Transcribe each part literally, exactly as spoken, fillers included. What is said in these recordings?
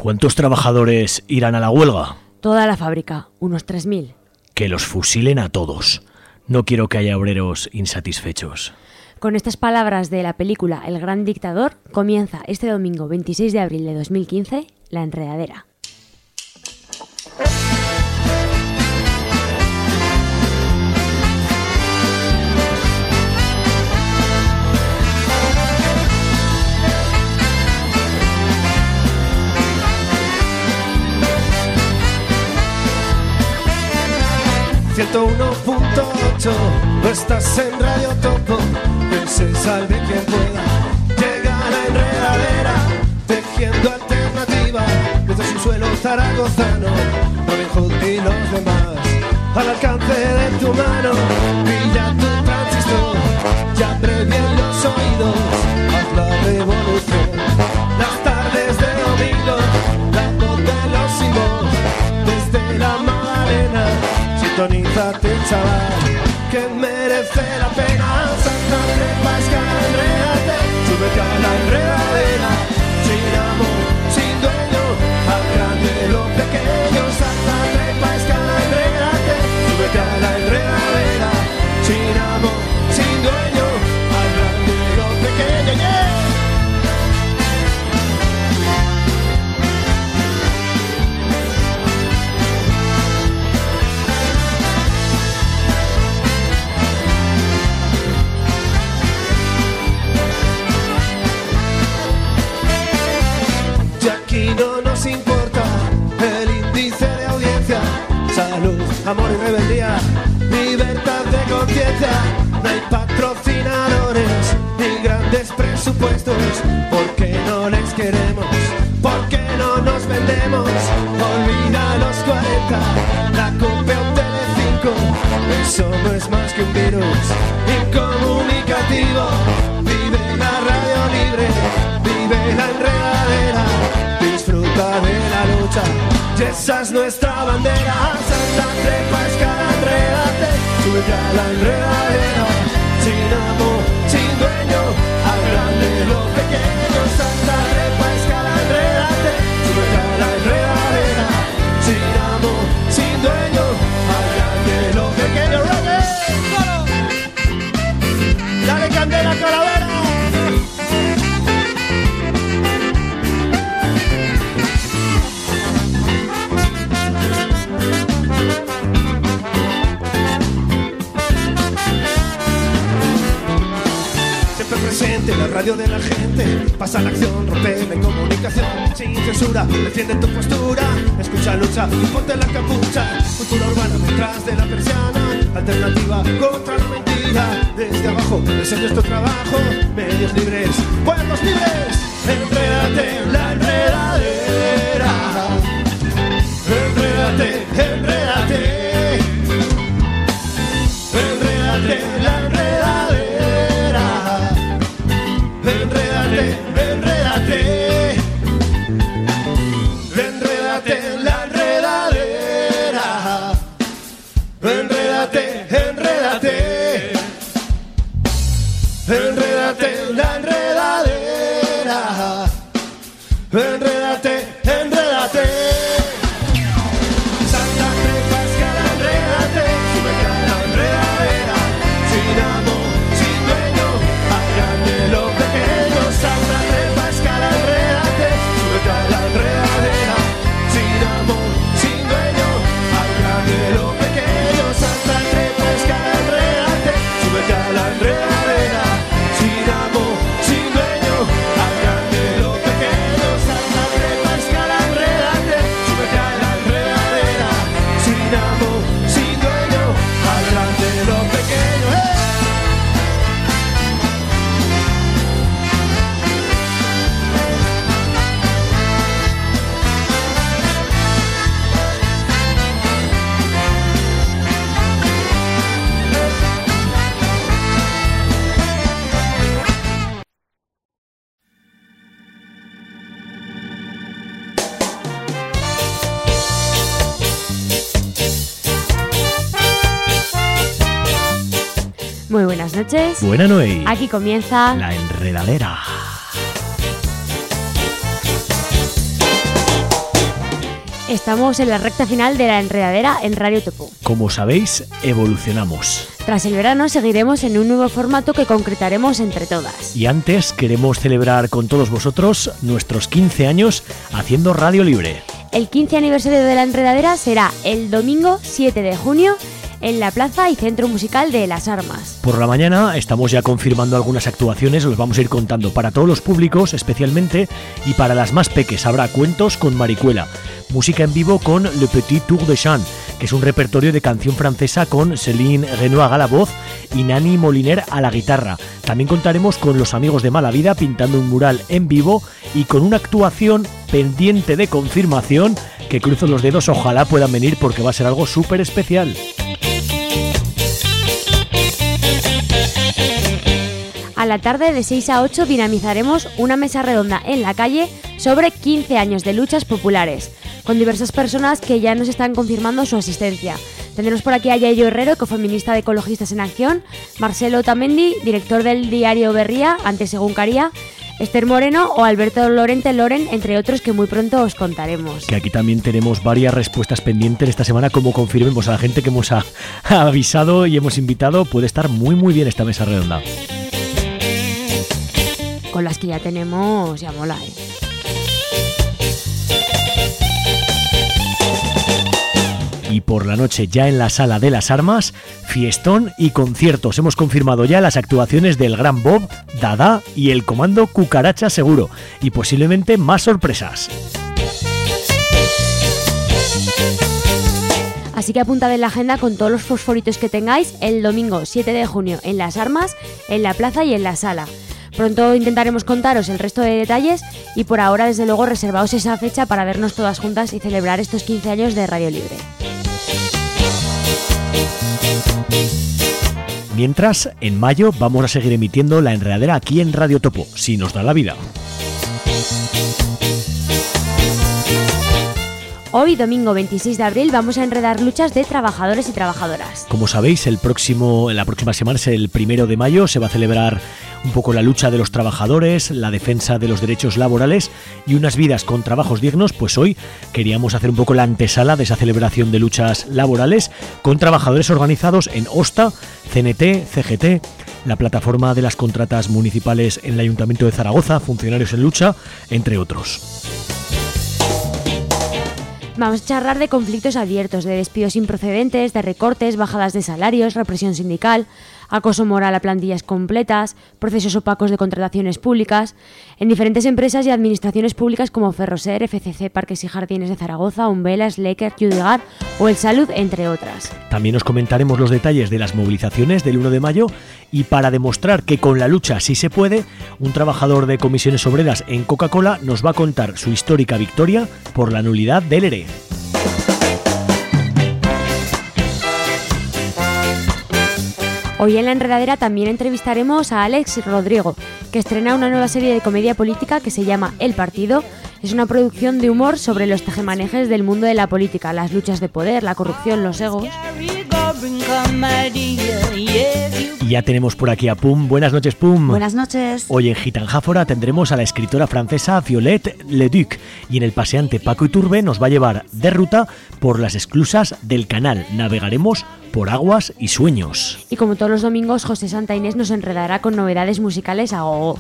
¿Cuántos trabajadores irán a la huelga? Toda la fábrica, unos tres mil. Que los fusilen a todos. No quiero que haya obreros insatisfechos. Con estas palabras de la película El Gran Dictador, comienza este domingo veintiséis de abril de dos mil quince, La Enredadera. ciento uno punto ocho, no estás en Radio Topo, que se salve quien pueda. Llega la enredadera, tejiendo alternativa, desde su suelo zaragozano, Robin Hood y los demás. Al alcance de tu mano, brilla tu transistor, ya previen los oídos, haz la revolución. Las tardes de domingo, la voz de los sin voz, desde la Magdalena. Sintonízate, chaval, que merece la pena. Salta, trepa, escala, enrédate, súbete a la enredadera. Sin amor, sin dueño, al grande lo pequeño. Salta, trepa, escala, enrédate, súbete a la enredadera. Sin amor, sin dueño, al grande lo pequeño. Yeah. No nos importa el índice de audiencia, salud, amor y rebeldía, libertad de conciencia. No hay patrocinadores ni grandes presupuestos, porque no les queremos, porque no nos vendemos. Olvida los cuarenta, la COPE o Telecinco, eso no es más que un virus incomunicativo. Vive la radio libre, vive la enredadera, disfruta de la lucha, y esa es nuestra bandera. Salta, trepa, escala, enrédate, súbete a la enredadera. Sin amor, sin dueño, al grande lo pequeño. Salta, trepa, escala, enrédate, súbete a la enredadera. Sin amor, sin dueño, al grande lo pequeño. ¡Dale! ¡Dale candela, calavera! Presente, la radio de la gente, pasa la acción, rompe la comunicación, sin censura, defiende tu postura, escucha, lucha y ponte la capucha. Cultura urbana detrás de la persiana, alternativa contra la mentira. Desde abajo, ese es nuestro trabajo, medios libres, pueblos libres. Enrédate en la enredadera, enrédate, enrédate, enrédate en la enredadera. Enrédate, enrédate, enrédate en la enredadera. Enrédate, enrédate, enrédate en la enredadera. Enrédate, enrédate. Salta, trepa, escala, enrédate, súbete a la enredadera. Sin amor, sin dueño, al grande lo pequeño. Salta, trepa, escala, enrédate, súbete a la enredadera. Sin amor, sin dueño, al grande lo pequeño. Salta, trepa, escala, enrédate, súbete a la enredadera. Sin amor, sin dueño, al grande lo pequeño. Salta, trepa, escala, enrédate, súbete a la enredadera. Sin amor, sin dueño, al grande lo pequeño. ¡Eh! Muy buenas noches. Buena noche. Aquí comienza La Enredadera. Estamos en la recta final de La Enredadera en Radio Topo. Como sabéis, evolucionamos. Tras el verano seguiremos en un nuevo formato que concretaremos entre todas. Y antes queremos celebrar con todos vosotros nuestros quince años haciendo Radio Libre. El quince aniversario de La Enredadera será el domingo siete de junio en la Plaza y Centro Musical de Las Armas. Por la mañana estamos ya confirmando algunas actuaciones, os vamos a ir contando para todos los públicos especialmente, y para las más peques habrá cuentos con Maricuela, música en vivo con Le Petit Tour de Chant, que es un repertorio de canción francesa con Céline Renoir a la voz y Nani Moliner a la guitarra. También contaremos con los amigos de Mala Vida pintando un mural en vivo y con una actuación pendiente de confirmación que cruzo los dedos, ojalá puedan venir porque va a ser algo súper especial. A la tarde de seis a ocho dinamizaremos una mesa redonda en la calle sobre quince años de luchas populares, con diversas personas que ya nos están confirmando su asistencia. Tendremos por aquí a Yayo Herrero, cofeminista de Ecologistas en Acción, Marcelo Otamendi, director del diario Berría, antes Egunkaria, Esther Moreno o Alberto Lorente Loren, entre otros que muy pronto os contaremos. Que aquí también tenemos varias respuestas pendientes esta semana, como confirmemos a la gente que hemos a, a avisado y hemos invitado. Puede estar muy muy bien esta mesa redonda. Con las que ya tenemos, ya mola, ¿eh? Y por la noche, ya en la Sala de las Armas, fiestón y conciertos. Hemos confirmado ya las actuaciones del Gran Bob, Dada y el Comando Cucaracha Seguro. Y posiblemente más sorpresas. Así que apuntad en la agenda con todos los fosforitos que tengáis el domingo siete de junio en Las Armas, en la plaza y en la sala. Pronto intentaremos contaros el resto de detalles y por ahora, desde luego, reservaos esa fecha para vernos todas juntas y celebrar estos quince años de Radio Libre. Mientras, en mayo vamos a seguir emitiendo La Enredadera aquí en Radio Topo, si nos da la vida. Hoy, domingo veintiséis de abril, vamos a enredar luchas de trabajadores y trabajadoras. Como sabéis, el próximo, la próxima semana es el primero de mayo, se va a celebrar un poco la lucha de los trabajadores, la defensa de los derechos laborales y unas vidas con trabajos dignos. Pues hoy queríamos hacer un poco la antesala de esa celebración de luchas laborales con trabajadores organizados en OSTA, C N T, C G T, la plataforma de las contratas municipales en el Ayuntamiento de Zaragoza, Funcionarios en Lucha, entre otros. Vamos a charlar de conflictos abiertos, de despidos improcedentes, de recortes, bajadas de salarios, represión sindical, acoso moral a plantillas completas, procesos opacos de contrataciones públicas, en diferentes empresas y administraciones públicas como Ferroser, F C C Parques y Jardines de Zaragoza, Umbela, Slecker, Yudigar o El Salud, entre otras. También os comentaremos los detalles de las movilizaciones del uno de mayo y para demostrar que con la lucha sí se puede, un trabajador de comisiones obreras en Coca-Cola nos va a contar su histórica victoria por la nulidad del E R E. Hoy en La Enredadera también entrevistaremos a Alex Rodrigo, que estrena una nueva serie de comedia política que se llama El Partido. Es una producción de humor sobre los tejemanejes del mundo de la política, las luchas de poder, la corrupción, los egos. Y ya tenemos por aquí a Pum. Buenas noches, Pum. Buenas noches. Hoy en Gitanjáfora tendremos a la escritora francesa Violette Leduc y en el paseante Paco Iturbe nos va a llevar de ruta por las esclusas del canal. Navegaremos por aguas y sueños. Y como todos los domingos, José Santa Inés nos enredará con novedades musicales a gogo.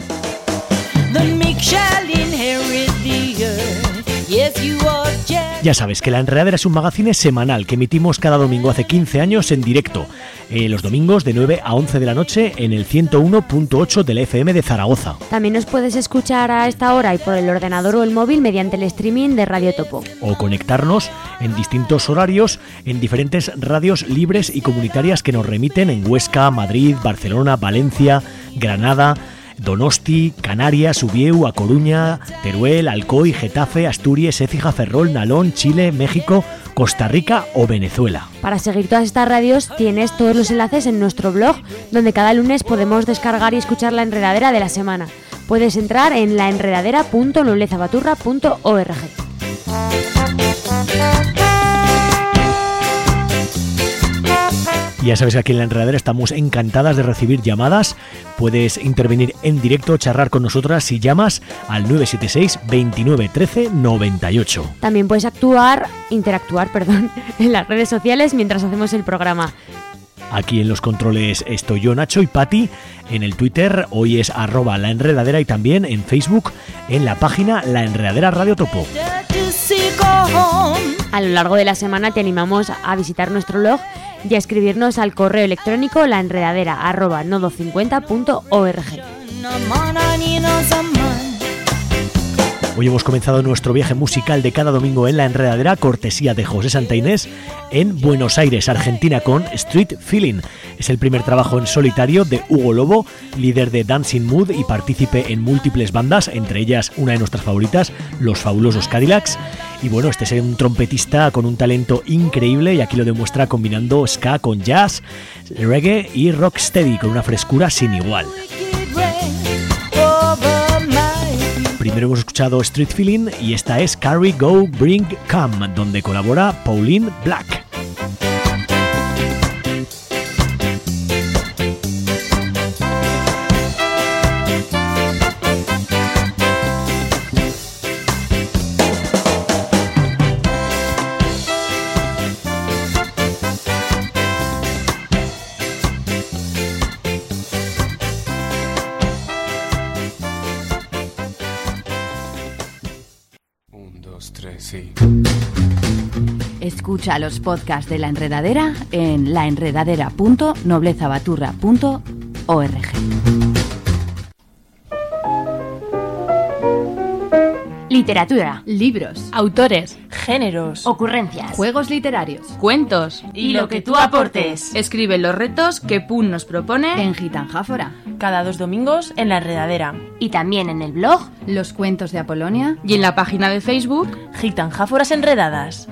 Ya sabes que La Enredadera es un magazine semanal que emitimos cada domingo hace quince años en directo, eh, los domingos de nueve a once de la noche en el ciento uno punto ocho de la F M de Zaragoza. También nos puedes escuchar a esta hora y por el ordenador o el móvil mediante el streaming de Radio Topo. O conectarnos en distintos horarios en diferentes radios libres y comunitarias que nos remiten en Huesca, Madrid, Barcelona, Valencia, Granada, Donosti, Canarias, Ubieu, A Coruña, Teruel, Alcoy, Getafe, Asturias, Écija, Ferrol, Nalón, Chile, México, Costa Rica o Venezuela. Para seguir todas estas radios tienes todos los enlaces en nuestro blog, donde cada lunes podemos descargar y escuchar la enredadera de la semana. Puedes entrar en la enredadera punto noblezabaturra punto org. Y ya sabes que aquí en La Enredadera estamos encantadas de recibir llamadas. Puedes intervenir en directo, charlar con nosotras si llamas al nueve siete seis, veintinueve, trece, noventa y ocho. También puedes actuar, interactuar, perdón, en las redes sociales mientras hacemos el programa. Aquí en los controles estoy yo, Nacho, y Pati. En el Twitter hoy es arroba La Enredadera, y también en Facebook en la página La Enredadera Radio Topo. A lo largo de la semana te animamos a visitar nuestro blog y a escribirnos al correo electrónico laenredadera arroba nodo cincuenta punto org. Hoy hemos comenzado nuestro viaje musical de cada domingo en La Enredadera, cortesía de José Santa Inés, en Buenos Aires, Argentina, con Street Feeling. Es el primer trabajo en solitario de Hugo Lobo, líder de Dancing Mood y partícipe en múltiples bandas, entre ellas una de nuestras favoritas, Los Fabulosos Cadillacs. Y bueno, este es un trompetista con un talento increíble, y aquí lo demuestra combinando ska con jazz, reggae y rocksteady con una frescura sin igual. Primero hemos escuchado Street Feeling y esta es Carry Go Bring Come, donde colabora Pauline Black. Escucha los podcasts de La Enredadera en laenredadera punto noblezabaturra punto org. Literatura, libros, autores, géneros, ocurrencias, juegos literarios, cuentos y lo que tú aportes. Escribe los retos que Pun nos propone en Gitanjáfora, cada dos domingos en La Enredadera, y también en el blog Los Cuentos de Apolonia y en la página de Facebook Gitanjáforas Enredadas.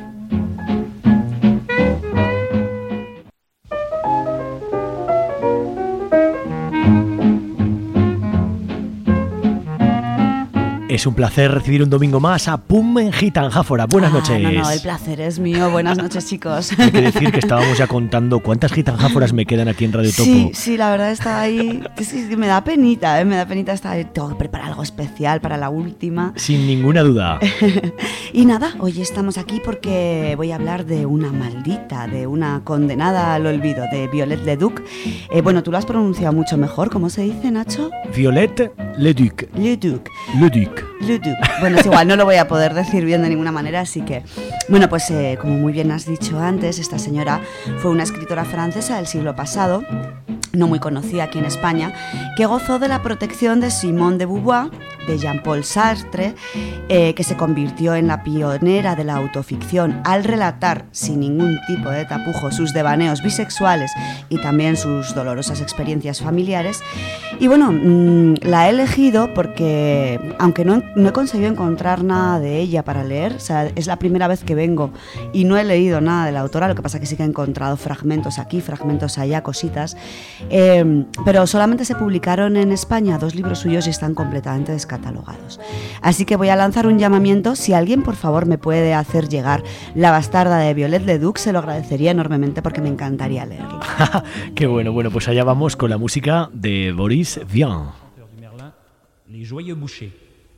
Es un placer recibir un domingo más a Pum en Gitanjáfora. Buenas ah, noches. No, no, el placer es mío. Buenas noches, chicos. Hay que decir que estábamos ya contando cuántas Gitanjáforas me quedan aquí en Radio Topo. Sí, sí, la verdad está ahí. Es que me da penita, ¿eh? Me da penita estar ahí. Tengo que preparar algo especial para la última. Sin ninguna duda. Y nada, hoy estamos aquí porque voy a hablar de una maldita, de una condenada al olvido, de Violette Leduc. Eh, bueno, tú lo has pronunciado mucho mejor. ¿Cómo se dice, Nacho? Violette Leduc. Leduc. Leduc. Leduc. Bueno, es igual, no lo voy a poder decir bien de ninguna manera, así que... Bueno, pues eh, como muy bien has dicho antes, esta señora fue una escritora francesa del siglo pasado, no muy conocida aquí en España, que gozó de la protección de Simone de Beauvoir, de Jean-Paul Sartre, eh, que se convirtió en la pionera de la autoficción al relatar sin ningún tipo de tapujo sus devaneos bisexuales y también sus dolorosas experiencias familiares. Y bueno, mmm, la he elegido porque, aunque no, no he conseguido encontrar nada de ella para leer, o sea, es la primera vez que vengo y no he leído nada de la autora, lo que pasa que sí que he encontrado fragmentos aquí, fragmentos allá, cositas, eh, pero solamente se publicaron en España dos libros suyos y están completamente descartados. Catalogados. Así que voy a lanzar un llamamiento. Si alguien por favor me puede hacer llegar La bastarda de Violette Leduc, se lo agradecería enormemente porque me encantaría leerlo. Qué bueno, bueno, pues allá vamos con la música de Boris Vian. Les Joyeux Bouchers.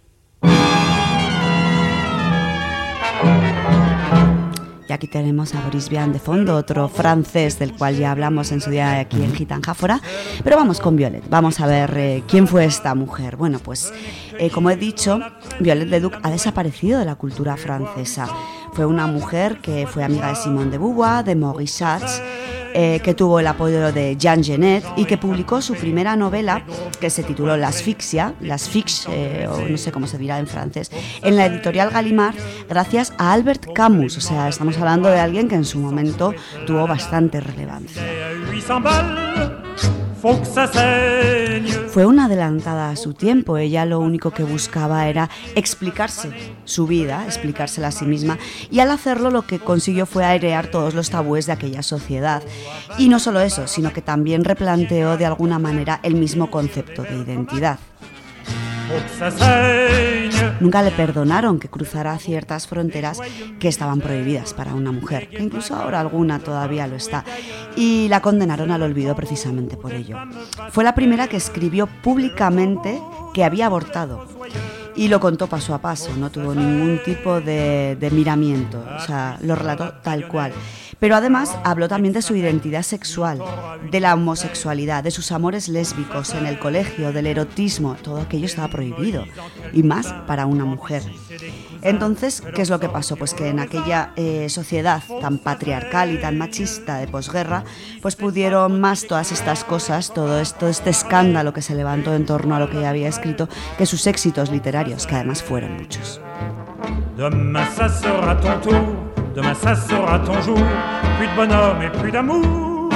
Y aquí tenemos a Boris Vian de fondo, otro francés del cual ya hablamos en su día aquí en Gitanjáfora. Pero vamos con Violette, vamos a ver eh, quién fue esta mujer. Bueno, pues eh, como he dicho, Violette Leduc ha desaparecido de la cultura francesa. Fue una mujer que fue amiga de Simone de Beauvoir, de Maurice Sachs, eh, que tuvo el apoyo de Jean Genet y que publicó su primera novela, que se tituló La Asfixia, La Asfix, eh, o no sé cómo se dirá en francés, en la editorial Gallimard, gracias a Albert Camus. O sea, estamos hablando de alguien que en su momento tuvo bastante relevancia. Fue una adelantada a su tiempo. Ella lo único que buscaba era explicarse su vida, explicársela a sí misma, y al hacerlo lo que consiguió fue airear todos los tabúes de aquella sociedad. Y no solo eso, sino que también replanteó de alguna manera el mismo concepto de identidad. nunca le perdonaron que cruzara ciertas fronteras que estaban prohibidas para una mujer, que incluso ahora alguna todavía lo está, y la condenaron al olvido precisamente por ello. Fue la primera que escribió públicamente que había abortado. Y lo contó paso a paso, no tuvo ningún tipo de, de miramiento, o sea, lo relató tal cual. Pero además habló también de su identidad sexual, de la homosexualidad, de sus amores lésbicos en el colegio, del erotismo, todo aquello estaba prohibido, y más para una mujer. Entonces, ¿qué es lo que pasó? Pues que en aquella eh, sociedad tan patriarcal y tan machista de posguerra, pues pudieron más todas estas cosas, todo esto, este escándalo que se levantó en torno a lo que ella había escrito, que sus éxitos literarios, que además fueron muchos. Demain ça sera ton tour, demain ça sera ton jour, plus de bonhomme et plus d'amour.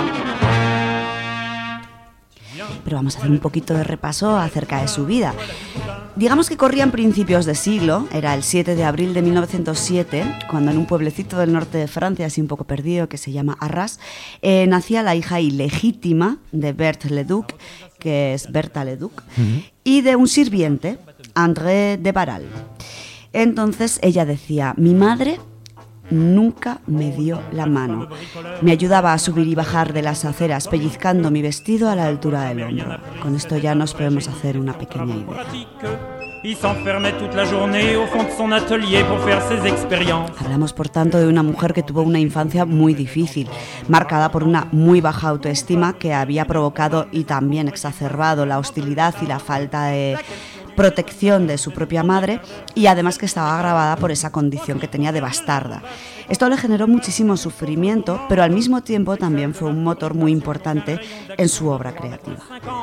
Pero vamos a hacer un poquito de repaso acerca de su vida. Digamos que corría en principios de siglo, era el siete de abril de mil novecientos siete, cuando en un pueblecito del norte de Francia, así un poco perdido, que se llama Arras, eh, nacía la hija ilegítima de Berthe Leduc, que es Bertha Leduc, uh-huh. y de un sirviente, André de Baral. Entonces ella decía, mi madre nunca me dio la mano. Me ayudaba a subir y bajar de las aceras pellizcando mi vestido a la altura del hombro. Con esto ya nos podemos hacer una pequeña idea. Hablamos, por tanto, de una mujer que tuvo una infancia muy difícil, marcada por una muy baja autoestima que había provocado y también exacerbado la hostilidad y la falta de protección de su propia madre, y además que estaba agravada por esa condición que tenía de bastarda. Esto le generó muchísimo sufrimiento, pero al mismo tiempo también fue un motor muy importante en su obra creativa.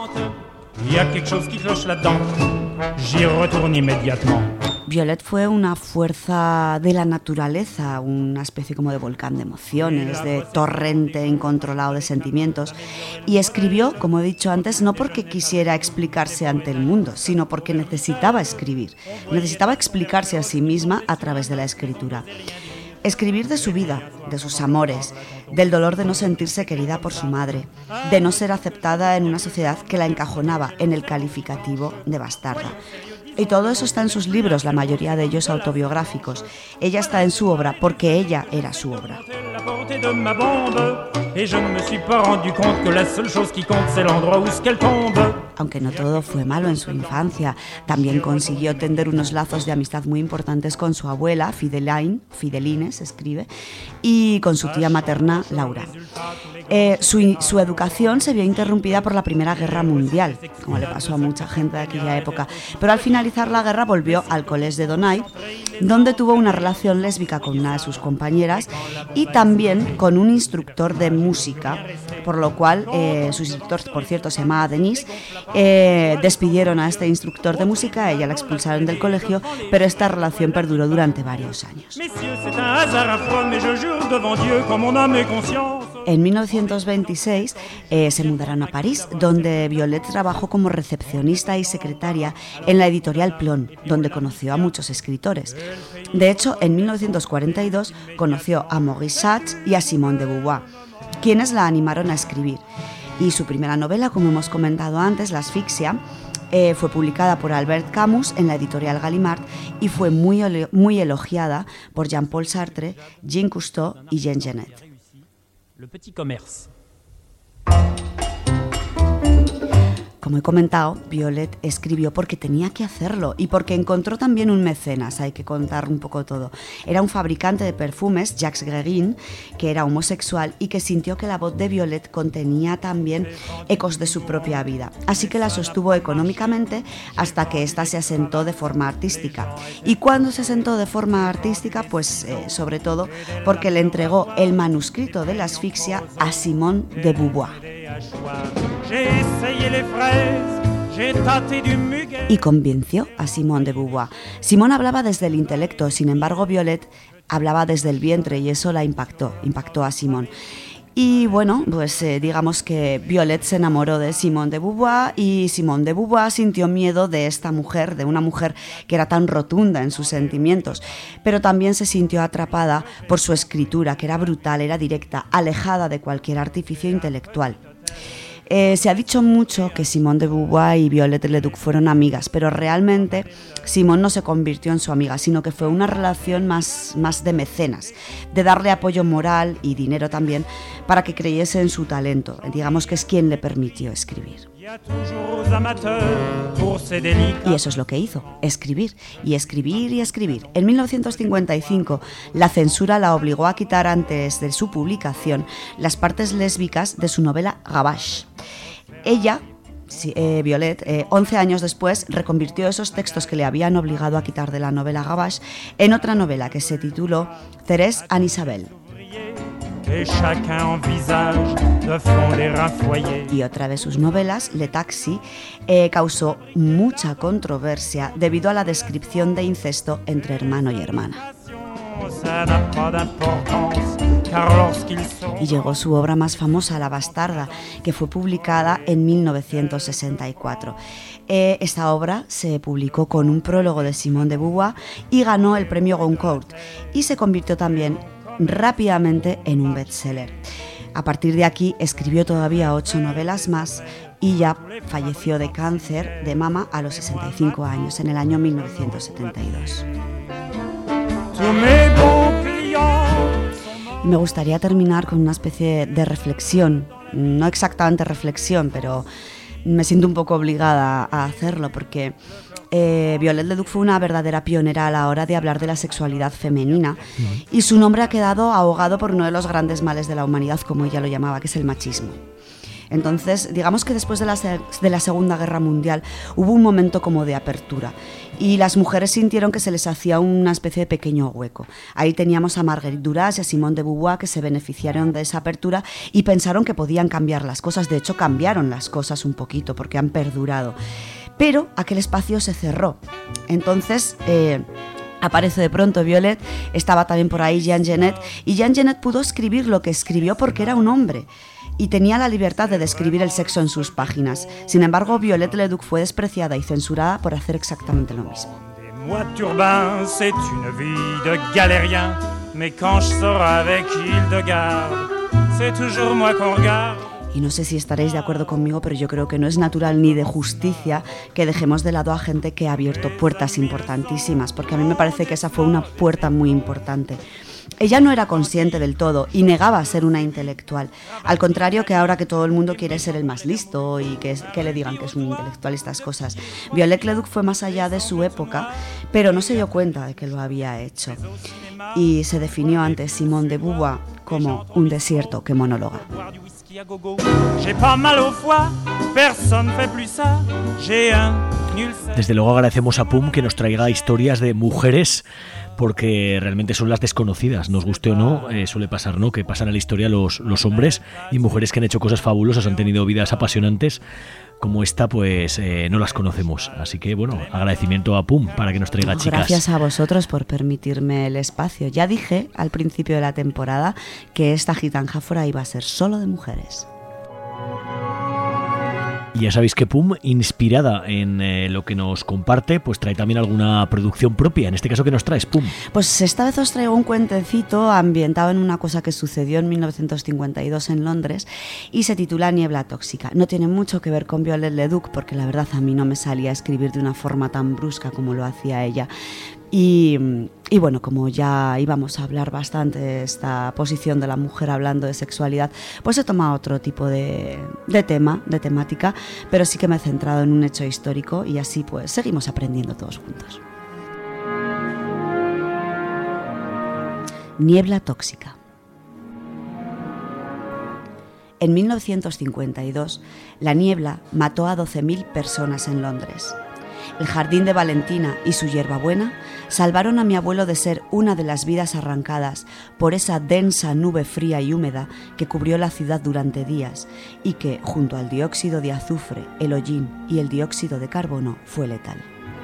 Violette fue una fuerza de la naturaleza, una especie como de volcán de emociones, de torrente incontrolado de sentimientos, y escribió, como he dicho antes, no porque quisiera explicarse ante el mundo, sino porque necesitaba escribir, necesitaba explicarse a sí misma a través de la escritura. Escribir de su vida, de sus amores, del dolor de no sentirse querida por su madre, de no ser aceptada en una sociedad que la encajonaba en el calificativo de bastarda. Y todo eso está en sus libros, la mayoría de ellos autobiográficos. Ella está en su obra porque ella era su obra. Aunque no todo fue malo en su infancia, también consiguió tender unos lazos de amistad muy importantes con su abuela, Fideline, Fideline se escribe, y con su tía materna, Laura. Eh, su, su educación se vio interrumpida por la Primera Guerra Mundial, como le pasó a mucha gente de aquella época, pero al finalizar la guerra volvió al Collège de Donai, donde tuvo una relación lésbica con una de sus compañeras y también con un instructor de música, por lo cual eh, su instructor, por cierto, se llamaba Denise. Eh, despidieron a este instructor de música, a ella la expulsaron del colegio, pero esta relación perduró durante varios años. En mil novecientos veintiséis eh, se mudaron a París, donde Violette trabajó como recepcionista y secretaria en la editorial Plon, donde conoció a muchos escritores. De hecho, en mil novecientos cuarenta y dos conoció a Maurice Sachs y a Simone de Beauvoir, quienes la animaron a escribir. Y su primera novela, como hemos comentado antes, La asfixia, eh, fue publicada por Albert Camus en la editorial Gallimard y fue muy, muy elogiada por Jean-Paul Sartre, Jean Cousteau y Jean Genet. Le petit commerce. Como he comentado, Violette escribió porque tenía que hacerlo y porque encontró también un mecenas, hay que contar un poco todo. Era un fabricante de perfumes, Jacques Guérin, que era homosexual y que sintió que la voz de Violette contenía también ecos de su propia vida. Así que la sostuvo económicamente hasta que ésta se asentó de forma artística. Y cuando se asentó de forma artística, pues eh, sobre todo porque le entregó el manuscrito de La asfixia a Simone de Beauvoir. Y convenció a Simone de Beauvoir. Simone hablaba desde el intelecto, sin embargo Violette hablaba desde el vientre y eso la impactó, impactó a Simone. Y bueno, pues eh, digamos que Violette se enamoró de Simone de Beauvoir y Simone de Beauvoir sintió miedo de esta mujer, de una mujer que era tan rotunda en sus sentimientos, pero también se sintió atrapada por su escritura, que era brutal, era directa, alejada de cualquier artificio intelectual. Eh, se ha dicho mucho que Simone de Beauvoir y Violette Leduc fueron amigas, pero realmente Simone no se convirtió en su amiga, sino que fue una relación más, más de mecenas, de darle apoyo moral y dinero también para que creyese en su talento. Digamos que es quien le permitió escribir. Y eso es lo que hizo, escribir, y escribir y escribir. En mil novecientos cincuenta y cinco, la censura la obligó a quitar antes de su publicación las partes lésbicas de su novela Gavage. Ella, eh, Violette, eh, once años después, reconvirtió esos textos que le habían obligado a quitar de la novela Gavage en otra novela que se tituló Thérèse Anne Isabelle. Y otra de sus novelas, Le Taxi, eh, causó mucha controversia debido a la descripción de incesto entre hermano y hermana. Y llegó su obra más famosa, La Bastarda, que fue publicada en mil novecientos sesenta y cuatro. Eh, esta obra se publicó con un prólogo de Simone de Beauvoir y ganó el premio Goncourt, y se convirtió también rápidamente en un bestseller. A partir de aquí escribió todavía ocho novelas más y ya falleció de cáncer de mama a los sesenta y cinco años, en el año mil novecientos setenta y dos. Y me gustaría terminar con una especie de reflexión, no exactamente reflexión, pero me siento un poco obligada a hacerlo porque Eh, Violette Leduc fue una verdadera pionera a la hora de hablar de la sexualidad femenina, uh-huh. y su nombre ha quedado ahogado por uno de los grandes males de la humanidad, como ella lo llamaba, que es el machismo. Entonces, digamos que después de la, de la Segunda Guerra Mundial hubo un momento como de apertura y las mujeres sintieron que se les hacía una especie de pequeño hueco. Ahí teníamos a Marguerite Duras y a Simone de Beauvoir, que se beneficiaron de esa apertura y pensaron que podían cambiar las cosas. De hecho, cambiaron las cosas un poquito porque han perdurado. Pero aquel espacio se cerró. Entonces eh, aparece de pronto Violette, estaba también por ahí Jean Genet, y Jean Genet pudo escribir lo que escribió porque era un hombre y tenía la libertad de describir el sexo en sus páginas. Sin embargo, Violette Leduc fue despreciada y censurada por hacer exactamente lo mismo. Y no sé si estaréis de acuerdo conmigo, pero yo creo que no es natural ni de justicia que dejemos de lado a gente que ha abierto puertas importantísimas, porque a mí me parece que esa fue una puerta muy importante. Ella no era consciente del todo y negaba ser una intelectual, al contrario que ahora que todo el mundo quiere ser el más listo y que, que le digan que es un intelectual y estas cosas. Violette Leduc fue más allá de su época, pero no se dio cuenta de que lo había hecho, y se definió ante Simone de Beauvoir como un desierto que monologa. Desde luego agradecemos a Pum que nos traiga historias de mujeres, porque realmente son las desconocidas, nos guste o no, eh, suele pasar, ¿no? Que pasan a la historia los, los hombres y mujeres que han hecho cosas fabulosas, han tenido vidas apasionantes, como esta, pues eh, no las conocemos. Así que, bueno, agradecimiento a Pum para que nos traiga no, chicas. Gracias a vosotros por permitirme el espacio. Ya dije al principio de la temporada que esta gitanjáfora iba a ser solo de mujeres. Y ya sabéis que Pum, inspirada en eh, lo que nos comparte, pues trae también alguna producción propia. En este caso, ¿qué nos traes, Pum? Pues esta vez os traigo un cuentecito ambientado en una cosa que sucedió en mil novecientos cincuenta y dos en Londres y se titula Niebla tóxica. No tiene mucho que ver con Violette Leduc, porque la verdad a mí no me salía a escribir de una forma tan brusca como lo hacía ella. Y, y bueno, como ya íbamos a hablar bastante de esta posición de la mujer hablando de sexualidad, pues he tomado otro tipo de, de tema, de temática, pero sí que me he centrado en un hecho histórico y así pues seguimos aprendiendo todos juntos. Niebla tóxica. En mil novecientos cincuenta y dos, la niebla mató a doce mil personas en Londres. El jardín de Valentina y su hierbabuena salvaron a mi abuelo de ser una de las vidas arrancadas por esa densa nube fría y húmeda que cubrió la ciudad durante días y que, junto al dióxido de azufre, el hollín y el dióxido de carbono, fue letal.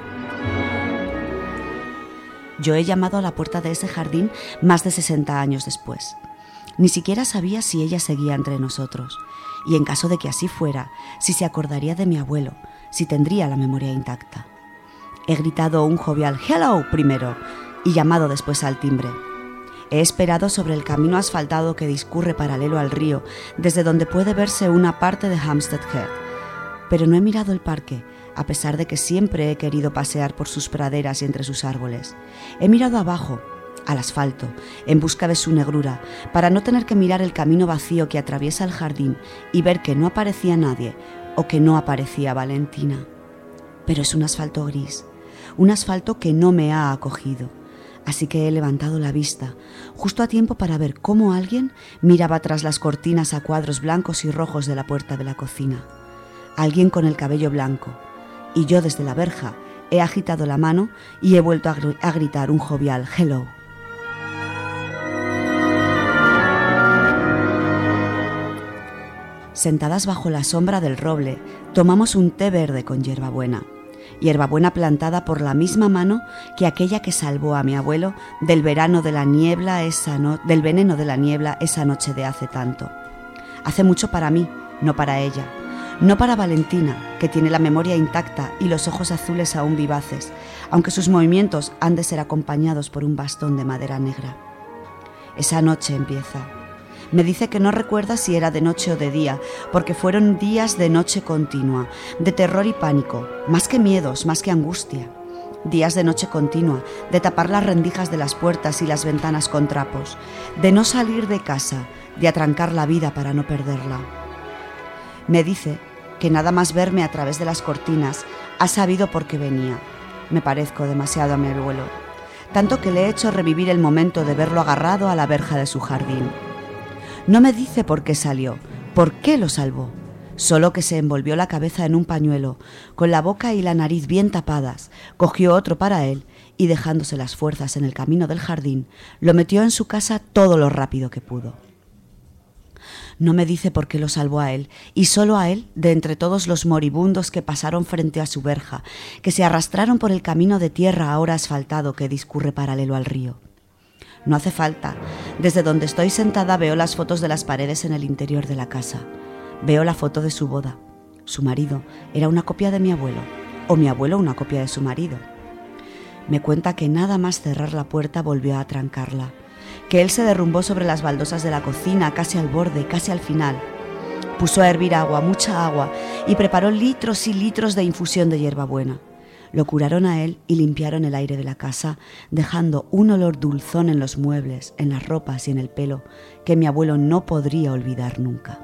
Yo he llamado a la puerta de ese jardín más de sesenta años después. Ni siquiera sabía si ella seguía entre nosotros, y en caso de que así fuera, si se acordaría de mi abuelo, si tendría la memoria intacta. He gritado un jovial «Hello» primero y llamado después al timbre. He esperado sobre el camino asfaltado que discurre paralelo al río, desde donde puede verse una parte de Hampstead Heath. Pero no he mirado el parque, a pesar de que siempre he querido pasear por sus praderas y entre sus árboles. He mirado abajo, al asfalto, en busca de su negrura, para no tener que mirar el camino vacío que atraviesa el jardín y ver que no aparecía nadie o que no aparecía Valentina. Pero es un asfalto gris, un asfalto que no me ha acogido. Así que he levantado la vista, justo a tiempo para ver cómo alguien miraba tras las cortinas a cuadros blancos y rojos de la puerta de la cocina. Alguien con el cabello blanco. Y yo desde la verja he agitado la mano y he vuelto a, gr- a gritar un jovial hello. Sentadas bajo la sombra del roble, tomamos un té verde con hierbabuena. Hierbabuena plantada por la misma mano que aquella que salvó a mi abuelo del verano de la niebla esa no- del veneno de la niebla esa noche de hace tanto. Hace mucho para mí, no para ella. No para Valentina, que tiene la memoria intacta y los ojos azules aún vivaces, aunque sus movimientos han de ser acompañados por un bastón de madera negra. Esa noche empieza. Me dice que no recuerda si era de noche o de día, porque fueron días de noche continua, de terror y pánico, más que miedos, más que angustia. Días de noche continua, de tapar las rendijas de las puertas y las ventanas con trapos, de no salir de casa, de atrancar la vida para no perderla. Me dice que nada más verme a través de las cortinas ha sabido por qué venía. Me parezco demasiado a mi abuelo, tanto que le he hecho revivir el momento de verlo agarrado a la verja de su jardín. No me dice por qué salió, por qué lo salvó, solo que se envolvió la cabeza en un pañuelo, con la boca y la nariz bien tapadas, cogió otro para él y dejándose las fuerzas en el camino del jardín, lo metió en su casa todo lo rápido que pudo. No me dice por qué lo salvó a él, y solo a él, de entre todos los moribundos que pasaron frente a su verja, que se arrastraron por el camino de tierra ahora asfaltado que discurre paralelo al río. No hace falta. Desde donde estoy sentada veo las fotos de las paredes en el interior de la casa. Veo la foto de su boda. Su marido era una copia de mi abuelo, o mi abuelo una copia de su marido. Me cuenta que nada más cerrar la puerta volvió a atrancarla, que él se derrumbó sobre las baldosas de la cocina, casi al borde, casi al final. Puso a hervir agua, mucha agua, y preparó litros y litros de infusión de hierbabuena. Lo curaron a él y limpiaron el aire de la casa, dejando un olor dulzón en los muebles, en las ropas y en el pelo, que mi abuelo no podría olvidar nunca.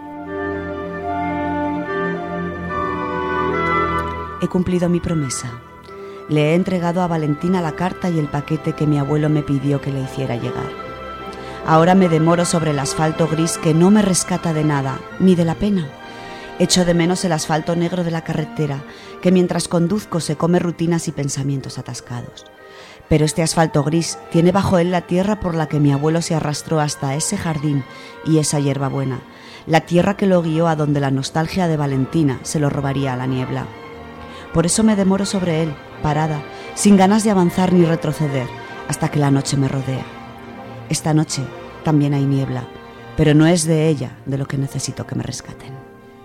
He cumplido mi promesa. Le he entregado a Valentina la carta y el paquete que mi abuelo me pidió que le hiciera llegar. Ahora me demoro sobre el asfalto gris que no me rescata de nada, ni de la pena. Echo de menos el asfalto negro de la carretera, que mientras conduzco se come rutinas y pensamientos atascados. Pero este asfalto gris tiene bajo él la tierra por la que mi abuelo se arrastró hasta ese jardín y esa hierbabuena, la tierra que lo guió a donde la nostalgia de Valentina se lo robaría a la niebla. Por eso me demoro sobre él, parada, sin ganas de avanzar ni retroceder, hasta que la noche me rodea. Esta noche también hay niebla, pero no es de ella de lo que necesito que me rescaten.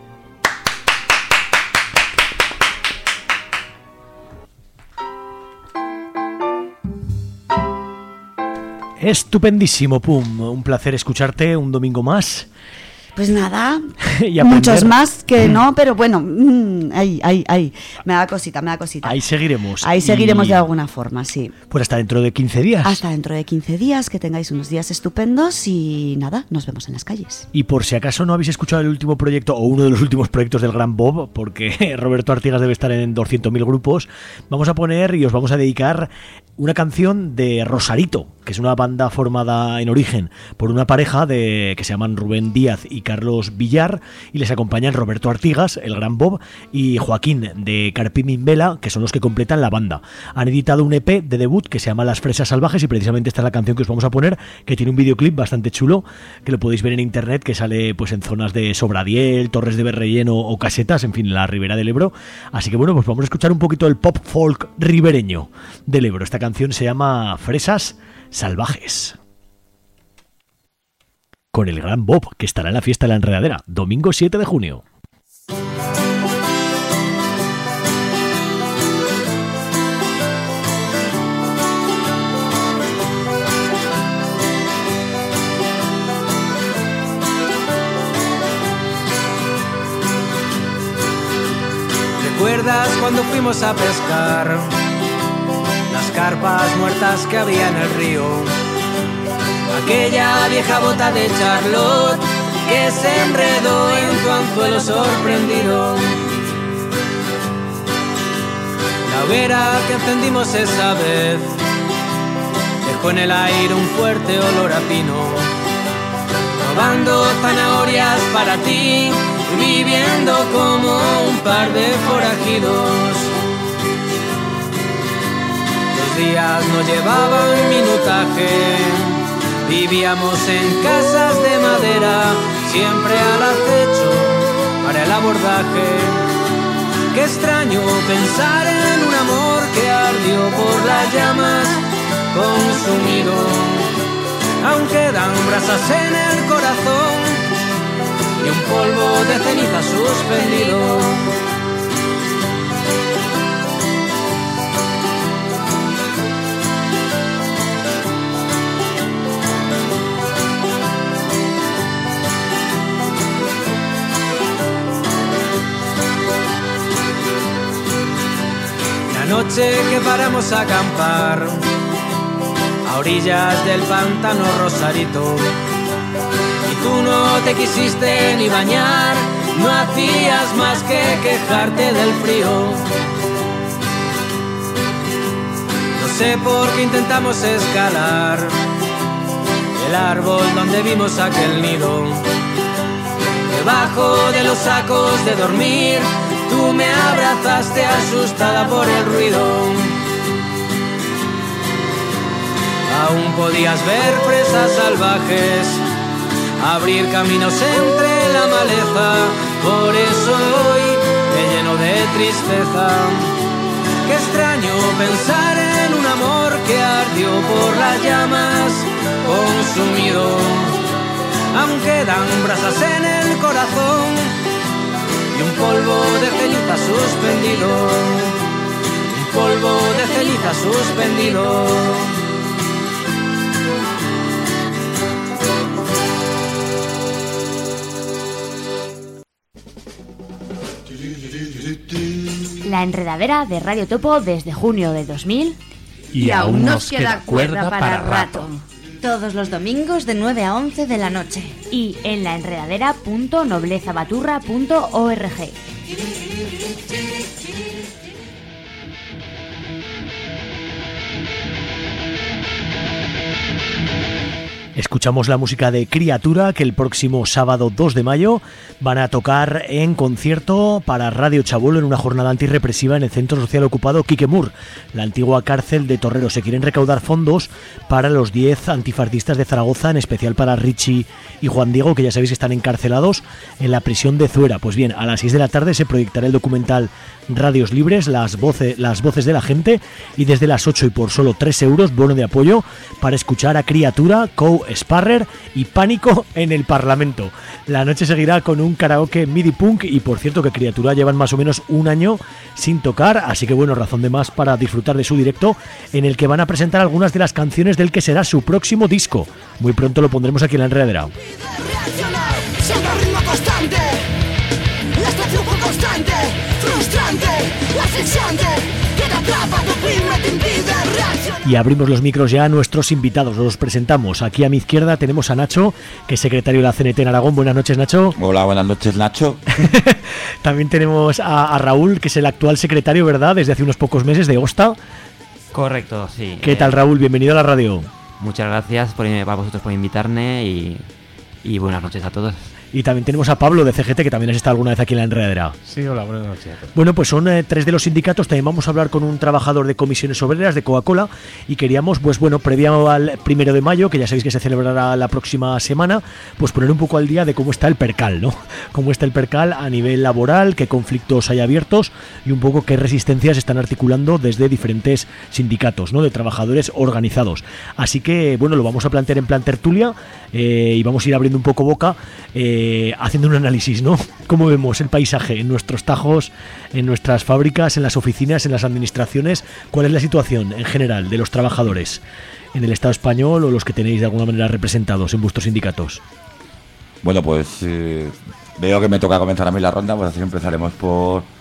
Estupendísimo, Pum. Un placer escucharte un domingo más. Pues nada, y muchos más que no, pero bueno, mmm, ahí, ahí, ahí, me da cosita, me da cosita. Ahí seguiremos. Ahí seguiremos y... de alguna forma, sí. Pues hasta dentro de quince días. Hasta dentro de quince días, que tengáis unos días estupendos y nada, nos vemos en las calles. Y por si acaso no habéis escuchado el último proyecto o uno de los últimos proyectos del Gran Bob, porque Roberto Artigas debe estar en doscientos mil grupos, vamos a poner y os vamos a dedicar una canción de Rosarito, que es una banda formada en origen por una pareja de que se llaman Rubén Díaz y Carlos Villar, y les acompañan Roberto Artigas, el Gran Bob, y Joaquín de Carpimín Vela, que son los que completan la banda. Han editado un E P de debut que se llama Las Fresas Salvajes, y precisamente esta es la canción que os vamos a poner, que tiene un videoclip bastante chulo, que lo podéis ver en internet, que sale pues en zonas de Sobradiel, Torres de Berrelleno o Casetas, en fin, en la Ribera del Ebro. Así que bueno, pues vamos a escuchar un poquito el pop folk ribereño del Ebro. Esta canción se llama Fresas Salvajes, con el Gran Bob, que estará en la fiesta de la Enredadera, domingo siete de junio. cuando fuimos a pescar las carpas muertas que había en el río. Aquella vieja bota de Charlotte que se enredó en tu anzuelo sorprendido. La hoguera que encendimos esa vez dejó en el aire un fuerte olor a pino. Robando zanahorias para ti, viviendo como un par de forajidos. Los días no llevaban minutaje, vivíamos en casas de madera, siempre al acecho para el abordaje. Qué extraño pensar en un amor que ardió por las llamas, consumido. Aún quedan brasas en el corazón y un polvo de ceniza suspendido. La noche que paramos a acampar a orillas del pantano Rosarito, y tú no te quisiste ni bañar, no hacías más que quejarte del frío. No sé por qué intentamos escalar el árbol donde vimos aquel nido. Debajo de los sacos de dormir, tú me abrazaste asustada por el ruido. Aún podías ver presas salvajes abrir caminos entre la maleza. Por eso hoy me lleno de tristeza. Qué extraño pensar en un amor que ardió por las llamas, consumido. Aún quedan brasas en el corazón y un polvo de ceniza suspendido. Un polvo de ceniza suspendido. La enredadera de Radio Topo desde junio de dos mil. Y aún nos queda cuerda para rato. Todos los domingos de nueve a once de la noche. Y en laenredadera punto noblezabaturra punto org. Escuchamos la música de Criatura, que el próximo sábado dos de mayo van a tocar en concierto para Radio Chabuelo en una jornada antirrepresiva en el Centro Social Ocupado Quique Mur, la antigua cárcel de Torrero. Se quieren recaudar fondos para los diez antifascistas de Zaragoza, en especial para Richie y Juan Diego, que ya sabéis que están encarcelados en la prisión de Zuera. Pues bien, a las seis de la tarde se proyectará el documental Radios Libres, las voces, las voces de la gente, y desde las ocho y por solo tres euros, bono de apoyo para escuchar a Criatura, Co Sparrer y Pánico en el Parlamento. La noche seguirá con un karaoke midi punk, y por cierto que Criatura llevan más o menos un año sin tocar, así que bueno, razón de más para disfrutar de su directo, en el que van a presentar algunas de las canciones del que será su próximo disco. Muy pronto lo pondremos aquí en la enredadera. Y abrimos los micros ya a nuestros invitados, los presentamos. Aquí a mi izquierda tenemos a Nacho, que es secretario de la C N T en Aragón. Buenas noches, Nacho. Hola, buenas noches, Nacho. También tenemos a, a Raúl, que es el actual secretario, ¿verdad?, desde hace unos pocos meses, de OSTA. Correcto, sí. ¿Qué tal, Raúl? Bienvenido a la radio. Muchas gracias por, a vosotros por invitarme y, y buenas noches a todos. Y también tenemos a Pablo de C G T, que también has estado alguna vez aquí en la enredadera. Sí, hola, buenas noches. Bueno, pues son eh, tres de los sindicatos. También vamos a hablar con un trabajador de comisiones obreras de Coca-Cola, y queríamos, pues bueno, previo al primero de mayo, que ya sabéis que se celebrará la próxima semana, pues poner un poco al día de cómo está el percal, ¿no? Cómo está el percal a nivel laboral, qué conflictos hay abiertos y un poco qué resistencias están articulando desde diferentes sindicatos, ¿no?, de trabajadores organizados. Así que, bueno, lo vamos a plantear en plan tertulia eh, y vamos a ir abriendo un poco boca, eh, haciendo un análisis, ¿no? Cómo vemos el paisaje en nuestros tajos, en nuestras fábricas, en las oficinas, en las administraciones. ¿Cuál es la situación en general de los trabajadores en el Estado español, o los que tenéis de alguna manera representados en vuestros sindicatos? Bueno, pues eh, veo que me toca comenzar a mí la ronda, pues así empezaremos por,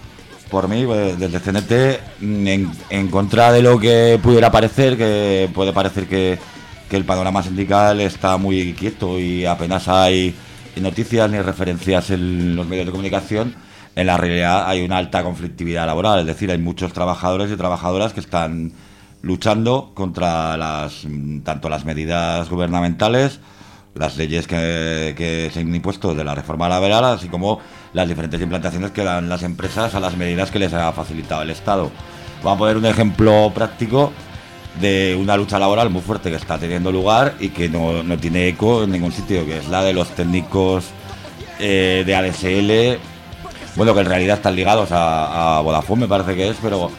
por mí, pues, desde C N T, en, en contra de lo que pudiera parecer, que puede parecer que, que el panorama sindical está muy quieto y apenas hay noticias ni referencias en los medios de comunicación. En la realidad hay una alta conflictividad laboral, es decir, hay muchos trabajadores y trabajadoras que están luchando contra las tanto las medidas gubernamentales, las leyes que, que se han impuesto de la reforma laboral, así como las diferentes implantaciones que dan las empresas a las medidas que les ha facilitado el Estado. Vamos a poner un ejemplo práctico de una lucha laboral muy fuerte que está teniendo lugar y que no, no tiene eco en ningún sitio, que es la de los técnicos eh, de A D S L, bueno, que en realidad están ligados a, a Vodafone, me parece que es, pero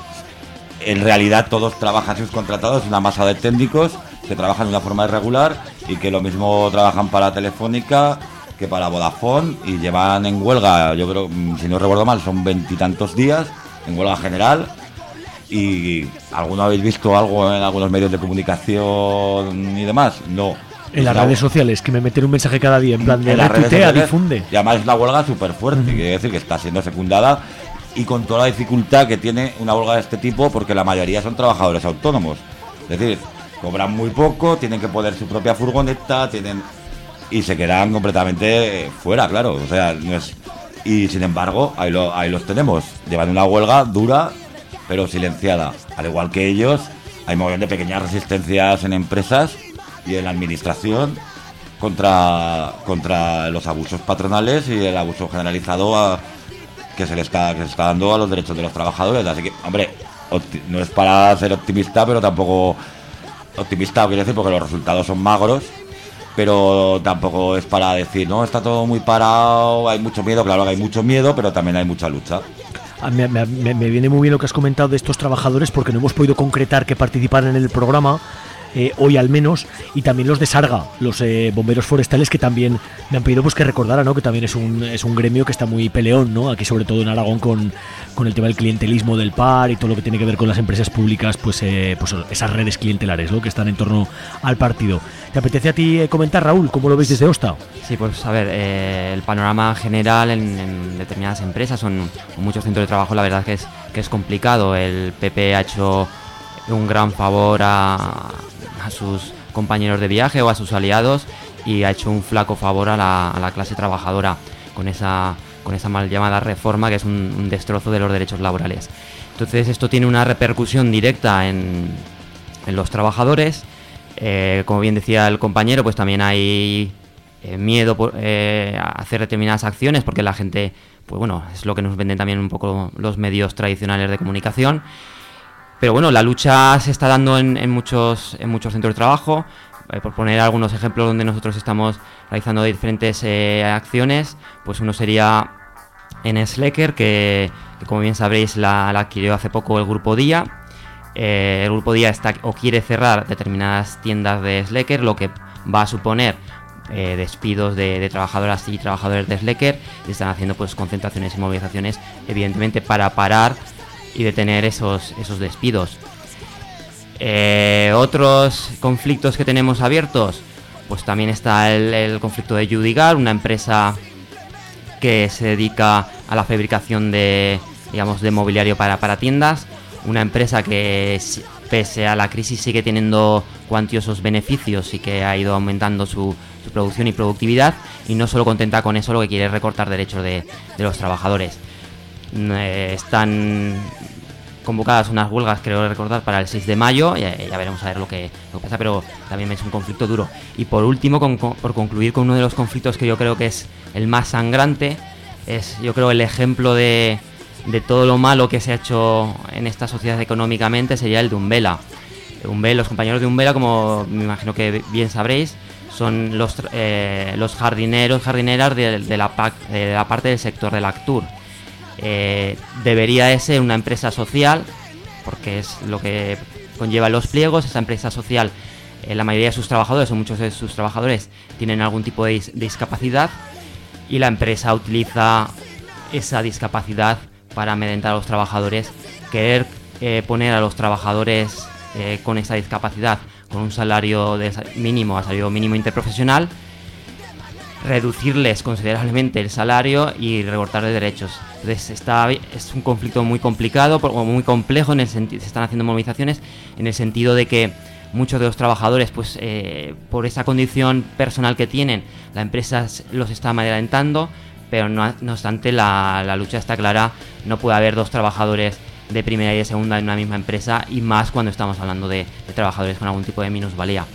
en realidad todos trabajan subcontratados, una masa de técnicos que trabajan de una forma irregular y que lo mismo trabajan para Telefónica que para Vodafone y llevan en huelga, yo creo, si no recuerdo mal, son veintitantos días en huelga general. ¿Y alguno habéis visto algo en algunos medios de comunicación y demás? No. En las redes sociales, que me meten un mensaje cada día en plan de retuitea, difunde. Y además es una huelga súper fuerte, uh-huh. Quiere decir que está siendo secundada y con toda la dificultad que tiene una huelga de este tipo, porque la mayoría son trabajadores autónomos. Es decir, cobran muy poco, tienen que poner su propia furgoneta, tienen y se quedan completamente fuera, claro. O sea, no es. Y sin embargo, ahí, lo, ahí los tenemos. Llevan una huelga dura, pero silenciada. Al igual que ellos, hay un montón de pequeñas resistencias en empresas y en la administración contra contra los abusos patronales y el abuso generalizado a, que se le está que se está dando a los derechos de los trabajadores. Así que, hombre, opti- no es para ser optimista, pero tampoco optimista, quiero decir, porque los resultados son magros, pero tampoco es para decir, no, está todo muy parado, hay mucho miedo. Claro que hay mucho miedo, pero también hay mucha lucha. Me, me, me viene muy bien lo que has comentado de estos trabajadores, porque no hemos podido concretar que participaran en el programa, eh, hoy al menos, y también los de Sarga, los eh, bomberos forestales, que también me han pedido pues que recordara, ¿no? Que también es un es un gremio que está muy peleón, ¿no? Aquí sobre todo en Aragón con, con el tema del clientelismo del P A R y todo lo que tiene que ver con las empresas públicas, pues, eh, pues esas redes clientelares, ¿no? Que están en torno al partido. ¿Te apetece a ti eh, comentar, Raúl, cómo lo veis desde Osta? Sí, pues a ver, eh, el panorama general en, en determinadas empresas o en muchos centros de trabajo, la verdad que es que es complicado. El P P ha hecho un gran favor a, a sus compañeros de viaje o a sus aliados y ha hecho un flaco favor a la, a la clase trabajadora con esa con esa mal llamada reforma, que es un, un destrozo de los derechos laborales. Entonces esto tiene una repercusión directa en, en los trabajadores. Eh, como bien decía el compañero, pues también hay eh, miedo por, eh, a hacer determinadas acciones, porque la gente, pues bueno, es lo que nos venden también un poco los medios tradicionales de comunicación. Pero bueno, la lucha se está dando en, en muchos en muchos centros de trabajo. Eh, por poner algunos ejemplos donde nosotros estamos realizando diferentes eh, acciones, pues uno sería en Slacker, que, que como bien sabréis la, la adquirió hace poco el Grupo Día. Eh, el Grupo Día está o quiere cerrar determinadas tiendas de Slacker, lo que va a suponer eh, despidos de, de trabajadoras y trabajadores de Slacker, y están haciendo pues concentraciones y movilizaciones, evidentemente para parar y detener esos, esos despidos. Eh, otros conflictos que tenemos abiertos, pues también está el, el conflicto de Yudigar, una empresa que se dedica a la fabricación de, digamos, de mobiliario para, para tiendas. Una empresa que, pese a la crisis, sigue teniendo cuantiosos beneficios y que ha ido aumentando su, su producción y productividad, y no solo contenta con eso, lo que quiere es recortar derechos de, de los trabajadores. Eh, están convocadas unas huelgas, creo recordar, para el seis de mayo, ya, ya veremos a ver lo que, lo que pasa, pero también es un conflicto duro. Y por último, con, con, por concluir con uno de los conflictos que yo creo que es el más sangrante, es yo creo el ejemplo de... de todo lo malo que se ha hecho en esta sociedad económicamente, sería el de Umbela. Umbela, los compañeros de Umbela, como me imagino que bien sabréis, son los eh, los jardineros, jardineras de, de, la, de la parte del sector del Actur. Eh, debería de ser una empresa social, porque es lo que conlleva los pliegos. Esta empresa social, eh, la mayoría de sus trabajadores, o muchos de sus trabajadores, tienen algún tipo de, dis- de discapacidad, y la empresa utiliza esa discapacidad para amedrentar a los trabajadores, querer eh, poner a los trabajadores eh, con esa discapacidad con un salario de mínimo a salario mínimo interprofesional, reducirles considerablemente el salario y recortarles derechos. Entonces está, es un conflicto muy complicado, muy complejo, en el sentido, se están haciendo movilizaciones en el sentido de que muchos de los trabajadores, pues eh, por esa condición personal que tienen, la empresa los está amedrentando, pero no, no obstante la, la lucha está clara, no puede haber dos trabajadores de primera y de segunda en una misma empresa, y más cuando estamos hablando de, de trabajadores con algún tipo de minusvalía.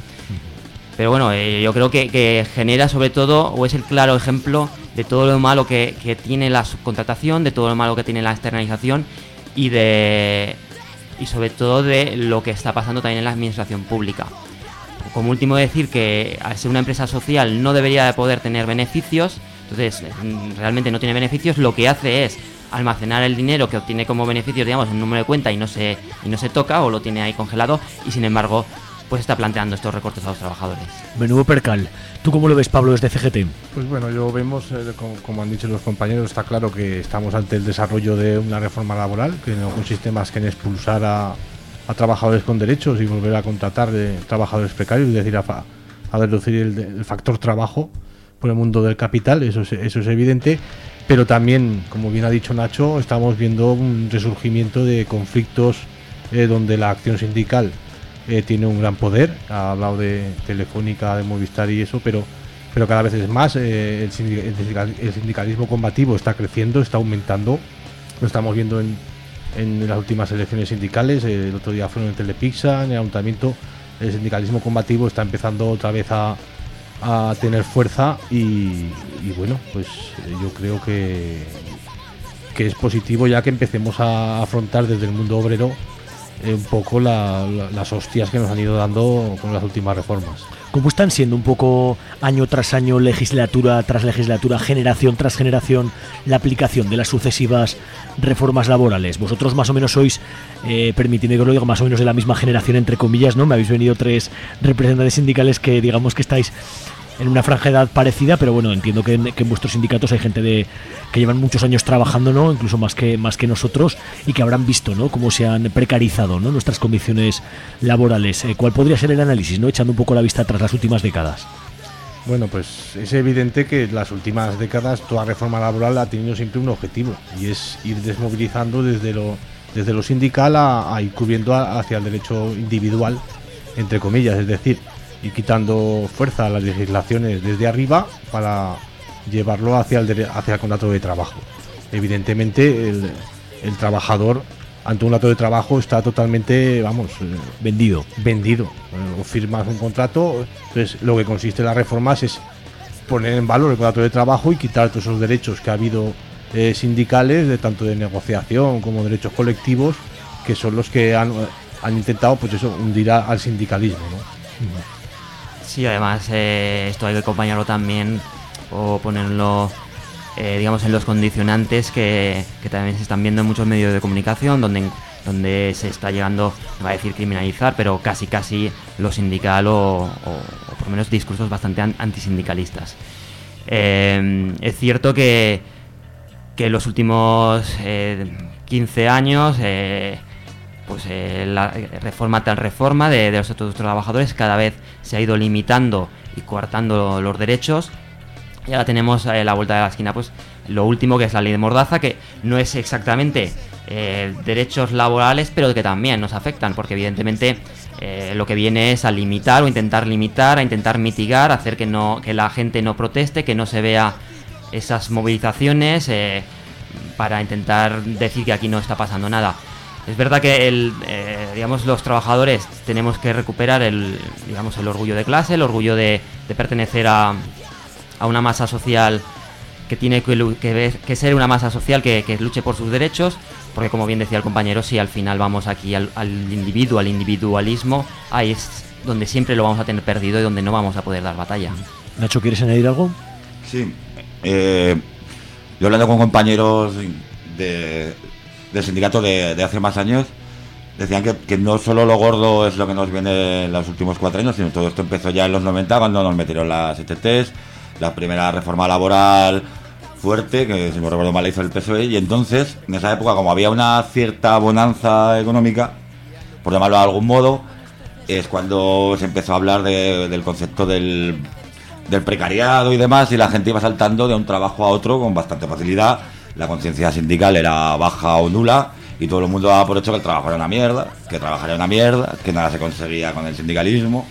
Pero bueno, eh, yo creo que, que genera sobre todo, o es el claro ejemplo de todo lo malo que, que tiene la subcontratación, de todo lo malo que tiene la externalización y de y sobre todo de lo que está pasando también en la administración pública. Como último, decir que al ser una empresa social no debería de poder tener beneficios, entonces realmente no tiene beneficios, lo que hace es almacenar el dinero que obtiene como beneficios, digamos, en un número de cuenta y no se y no se toca, o lo tiene ahí congelado, y sin embargo pues está planteando estos recortes a los trabajadores. Menudo percal. ¿Tú cómo lo ves, Pablo, desde C G T? Pues bueno, yo vemos, eh, como, como han dicho los compañeros, está claro que estamos ante el desarrollo de una reforma laboral que no consiste más que en expulsar a, a trabajadores con derechos y volver a contratar de trabajadores precarios, es decir, a, a reducir el, el factor trabajo por el mundo del capital, eso es, eso es evidente, pero también, como bien ha dicho Nacho, estamos viendo un resurgimiento de conflictos eh, donde la acción sindical Eh, tiene un gran poder. Ha hablado de Telefónica, de Movistar y eso, pero pero cada vez es más. Eh, el, sindical, el sindicalismo combativo está creciendo, está aumentando. Lo estamos viendo en, en las últimas elecciones sindicales. Eh, el otro día fueron en Telepizza, en el Ayuntamiento. El sindicalismo combativo está empezando otra vez a, a tener fuerza y, y bueno, pues eh, yo creo que, que es positivo ya que empecemos a afrontar desde el mundo obrero Eh, un poco la, la, las hostias que nos han ido dando con las últimas reformas. ¿Cómo están siendo un poco año tras año, legislatura tras legislatura, generación tras generación, la aplicación de las sucesivas reformas laborales? Vosotros más o menos sois, eh, permitidme que os lo diga, más o menos de la misma generación, entre comillas, ¿no? Me habéis venido tres representantes sindicales que digamos que estáis en una franja de edad parecida, pero bueno, entiendo que en, que en vuestros sindicatos hay gente de que llevan muchos años trabajando, ¿no? Incluso más que más que nosotros, y que habrán visto, ¿no?, cómo se han precarizado, ¿no?, nuestras condiciones laborales. Eh, ¿Cuál podría ser el análisis, ¿no?, echando un poco la vista tras las últimas décadas? Bueno, pues es evidente que las últimas décadas toda reforma laboral ha tenido siempre un objetivo, y es ir desmovilizando desde lo desde lo sindical a, a ir cubriendo a, hacia el derecho individual, entre comillas, es decir, y quitando fuerza a las legislaciones desde arriba para llevarlo hacia el, de, hacia el contrato de trabajo. Evidentemente el, el trabajador ante un contrato de trabajo está totalmente, vamos, eh, vendido. Vendido. Eh, o firmas un contrato, entonces lo que consiste en las reformas es poner en valor el contrato de trabajo y quitar todos esos derechos que ha habido eh, sindicales, de tanto de negociación como derechos colectivos, que son los que han, han intentado, pues eso, hundir a, al sindicalismo, ¿no? Uh-huh. Sí, además eh, esto hay que acompañarlo también o ponerlo, eh, digamos, en los condicionantes que, que también se están viendo en muchos medios de comunicación, donde, donde se está llegando, no va a decir criminalizar, pero casi casi lo sindical o, o, o por lo menos discursos bastante antisindicalistas. Eh, es cierto que, que en los últimos eh, quince años... Eh, pues eh, la reforma tras reforma de, de los otros trabajadores cada vez se ha ido limitando y coartando los derechos, y ahora tenemos a eh, la vuelta de la esquina pues lo último, que es la ley de Mordaza, que no es exactamente eh, derechos laborales, pero que también nos afectan, porque evidentemente eh, lo que viene es a limitar o intentar limitar, a intentar mitigar, hacer que no que la gente no proteste, que no se vea esas movilizaciones, eh, para intentar decir que aquí no está pasando nada. Es verdad que el, eh, digamos, los trabajadores tenemos que recuperar el, digamos, el orgullo de clase, el orgullo de, de pertenecer a, a una masa social que tiene que, que, que ser una masa social que, que luche por sus derechos, porque como bien decía el compañero, si al final vamos aquí al, al individuo, al individualismo, ahí es donde siempre lo vamos a tener perdido y donde no vamos a poder dar batalla. Nacho, ¿quieres añadir algo? Sí, eh, yo hablando con compañeros de... del sindicato de, de hace más años, decían que, que no solo lo gordo es lo que nos viene en los últimos cuatro años, sino todo esto empezó ya en los noventa, cuando nos metieron las E T Ts, la primera reforma laboral fuerte, que si no recuerdo mal la hizo el P S O E, y entonces, en esa época, como había una cierta bonanza económica, por llamarlo de algún modo, es cuando se empezó a hablar de, del concepto del, del precariado y demás, y la gente iba saltando de un trabajo a otro con bastante facilidad, la conciencia sindical era baja o nula y todo el mundo daba por hecho que el trabajo era una mierda, que trabajar era una mierda, que nada se conseguía con el sindicalismo.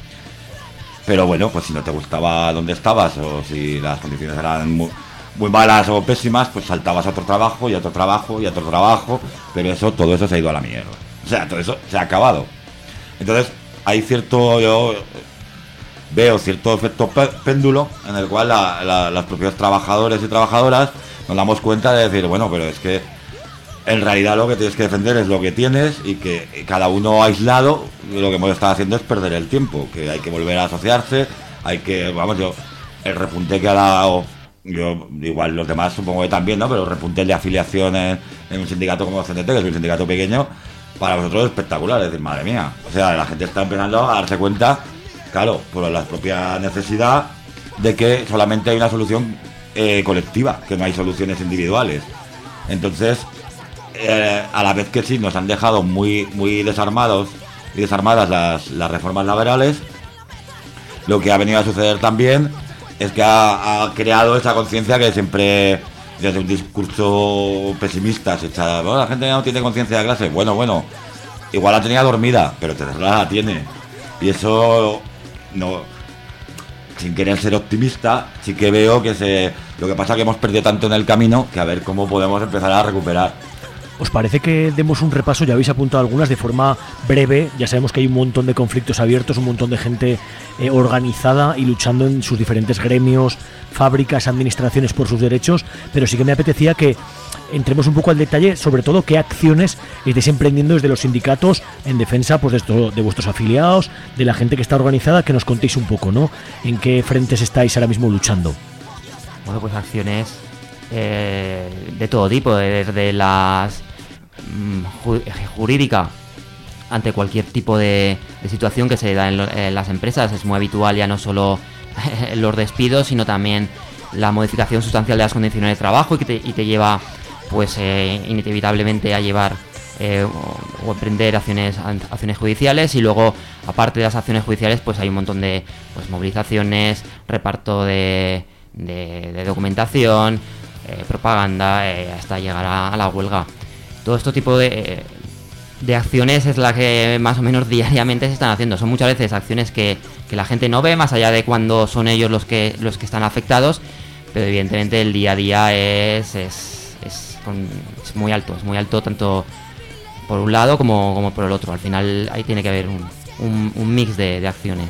Pero bueno, pues si no te gustaba donde estabas o si las condiciones eran muy, muy malas o pésimas, pues saltabas a otro trabajo y a otro trabajo y a otro trabajo, pero eso, todo eso se ha ido a la mierda. O sea, todo eso se ha acabado. Entonces, hay cierto, yo veo cierto efecto péndulo en el cual la, la, los propios trabajadores y trabajadoras nos damos cuenta de decir, bueno, pero es que en realidad lo que tienes que defender es lo que tienes y que cada uno aislado lo que hemos estado haciendo es perder el tiempo, que hay que volver a asociarse, hay que, vamos, yo, el repunte que ha dado, yo, igual los demás supongo que también, ¿no? Pero el repunte de afiliación en, en un sindicato como C N T, que es un sindicato pequeño, para vosotros es espectacular, es decir, madre mía, o sea, la gente está empezando a darse cuenta, claro, por la propia necesidad de que solamente hay una solución eh, colectiva, que no hay soluciones individuales. Entonces, Eh, a la vez que sí nos han dejado muy muy desarmados y desarmadas las, las reformas laborales, lo que ha venido a suceder también es que ha, ha creado esa conciencia que siempre desde un discurso pesimista se echa, bueno, la gente no tiene conciencia de clase, bueno, bueno, igual la tenía dormida, pero la tiene, y eso no, sin querer ser optimista, sí que veo que se, lo que pasa es que hemos perdido tanto en el camino que a ver cómo podemos empezar a recuperar. ¿Os parece que demos un repaso? Ya habéis apuntado algunas de forma breve. Ya sabemos que hay un montón de conflictos abiertos, un montón de gente eh, organizada y luchando en sus diferentes gremios, fábricas, administraciones por sus derechos, pero sí que me apetecía que entremos un poco al detalle, sobre todo qué acciones estáis emprendiendo desde los sindicatos en defensa pues de, esto, de vuestros afiliados, de la gente que está organizada, que nos contéis un poco, ¿no? ¿En qué frentes estáis ahora mismo luchando? Bueno, pues acciones eh, de todo tipo, desde las jurídica ante cualquier tipo de, de situación que se da en, lo, en las empresas. Es muy habitual ya no solo los despidos, sino también la modificación sustancial de las condiciones de trabajo y que te, y te lleva pues eh, inevitablemente a llevar eh, o, o emprender acciones acciones judiciales. Y luego, aparte de las acciones judiciales, pues hay un montón de pues movilizaciones, reparto de, de, de documentación, eh, propaganda, eh, hasta llegar a, a la huelga. Todo este tipo de, de acciones es la que más o menos diariamente se están haciendo. Son muchas veces acciones que, que la gente no ve, más allá de cuando son ellos los que los que están afectados, pero evidentemente el día a día es, es, es, con, es muy alto, es muy alto tanto por un lado como, como por el otro. Al final ahí tiene que haber un, un, un mix de, de acciones.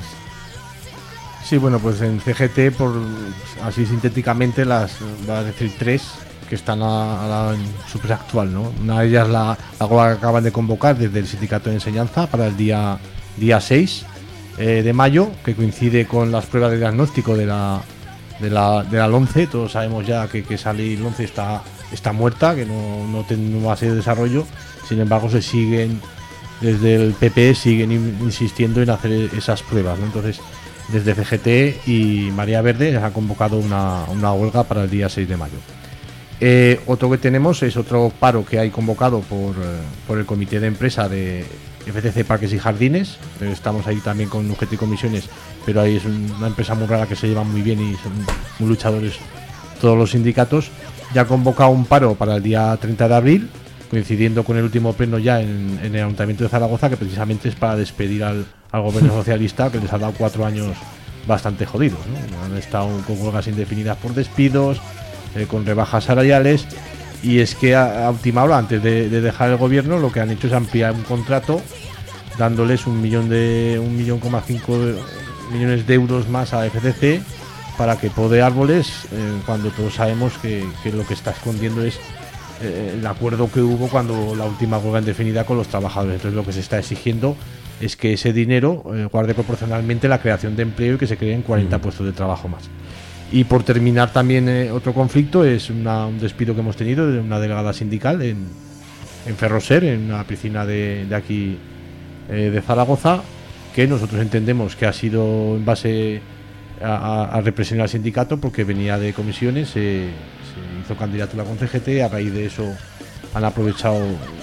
Sí, bueno, pues en C G T, por así sintéticamente, las va a decir tres que están a, a la, en su presa actual, ¿no? Una de ellas la, la que acaban de convocar desde el Sindicato de Enseñanza para el día día seis eh, de mayo, que coincide con las pruebas de diagnóstico de la de la, de la LOMCE. Todos sabemos ya que, que esa ley LOMCE está, está muerta, que no, no, ten, no va a ser de desarrollo. Sin embargo, se siguen, desde el P P siguen in, insistiendo en hacer esas pruebas, ¿no? Entonces, desde C G T y Marea Verde se ha convocado una, una huelga para el día seis de mayo. Eh, otro que tenemos es otro paro que hay convocado por, eh, por el comité de empresa de F C C Parques y Jardines. Eh, estamos ahí también con U G T y comisiones, pero ahí es una empresa muy rara que se lleva muy bien y son muy luchadores todos los sindicatos. Ya ha convocado un paro para el día treinta de abril, coincidiendo con el último pleno ya en, en el Ayuntamiento de Zaragoza, que precisamente es para despedir al, al gobierno socialista, que les ha dado cuatro años bastante jodidos, ¿no? Han estado con huelgas indefinidas por despidos, Eh, con rebajas salariales, y es que a, a última hora, antes de, de dejar el gobierno, lo que han hecho es ampliar un contrato dándoles un millón de un millón coma cinco millones de euros más a F C C para que pode árboles, eh, cuando todos sabemos que, que lo que está escondiendo es eh, el acuerdo que hubo cuando la última huelga indefinida con los trabajadores. Entonces, lo que se está exigiendo es que ese dinero eh, guarde proporcionalmente la creación de empleo y que se creen cuarenta puestos de trabajo más. Y por terminar también eh, otro conflicto es una, un despido que hemos tenido de una delegada sindical en, en Ferroser, en una piscina de, de aquí eh, de Zaragoza, que nosotros entendemos que ha sido en base a, a represionar al sindicato porque venía de comisiones, eh, se hizo candidatura con C G T, a raíz de eso han aprovechado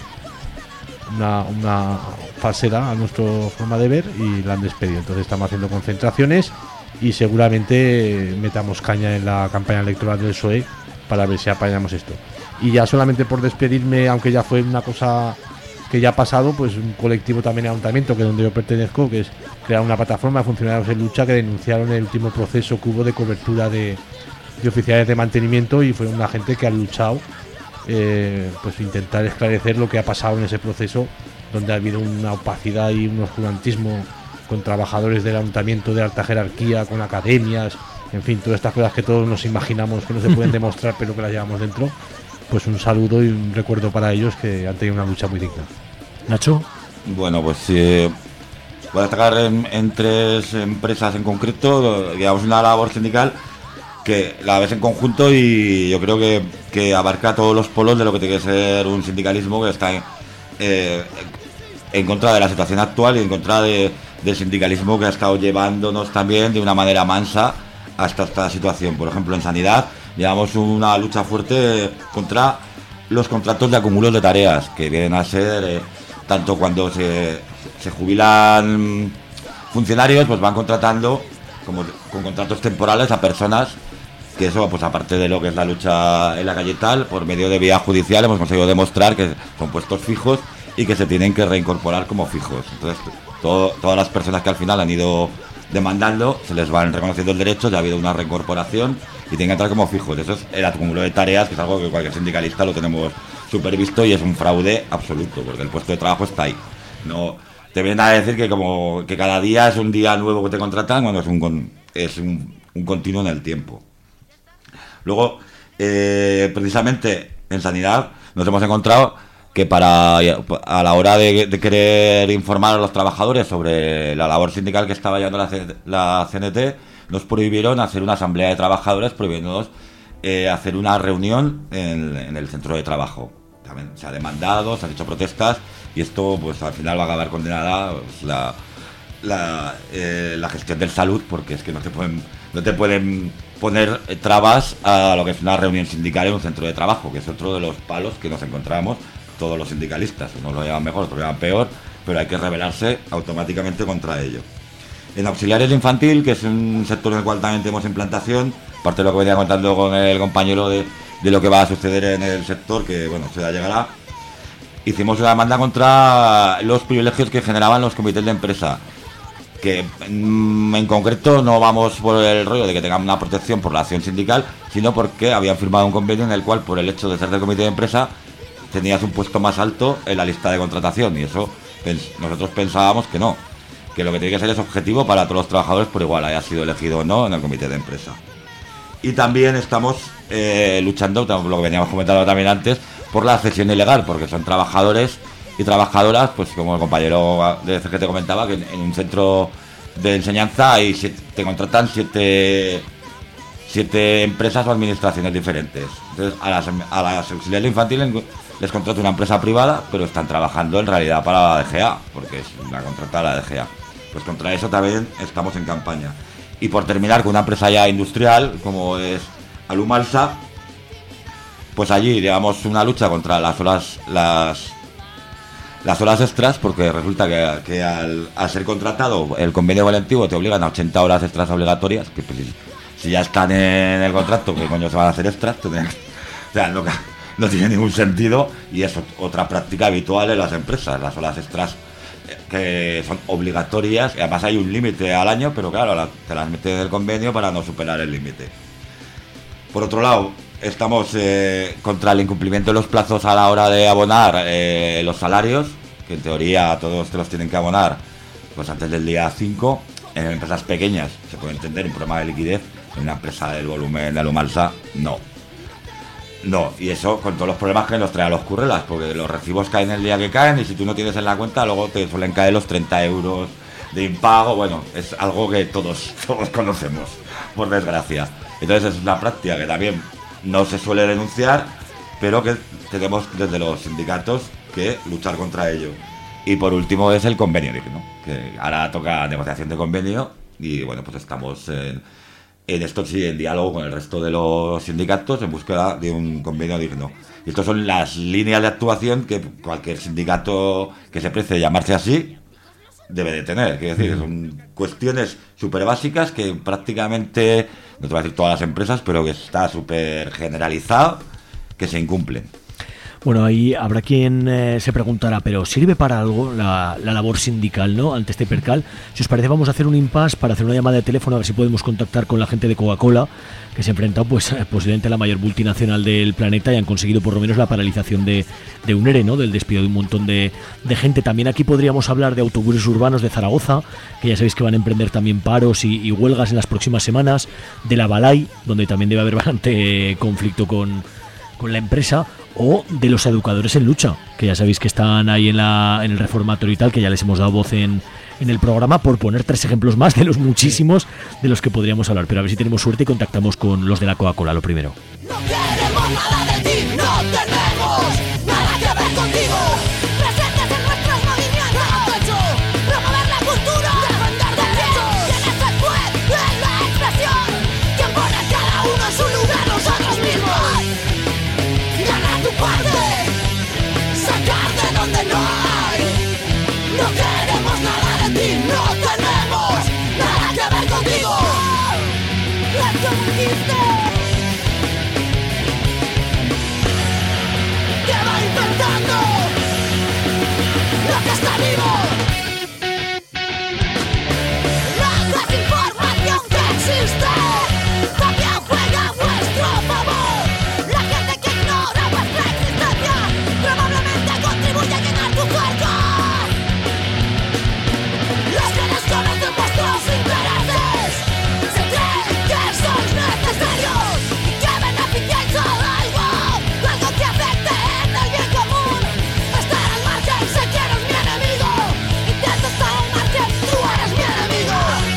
una, una falsedad a nuestra forma de ver y la han despedido. Entonces estamos haciendo concentraciones y seguramente metamos caña en la campaña electoral del P S O E para ver si apañamos esto. Y ya solamente por despedirme, aunque ya fue una cosa que ya ha pasado, pues un colectivo también de ayuntamiento, que es donde yo pertenezco, que es crear una plataforma de funcionarios en lucha, que denunciaron el último proceso que hubo de cobertura de, de oficiales de mantenimiento, y fue una gente que ha luchado eh, pues intentar esclarecer lo que ha pasado en ese proceso, donde ha habido una opacidad y un oscurantismo con trabajadores del ayuntamiento de alta jerarquía, con academias, en fin, todas estas cosas que todos nos imaginamos que no se pueden demostrar pero que las llevamos dentro. Pues un saludo y un recuerdo para ellos, que han tenido una lucha muy digna. Nacho. Bueno, pues eh, voy a destacar en, en tres empresas en concreto. Llevamos una labor sindical que la ves en conjunto, y yo creo que, que abarca todos los polos de lo que tiene que ser un sindicalismo que está en, eh, en contra de la situación actual y en contra de, del sindicalismo que ha estado llevándonos también de una manera mansa hasta esta situación. Por ejemplo, en sanidad llevamos una lucha fuerte contra los contratos de acumulos de tareas, que vienen a ser eh, tanto cuando se, se jubilan funcionarios, pues van contratando como con contratos temporales a personas, que eso, pues aparte de lo que es la lucha en la calle y tal, por medio de vía judicial hemos conseguido demostrar que son puestos fijos y que se tienen que reincorporar como fijos. Entonces, todo, todas las personas que al final han ido demandando, se les van reconociendo el derecho, ya ha habido una reincorporación y tienen que entrar como fijos. Eso es el acúmulo de tareas, que es algo que cualquier sindicalista lo tenemos súper visto, y es un fraude absoluto, porque el puesto de trabajo está ahí. No te vienen a decir que como que cada día es un día nuevo que te contratan, cuando es un, es un, un continuo en el tiempo. Luego, eh, precisamente en sanidad nos hemos encontrado que para a la hora de, de querer informar a los trabajadores sobre la labor sindical que estaba llevando la, la C N T, nos prohibieron hacer una asamblea de trabajadores, prohibiéndonos eh, hacer una reunión en, en el centro de trabajo. También se ha demandado, se han hecho protestas, y esto pues al final va a acabar condenada pues, la, la, eh, la gestión del salud, porque es que no te pueden no te pueden poner trabas a lo que es una reunión sindical en un centro de trabajo, que es otro de los palos que nos encontramos todos los sindicalistas. Unos lo llevan mejor, otros lo llevan peor, pero hay que rebelarse automáticamente contra ello. En auxiliares de infantil, que es un sector en el cual también tenemos implantación, aparte de lo que venía contando con el compañero de, de lo que va a suceder en el sector, que bueno, se ya llegará, hicimos una demanda contra los privilegios que generaban los comités de empresa, que mm, en concreto no vamos por el rollo de que tengan una protección por la acción sindical, sino porque habían firmado un convenio en el cual, por el hecho de ser del comité de empresa, tenías un puesto más alto en la lista de contratación, y eso pens- nosotros pensábamos que no, que lo que tiene que ser es objetivo para todos los trabajadores por igual, haya sido elegido o no en el comité de empresa. Y también estamos eh, luchando, lo que veníamos comentando también antes, por la cesión ilegal, porque son trabajadores y trabajadoras, pues como el compañero de C G T comentaba, que en, en un centro de enseñanza hay siete, te contratan siete, siete empresas o administraciones diferentes. Entonces a las, a las auxiliares infantiles les contrata una empresa privada, pero están trabajando en realidad para la D G A, porque es una contratada la D G A. Pues contra eso también estamos en campaña. Y por terminar, con una empresa ya industrial, como es Alumalsa, pues allí llevamos una lucha contra las horas las las horas extras, porque resulta que, que al, al ser contratado, el convenio colectivo te obligan a ochenta horas extras obligatorias, que pues, si ya están en el contrato, ¿qué coño se van a hacer extras? Tendrían que, o sea, no, no tiene ningún sentido, y es otra práctica habitual en las empresas, las horas extras que son obligatorias, y además hay un límite al año, pero claro, la, te las meten en el convenio para no superar el límite. Por otro lado, estamos eh, contra el incumplimiento de los plazos a la hora de abonar eh, los salarios, que en teoría todos te los tienen que abonar pues antes del día cinco. En empresas pequeñas se puede entender un problema de liquidez, en una empresa del volumen de Alumalsa no. No, y eso con todos los problemas que nos trae a los currelas, porque los recibos caen el día que caen, y si tú no tienes en la cuenta, luego te suelen caer los treinta euros de impago. Bueno, es algo que todos, todos conocemos, por desgracia. Entonces es una práctica que también no se suele denunciar, pero que tenemos desde los sindicatos que luchar contra ello. Y por último es el convenio digno, que ahora toca negociación de convenio, y bueno, pues estamos en, en esto sí, en diálogo con el resto de los sindicatos en búsqueda de un convenio digno. Y estas son las líneas de actuación que cualquier sindicato que se precie llamarse así debe de tener. Quiero decir, son cuestiones súper básicas que prácticamente, no te voy a decir todas las empresas, pero que está súper generalizado que se incumplen. Bueno, ahí habrá quien eh, se preguntará, ¿pero sirve para algo la, la labor sindical, ¿no?, ante este percal? Si os parece, vamos a hacer un impasse para hacer una llamada de teléfono a ver si podemos contactar con la gente de Coca-Cola, que se ha enfrentado pues posiblemente a la mayor multinacional del planeta y han conseguido por lo menos la paralización de, de un ERE, ¿no?, del despido de un montón de, de gente. También aquí podríamos hablar de autobuses urbanos de Zaragoza, que ya sabéis que van a emprender también paros y, y huelgas en las próximas semanas, de la Balai, donde también debe haber bastante eh, conflicto con, con la empresa, o de los educadores en lucha, que ya sabéis que están ahí en, la, en el reformatorio y tal, que ya les hemos dado voz en, en el programa, por poner tres ejemplos más de los muchísimos de los que podríamos hablar. Pero a ver si tenemos suerte y contactamos con los de la Coca-Cola, lo primero. No queremos nada de ti, no tenemos nada que ver contigo. Presentes en nuestros movimientos, promover la cultura, defender derechos. Quienes después es la expresión, quien pone a cada uno en su lugar, nosotros mismos. Ganar tu parte, sacar de donde no hay. No queremos nada de ti, no tenemos nada que ver contigo. Let's go, que va inventando lo que está vivo. La desinformación que existe también juega a vuestro favor. La gente que ignora vuestra existencia probablemente contribuye a llenar tu cuerpo. Los que desconocen vuestros intereses se creen que sois necesarios y que beneficiáis a algo, algo que afecte en el bien común. Estar al margen, sé que eres mi enemigo. Intento estar al margen, tú eres mi enemigo.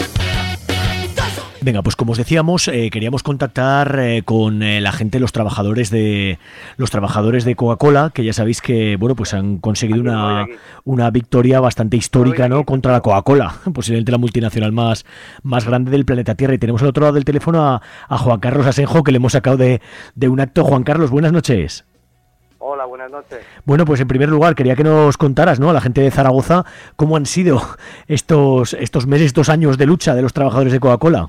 Venga, pues como os decíamos, eh, queríamos contactar eh, con eh, la gente, los trabajadores de los trabajadores de Coca-Cola, que ya sabéis que bueno, pues han conseguido una, una victoria bastante histórica, ¿no?, contra la Coca-Cola, posiblemente la multinacional más, más grande del planeta Tierra. Y tenemos al otro lado del teléfono a, a Juan Carlos Asenjo, que le hemos sacado de, de un acto. Juan Carlos, buenas noches. Hola, buenas noches. Bueno, pues en primer lugar quería que nos contaras, ¿no?, a la gente de Zaragoza, cómo han sido estos, estos meses, estos años de lucha de los trabajadores de Coca-Cola.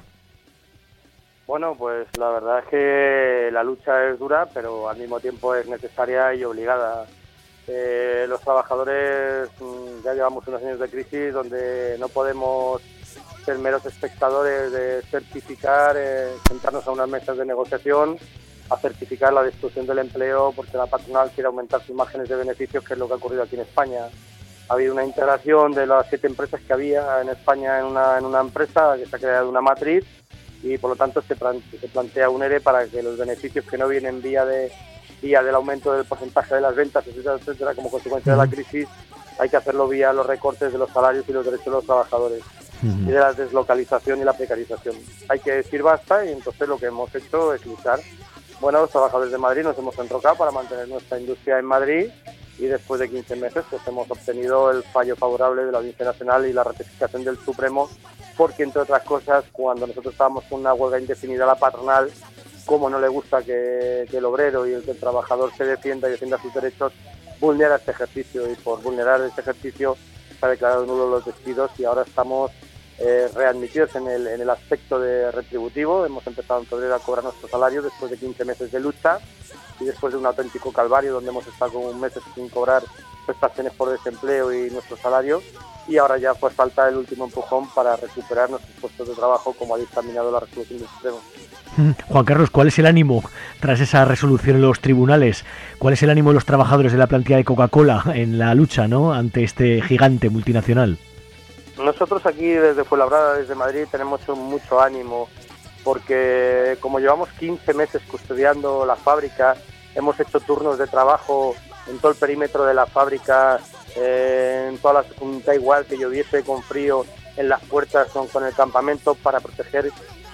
Bueno, pues la verdad es que la lucha es dura, pero al mismo tiempo es necesaria y obligada. Eh, los trabajadores mmm, ya llevamos unos años de crisis donde no podemos ser meros espectadores de certificar, eh, sentarnos a unas mesas de negociación, a certificar la destrucción del empleo porque la patronal quiere aumentar sus márgenes de beneficios, que es lo que ha ocurrido aquí en España. Ha habido una integración de las siete empresas que había en España en una, en una empresa que se ha creado una matriz, y por lo tanto se, plan, se plantea un ERE para que los beneficios que no vienen vía de vía del aumento del porcentaje de las ventas, etcétera, etcétera, como consecuencia de la crisis, hay que hacerlo vía los recortes de los salarios y los derechos de los trabajadores, uh-huh, y de la deslocalización y la precarización. Hay que decir basta, y entonces lo que hemos hecho es luchar. Bueno, los trabajadores de Madrid nos hemos enrocado para mantener nuestra industria en Madrid, y después de quince meses pues hemos obtenido el fallo favorable de la Audiencia Nacional y la ratificación del Supremo, porque entre otras cosas, cuando nosotros estábamos con una huelga indefinida, la patronal, como no le gusta que, que el obrero y el, que el trabajador se defienda y defienda sus derechos, vulnera este ejercicio, y por vulnerar este ejercicio se ha declarado nulo los despidos, y ahora estamos eh, readmitidos en el, en el aspecto de retributivo. Hemos empezado en febrero a cobrar nuestro salario después de quince meses de lucha y después de un auténtico calvario donde hemos estado con meses sin cobrar prestaciones por desempleo y nuestro salario, y ahora ya pues falta el último empujón para recuperar nuestros puestos de trabajo, como ha dictaminado la resolución del Supremo. Juan Carlos, ¿cuál es el ánimo tras esa resolución en los tribunales? ¿Cuál es el ánimo de los trabajadores de la plantilla de Coca-Cola en la lucha, ¿no?, ante este gigante multinacional? Nosotros aquí desde Fuenlabrada, desde Madrid, tenemos mucho ánimo, porque como llevamos quince meses custodiando la fábrica, hemos hecho turnos de trabajo en todo el perímetro de la fábrica, eh, en toda la da igual que lloviese con frío, en las puertas con, con el campamento, para proteger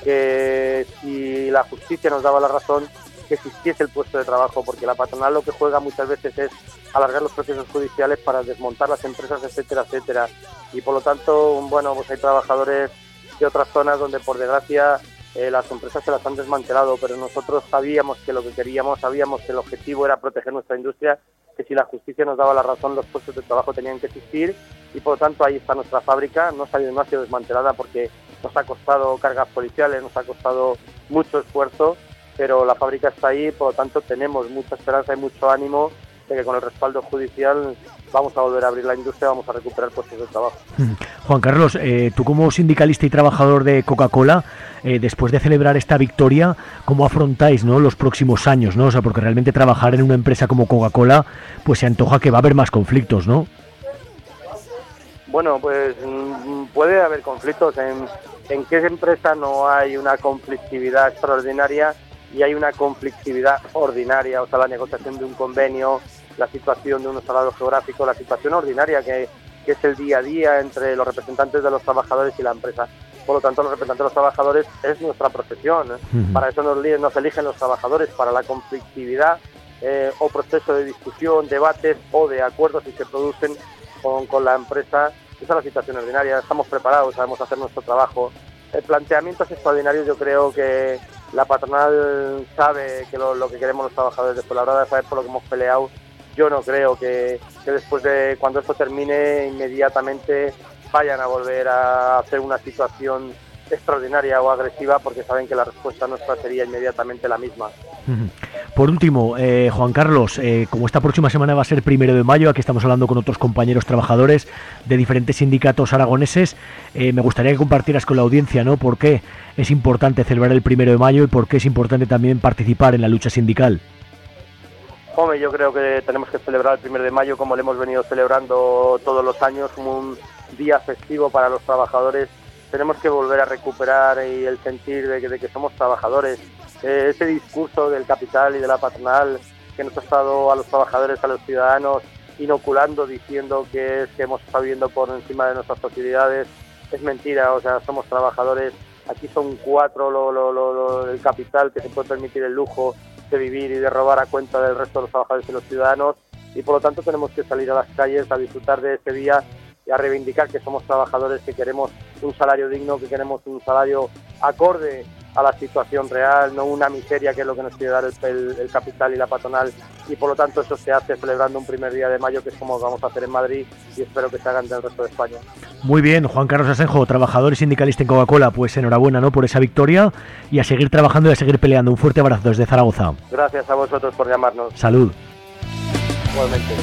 que si la justicia nos daba la razón, que existiese el puesto de trabajo, porque la patronal lo que juega muchas veces es alargar los procesos judiciales para desmontar las empresas, etcétera, etcétera. Y por lo tanto, bueno, pues hay trabajadores de otras zonas donde por desgracia eh, las empresas se las han desmantelado, pero nosotros sabíamos que lo que queríamos, sabíamos que el objetivo era proteger nuestra industria, que si la justicia nos daba la razón, los puestos de trabajo tenían que existir, y por lo tanto ahí está nuestra fábrica. No ha, no ha sido desmantelada porque nos ha costado cargas policiales, nos ha costado mucho esfuerzo, pero la fábrica está ahí, por lo tanto tenemos mucha esperanza y mucho ánimo de que con el respaldo judicial vamos a volver a abrir la industria, vamos a recuperar puestos de trabajo. Juan Carlos, eh, tú como sindicalista y trabajador de Coca-Cola, eh, después de celebrar esta victoria, ¿cómo afrontáis, ¿no?, los próximos años, ¿no? O sea, porque realmente trabajar en una empresa como Coca-Cola, pues se antoja que va a haber más conflictos, ¿no? Bueno, pues puede haber conflictos. En, en qué empresa no hay una conflictividad extraordinaria y hay una conflictividad ordinaria, o sea, la negociación de un convenio, la situación de un salario geográfico, la situación ordinaria que, que es el día a día entre los representantes de los trabajadores y la empresa. Por lo tanto, los representantes de los trabajadores es nuestra profesión, ¿eh? Uh-huh. Para eso nos, nos eligen los trabajadores, para la conflictividad eh, o proceso de discusión, debates o de acuerdos que se producen con, con la empresa. Esa es la situación ordinaria, estamos preparados, sabemos hacer nuestro trabajo. El planteamiento es extraordinario, yo creo que la patronal sabe que lo, lo que queremos los trabajadores después, la verdad de saber por lo que hemos peleado. Yo no creo que, que después de cuando esto termine inmediatamente vayan a volver a hacer una situación extraordinaria o agresiva, porque saben que la respuesta nuestra sería inmediatamente la misma. Por último, eh, Juan Carlos, eh, como esta próxima semana va a ser primero de mayo, aquí estamos hablando con otros compañeros trabajadores de diferentes sindicatos aragoneses, eh, me gustaría que compartieras con la audiencia, ¿no?, por qué es importante celebrar el primero de mayo y por qué es importante también participar en la lucha sindical. Hombre, yo creo que tenemos que celebrar el primero de mayo como lo hemos venido celebrando todos los años, como un día festivo para los trabajadores. Tenemos que volver a recuperar y el sentir de que, de que somos trabajadores. Eh, ese discurso del capital y de la patronal que nos ha estado a los trabajadores, a los ciudadanos, inoculando, diciendo que es que hemos estado viviendo por encima de nuestras posibilidades, es mentira. O sea, somos trabajadores. Aquí son cuatro lo, lo, lo, lo, el capital que se puede permitir el lujo de vivir y de robar a cuenta del resto de los trabajadores y los ciudadanos, y por lo tanto tenemos que salir a las calles a disfrutar de ese día y a reivindicar que somos trabajadores, que queremos un salario digno, que queremos un salario acorde a la situación real, no una miseria que es lo que nos quiere dar el, el, el capital y la patronal, y por lo tanto eso se hace celebrando un primer día de mayo, que es como vamos a hacer en Madrid, y espero que se hagan del resto de España. Muy bien, Juan Carlos Asenjo, trabajador y sindicalista en Coca-Cola, pues enhorabuena, ¿no?, por esa victoria, y a seguir trabajando y a seguir peleando. Un fuerte abrazo desde Zaragoza. Gracias a vosotros por llamarnos. Salud. Igualmente.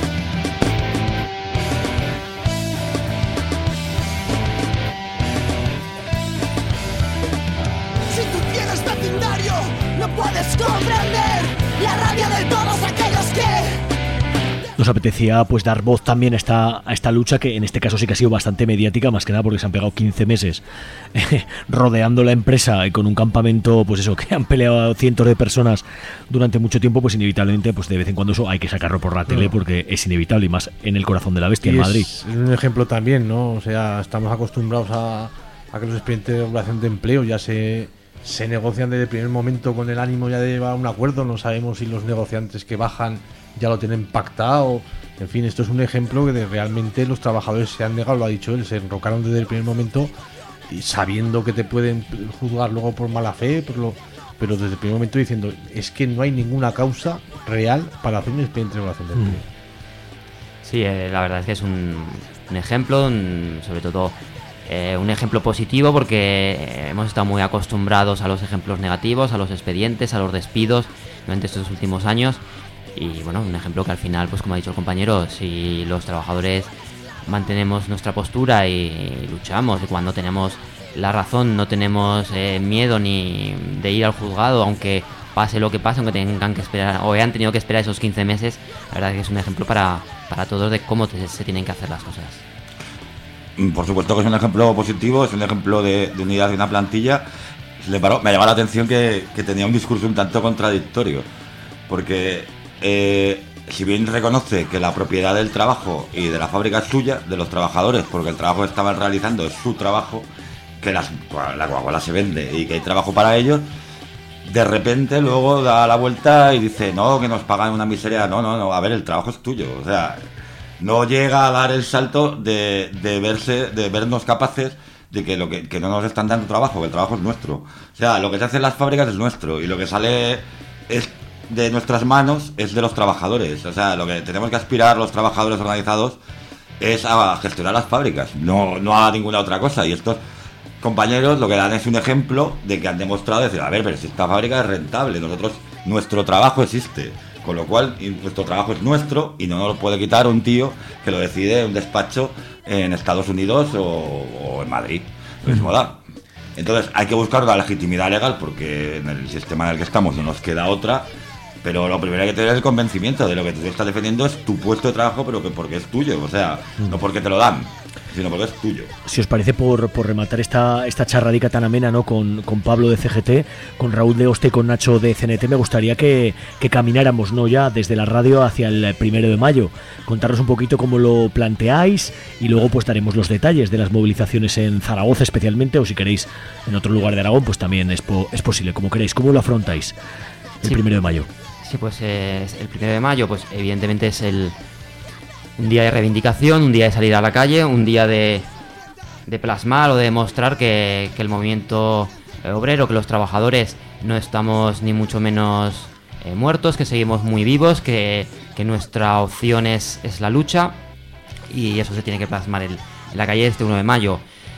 No puedes comprender la rabia de todos aquellos que... Nos apetecía pues dar voz también a esta, a esta lucha, que en este caso sí que ha sido bastante mediática, más que nada porque se han pegado quince meses eh, rodeando la empresa y con un campamento, pues eso, que han peleado cientos de personas durante mucho tiempo, pues inevitablemente pues de vez en cuando eso hay que sacarlo por la tele, no, porque es inevitable, y más en el corazón de la bestia, y en Madrid. Es un ejemplo también, ¿no? O sea, estamos acostumbrados a, a que los expedientes de regulación de empleo ya se... se negocian desde el primer momento con el ánimo ya de llevar a un acuerdo. No sabemos si los negociantes que bajan ya lo tienen pactado. En fin, esto es un ejemplo que de realmente los trabajadores se han negado, lo ha dicho él, se enrocaron desde el primer momento y sabiendo que te pueden juzgar luego por mala fe, por lo, pero desde el primer momento diciendo es que no hay ninguna causa real para hacer un expediente de regulación de empleo. Sí, eh, la verdad es que es un, un ejemplo, un, sobre todo Eh, un ejemplo positivo, porque hemos estado muy acostumbrados a los ejemplos negativos, a los expedientes, a los despidos durante estos últimos años, y bueno, un ejemplo que al final, pues como ha dicho el compañero, si los trabajadores mantenemos nuestra postura y luchamos, y cuando tenemos la razón no tenemos eh, miedo ni de ir al juzgado, aunque pase lo que pase, aunque tengan que esperar o hayan tenido que esperar esos quince meses, la verdad es que es un ejemplo para, para todos de cómo te, se tienen que hacer las cosas. Por supuesto que es un ejemplo positivo, es un ejemplo de, de unidad de una plantilla. Le paró, me llamó la atención que, que tenía un discurso un tanto contradictorio, porque eh, si bien reconoce que la propiedad del trabajo y de la fábrica es suya, de los trabajadores, porque el trabajo que estaban realizando es su trabajo, que las, la Coca-Cola se vende y que hay trabajo para ellos, de repente luego da la vuelta y dice, no, que nos pagan una miseria. No, no, no, a ver, el trabajo es tuyo, o sea... No llega a dar el salto de, de verse, de vernos capaces de que lo que, que no nos están dando trabajo, que el trabajo es nuestro. O sea, lo que se hace en las fábricas es nuestro y lo que sale es de nuestras manos es de los trabajadores. O sea, lo que tenemos que aspirar los trabajadores organizados es a gestionar las fábricas, no, no a ninguna otra cosa. Y estos compañeros lo que dan es un ejemplo de que han demostrado decir, a ver, pero si esta fábrica es rentable, nosotros, nuestro trabajo existe, con lo cual nuestro trabajo es nuestro y no nos lo puede quitar un tío que lo decide en un despacho en Estados Unidos o, o en Madrid. Lo mismo da. Entonces hay que buscar una legitimidad legal porque en el sistema en el que estamos no nos queda otra, pero lo primero que hay que tener es el convencimiento de lo que tú estás defendiendo es tu puesto de trabajo, pero que porque es tuyo, o sea, no porque te lo dan, sino porque es tuyo. Si os parece, por, por rematar esta, esta charradica tan amena, ¿no? Con, con Pablo de C G T, con Raúl de Oste y con Nacho de C N T, me gustaría que, que camináramos, ¿no? Ya desde la radio hacia el primero de mayo, contarnos un poquito cómo lo planteáis y luego pues daremos los detalles de las movilizaciones en Zaragoza especialmente, o si queréis en otro lugar de Aragón, pues también es, po, es posible, como queréis. ¿Cómo lo afrontáis el sí, primero de mayo? Sí, pues eh, el primero de mayo, pues evidentemente es el un día de reivindicación, un día de salir a la calle, un día de, de plasmar o de demostrar que, que el movimiento obrero, que los trabajadores no estamos ni mucho menos eh, muertos, que seguimos muy vivos, que, que nuestra opción es, es la lucha, y eso se tiene que plasmar en, en la calle este uno de mayo.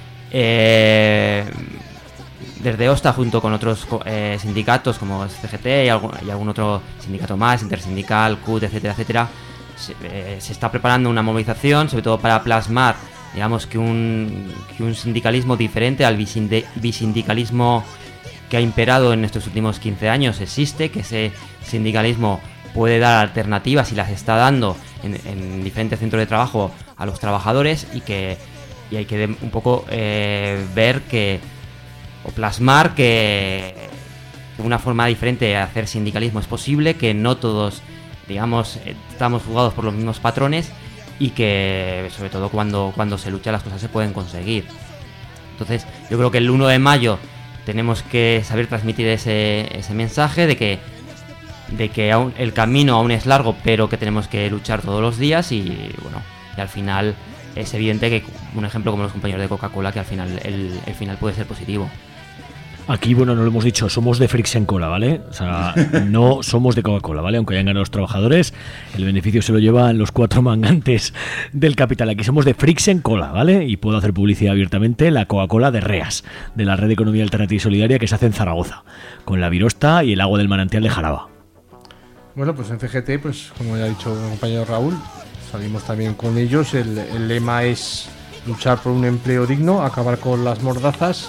Eh, desde OSTA, junto con otros eh, sindicatos como C G T y algún, y algún otro sindicato más, Intersindical, C U T, etcétera, etcétera, se, eh, se está preparando una movilización, sobre todo para plasmar, digamos, que un, que un sindicalismo diferente al bisinde, bisindicalismo que ha imperado en estos últimos quince años existe, que ese sindicalismo puede dar alternativas y las está dando en, en diferentes centros de trabajo a los trabajadores, y que y hay que de, un poco eh, ver que o plasmar que una forma diferente de hacer sindicalismo es posible, que no todos, digamos, estamos jugados por los mismos patrones, y que sobre todo cuando, cuando se lucha las cosas se pueden conseguir. Entonces yo creo que el uno de mayo tenemos que saber transmitir ese, ese mensaje de que, de que aún, el camino aún es largo, pero que tenemos que luchar todos los días, y bueno, y al final es evidente que un ejemplo como los compañeros de Coca-Cola, que al final el, el final puede ser positivo. Aquí, bueno, no lo hemos dicho, somos de Friction Cola, ¿vale? O sea, no somos de Coca-Cola, ¿vale? Aunque hayan ganado los trabajadores, el beneficio se lo llevan los cuatro mangantes del capital. Aquí somos de Friction Cola, ¿vale? Y puedo hacer publicidad abiertamente, la Coca-Cola de REAS, de la Red de Economía Alternativa y Solidaria, que se hace en Zaragoza, con la Virosta y el agua del manantial de Jaraba. Bueno, pues en C G T, pues como ya ha dicho el compañero Raúl, salimos también con ellos. El, el lema es luchar por un empleo digno, acabar con las mordazas.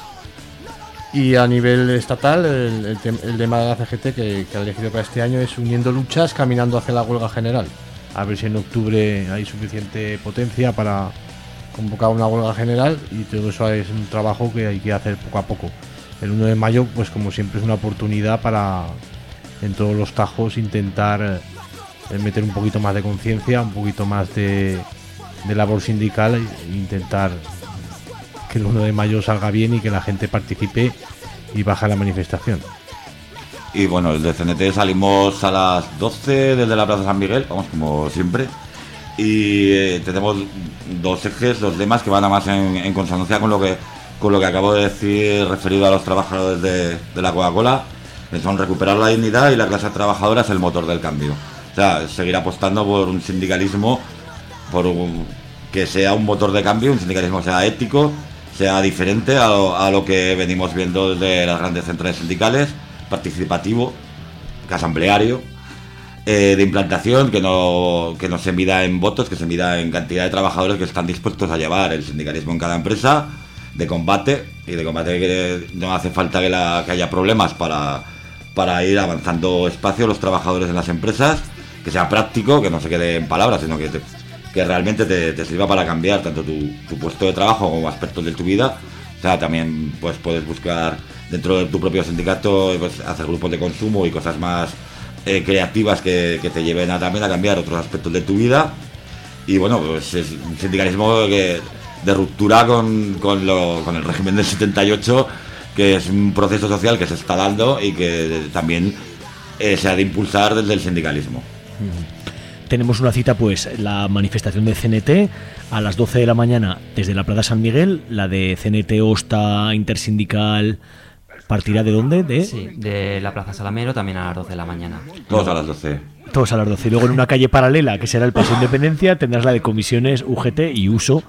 Y a nivel estatal, el, el, el lema de la C G T que, que ha elegido para este año es uniendo luchas, caminando hacia la huelga general. A ver si en octubre hay suficiente potencia para convocar una huelga general, y todo eso es un trabajo que hay que hacer poco a poco. El uno de mayo, pues como siempre, es una oportunidad para, en todos los tajos, intentar eh, meter un poquito más de conciencia, un poquito más de, de labor sindical, e intentar que el uno de mayo salga bien y que la gente participe y baje la manifestación. Y bueno, el de C N T salimos a las doce desde la Plaza San Miguel, vamos, como siempre, y eh, tenemos dos ejes, dos lemas que van a más en, en consonancia con lo que con lo que acabo de decir referido a los trabajadores de, de la Coca-Cola, que son recuperar la dignidad, y la clase trabajadora es el motor del cambio. O sea, seguir apostando por un sindicalismo, por un, que sea un motor de cambio, un sindicalismo que sea ético, sea diferente a lo, a lo que venimos viendo desde las grandes centrales sindicales, participativo, asambleario, eh, de implantación, que no, que no se mida en votos, que se mida en cantidad de trabajadores que están dispuestos a llevar el sindicalismo en cada empresa, de combate, y de combate que no hace falta que, la, que haya problemas para, para ir avanzando espacio los trabajadores en las empresas, que sea práctico, que no se quede en palabras, sino que te, que realmente te, te sirva para cambiar tanto tu, tu puesto de trabajo como aspectos de tu vida. O sea, también pues puedes buscar dentro de tu propio sindicato, pues, hacer grupos de consumo y cosas más eh, creativas que, que te lleven a, también a cambiar otros aspectos de tu vida. Y bueno, pues es un sindicalismo que, de ruptura con, con, lo, con el régimen del setenta y ocho, que es un proceso social que se está dando y que también eh, se ha de impulsar desde el sindicalismo. Mm. Tenemos una cita, pues, la manifestación de C N T a las doce de la mañana desde la Plaza San Miguel, la de C N T Osta Intersindical partirá de dónde? De sí, de la Plaza Salamero, también a las doce de la mañana. Todos a las doce. Todos a las doce. Y luego en una calle paralela, que será el Paso Independencia, tendrás la de comisiones U G T y U S O,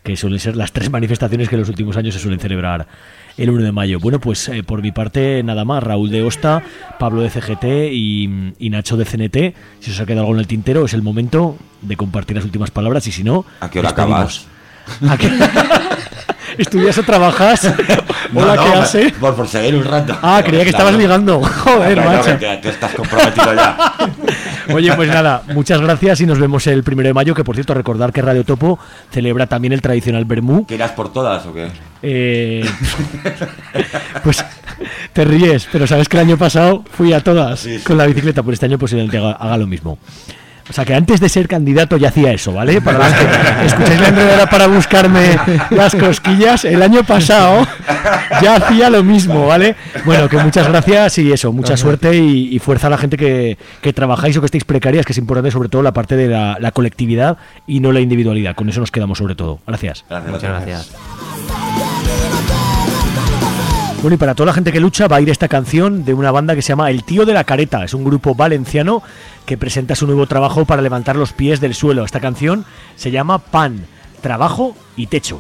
que suelen ser las tres manifestaciones que en los últimos años se suelen celebrar el uno de mayo. Bueno, pues eh, por mi parte nada más. Raúl de Osta, Pablo de C G T y, y Nacho de C N T. Si os ha quedado algo en el tintero, es el momento de compartir las últimas palabras y si no, ¿a qué hora despedimos. acabas? ¿A qué? ¿Estudias o trabajas? Hola, no, ¿qué no, hace? Por, por seguir un rato. Ah, creía que estabas ligando. Joder, no, macho. No, te, te estás comprometido ya. Oye, pues nada, muchas gracias y nos vemos el primero de mayo, que por cierto, recordar que Radio Topo celebra también el tradicional Bermú. ¿Que irás por todas o qué? Eh, pues te ríes, pero sabes que el año pasado fui a todas sí, sí. con la bicicleta, pues este año posiblemente haga, haga lo mismo. O sea que antes de ser candidato ya hacía eso, ¿vale? Para los que escucháis la enredadera para buscarme las cosquillas, el año pasado ya hacía lo mismo, ¿vale? Bueno, que muchas gracias y eso, mucha suerte y, y fuerza a la gente que, que trabajáis o que estéis precarias, que es importante sobre todo la parte de la, la colectividad y no la individualidad. Con eso nos quedamos sobre todo. Gracias. Gracias. Muchas gracias. Bueno, y para toda la gente que lucha va a ir esta canción de una banda que se llama El Tío de la Careta. Es un grupo valenciano que presenta su nuevo trabajo para levantar los pies del suelo. Esta canción se llama Pan, Trabajo y Techo.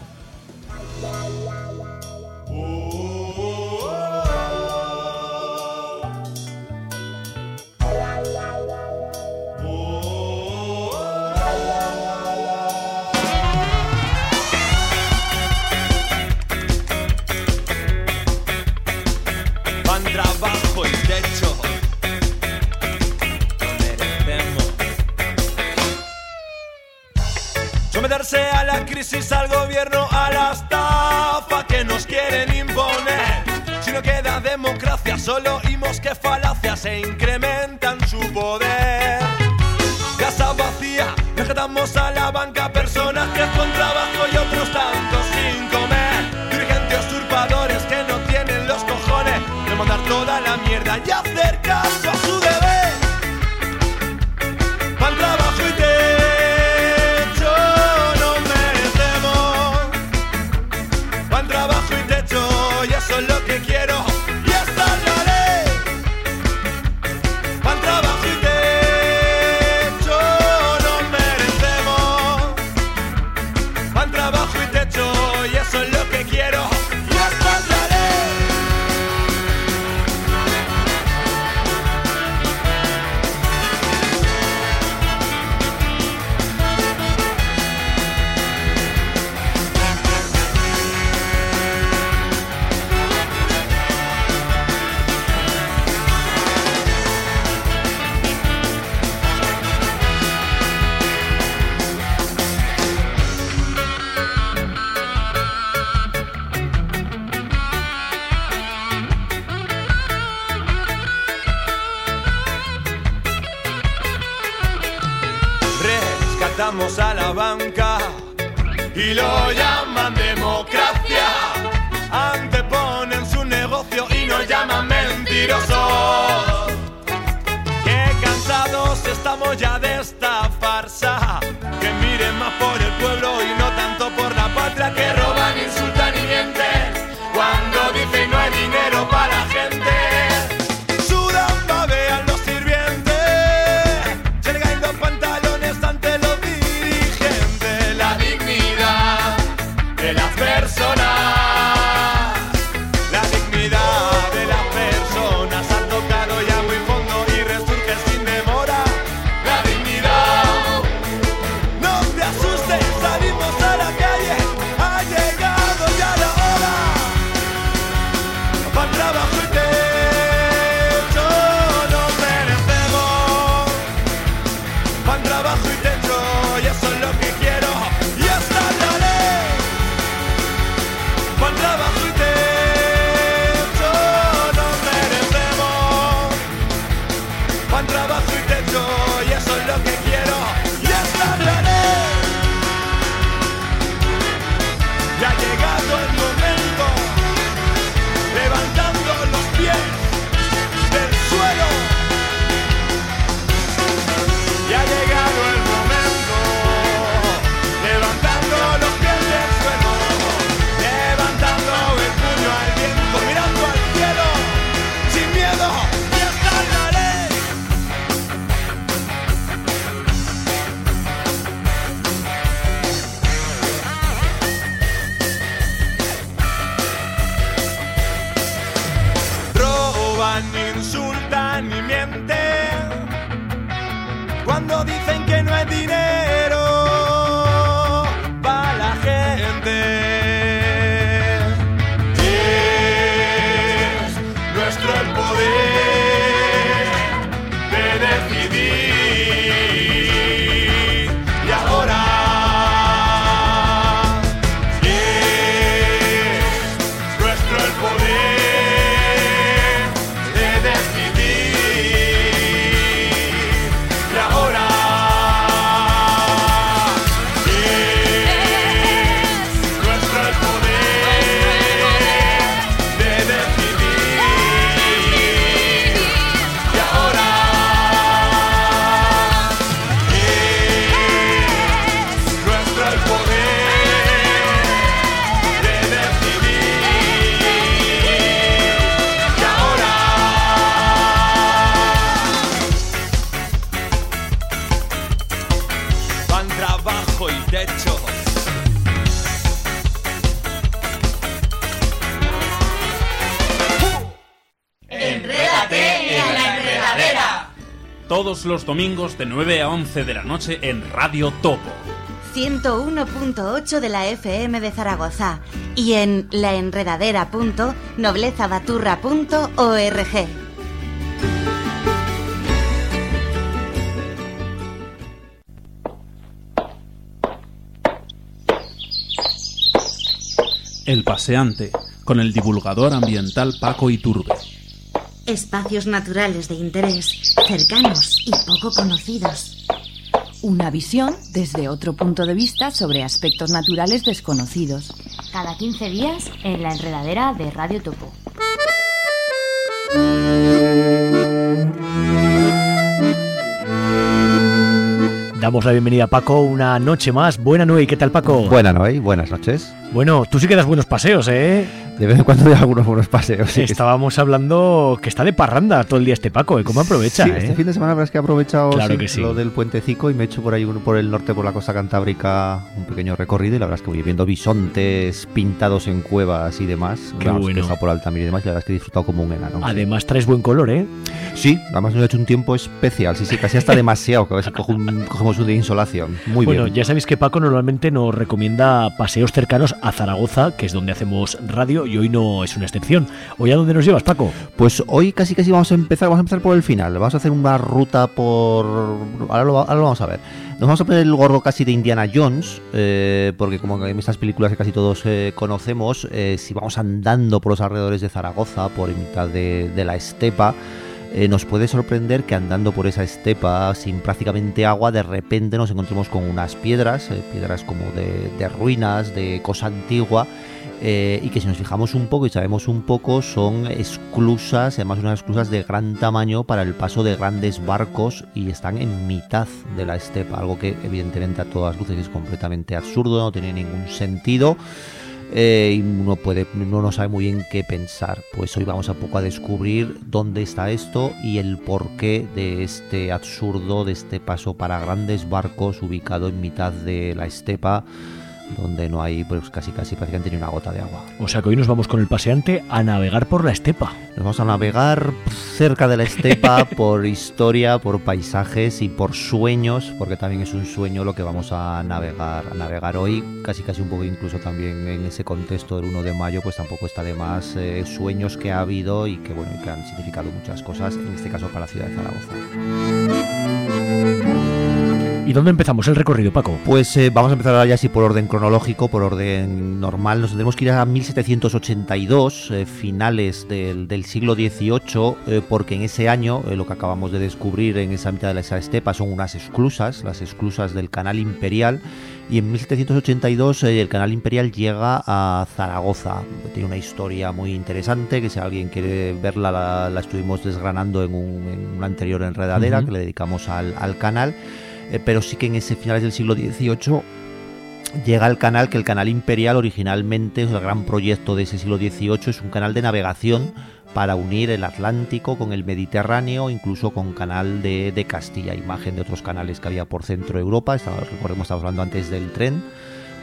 Trabajo y techo, lo merecemos. Someterse a la crisis, al gobierno, a la estafa que nos quieren imponer. Si no queda democracia, solo oímos que falacias e incrementan su poder. Casa vacía, vegetamos a la banca, personajes con trabajo y otros tantos sin comer. Dirigentes usurpadores que no tienen los cojones de mandar toda la mierda y hacer caso a su deber. Pan, trabajo y techo no merecemos. Pan, trabajo y techo, y eso es lo que quiero, y esta es la ley. Pan, trabajo y techo no merecemos. Pan, trabajo y techo, y eso es lo que quiero, y esta es la ley. Rescatamos a la banca y lo llaman democracia. Anteponen su negocio y nos llaman mentirosos. Qué cansados estamos ya de esta farsa. Que miren más por el pueblo y no tanto por la patria. Que roban, insultan y mienten cuando dicen no hay dinero para la gente. Sudan, babean los sirvientes, se le caen los pantalones ante los dirigentes. La dignidad de las personas, la dignidad de las personas. insultan y mienten cuando dicen que no hay dinero para la gente. Es nuestro el poder de decidir y ahora es nuestro el poder de decidir y ahora todos los domingos de nueve a once de la noche en Radio Topo. ciento uno punto ocho de la F M de Zaragoza y en laenredadera punto noblezabaturra punto org. El Paseante, con el divulgador ambiental Paco Iturbe. Espacios naturales de interés, cercanos y poco conocidos. Una visión desde otro punto de vista sobre aspectos naturales desconocidos. Cada quince días en la enredadera de Radio Topo. Damos la bienvenida a Paco una noche más. Buena noche, ¿qué tal, Paco? Buena noche, buenas noches. Bueno, tú sí que das buenos paseos, ¿eh? De vez en cuando doy algunos buenos paseos. Sí. Estábamos hablando que está de parranda todo el día este Paco, ¿eh? ¿Cómo aprovecha? Sí, ¿eh? Este fin de semana la verdad es que he aprovechado claro sí, que sí. lo del puentecico y me he hecho por ahí uno por el norte, por la costa cantábrica, un pequeño recorrido y la verdad es que voy viendo bisontes pintados en cuevas y demás. Qué Vamos, bueno. que por Altamira y demás y la verdad es que he disfrutado como un enano. Además sí. Traes buen color, ¿eh? Sí, además me he hecho un tiempo especial, sí, sí, casi hasta demasiado, que a ver si cojo un, cogemos un día de insolación. Muy bueno, bien. Ya sabéis que Paco normalmente nos recomienda paseos cercanos a Zaragoza, que es donde hacemos radio, y hoy no es una excepción. ¿Hoy a dónde nos llevas, Paco? Pues hoy casi casi vamos a empezar, vamos a empezar por el final. Vamos a hacer una ruta por... Ahora lo, ahora lo vamos a ver. Nos vamos a poner el gorro casi de Indiana Jones, eh, porque como en estas películas que casi todos eh, conocemos, eh, si vamos andando por los alrededores de Zaragoza, por mitad de, de la estepa, Eh, nos puede sorprender que andando por esa estepa sin prácticamente agua, de repente nos encontremos con unas piedras, eh, piedras como de, de ruinas, de cosa antigua, eh, y que si nos fijamos un poco y sabemos un poco son esclusas, además unas esclusas de gran tamaño para el paso de grandes barcos y están en mitad de la estepa, algo que evidentemente a todas luces es completamente absurdo, no tiene ningún sentido. Eh, y uno puede, uno no sabe muy bien qué pensar. Pues hoy vamos a poco a descubrir dónde está esto y el porqué de este absurdo, de este paso para grandes barcos ubicado en mitad de la estepa, donde no hay pues casi casi prácticamente ni una gota de agua. O sea que hoy nos vamos con el paseante a navegar por la estepa. Nos vamos a navegar cerca de la estepa por historia, por paisajes y por sueños, porque también es un sueño lo que vamos a navegar a navegar hoy, casi casi un poco incluso también en ese contexto del uno de mayo, pues tampoco está de más eh, sueños que ha habido y que bueno, y que han significado muchas cosas, en este caso para la ciudad de Zaragoza. ¿Y dónde empezamos el recorrido, Paco? Pues eh, vamos a empezar ahora ya así por orden cronológico, por orden normal. Nos tendremos que ir a mil setecientos ochenta y dos, eh, finales del, del siglo dieciocho, eh, porque en ese año eh, lo que acabamos de descubrir en esa mitad de esa estepa son unas esclusas, las esclusas del Canal Imperial, y en mil setecientos ochenta y dos eh, el Canal Imperial llega a Zaragoza. Tiene una historia muy interesante, que si alguien quiere verla la, la estuvimos desgranando en, un, en una anterior enredadera uh-huh. que le dedicamos al, al canal. Eh, pero sí que en ese finales del siglo dieciocho llega el canal, que el Canal Imperial originalmente, el gran proyecto de ese siglo dieciocho, es un canal de navegación para unir el Atlántico con el Mediterráneo, incluso con canal de, de Castilla, imagen de otros canales que había por centro Europa. Estaba, recordemos, estamos hablando antes del tren,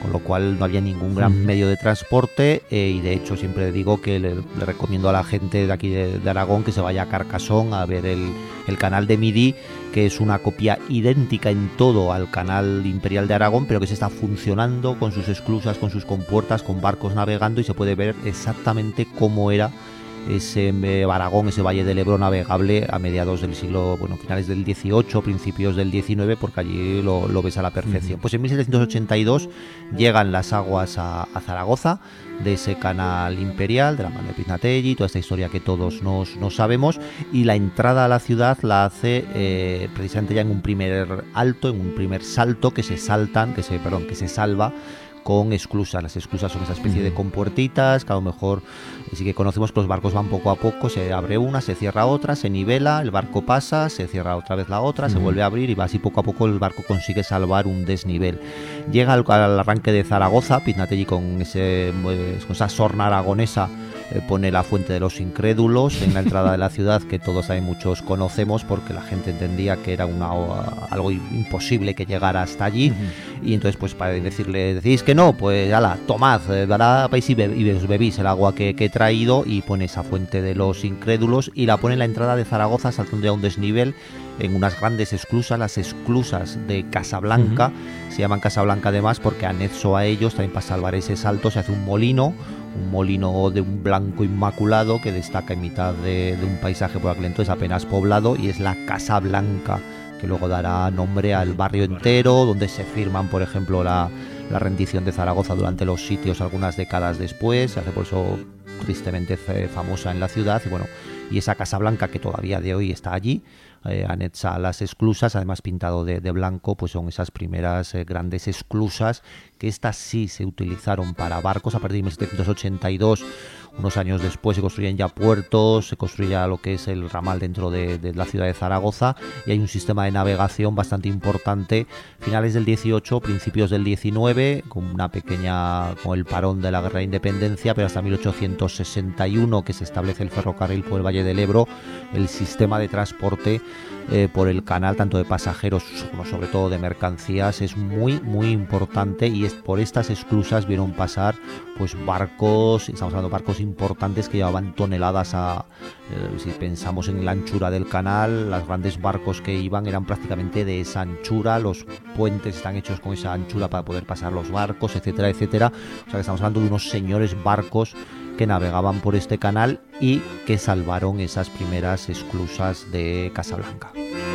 con lo cual no había ningún gran Mm. medio de transporte, eh, y de hecho siempre digo que le, le recomiendo a la gente de aquí de, de Aragón que se vaya a Carcassonne a ver el, el canal de Midi, que es una copia idéntica en todo al canal imperial de Aragón, pero que se está funcionando con sus esclusas, con sus compuertas, con barcos navegando, y se puede ver exactamente cómo era ese eh, Aragón, ese valle del Ebro navegable a mediados del siglo, bueno, finales del dieciocho, principios del diecinueve, porque allí lo, lo ves a la perfección. Pues en mil setecientos ochenta y dos llegan las aguas a, a Zaragoza de ese canal imperial, de la mano de Piznatelli, toda esta historia que todos nos, nos sabemos, y la entrada a la ciudad la hace eh, precisamente ya en un primer alto, en un primer salto que se saltan, que se, perdón, que se salva con esclusas. Las esclusas son esa especie de compuertitas que a lo mejor sí que conocemos, que los barcos van poco a poco, se abre una, se cierra otra, se nivela, el barco pasa, se cierra otra vez la otra, se Ujú. vuelve a abrir, y va así poco a poco el barco consigue salvar un desnivel. Llega al, al arranque de Zaragoza, Piznatelli con, ese, pues, con esa sorna aragonesa eh, pone la fuente de los incrédulos en la entrada de la ciudad, que todos hay muchos conocemos, porque la gente entendía que era una, algo imposible que llegara hasta allí. Y entonces, pues para decirle, decís que no, pues ala, tomad, eh, dará vais y, be- y os bebís el agua que, que he traído, y pone esa fuente de los incrédulos y la pone en la entrada de Zaragoza, saltando ya un desnivel en unas grandes esclusas, las esclusas de Casablanca. Se llaman Casablanca además porque anexo a ellos, también para salvar ese salto, se hace un molino, un molino de un blanco inmaculado que destaca en mitad de, de un paisaje por aquel entonces apenas poblado, y es la Casa Blanca, que luego dará nombre al barrio entero, donde se firman, por ejemplo, la, la rendición de Zaragoza durante los sitios algunas décadas después. Se hace por eso tristemente fe- famosa en la ciudad, y bueno, y esa Casa Blanca que todavía de hoy está allí, eh, anexa a las esclusas, además pintado de, de blanco, pues son esas primeras eh, grandes esclusas, que estas sí se utilizaron para barcos a partir de mil setecientos ochenta y dos. Unos años después se construyen ya puertos, se construye ya lo que es el ramal dentro de, de la ciudad de Zaragoza, y hay un sistema de navegación bastante importante finales del dieciocho, principios del diecinueve, con una pequeña, con el parón de la Guerra de Independencia, pero hasta mil ochocientos sesenta y uno, que se establece el ferrocarril por el Valle del Ebro, el sistema de transporte eh, por el canal, tanto de pasajeros como sobre todo de mercancías, es muy muy importante, y es por estas esclusas vieron pasar pues barcos, estamos hablando de barcos importantes que llevaban toneladas a, eh, si pensamos en la anchura del canal, los grandes barcos que iban eran prácticamente de esa anchura, los puentes están hechos con esa anchura para poder pasar los barcos, etcétera, etcétera. O sea que estamos hablando de unos señores barcos que navegaban por este canal y que salvaron esas primeras esclusas de Casablanca.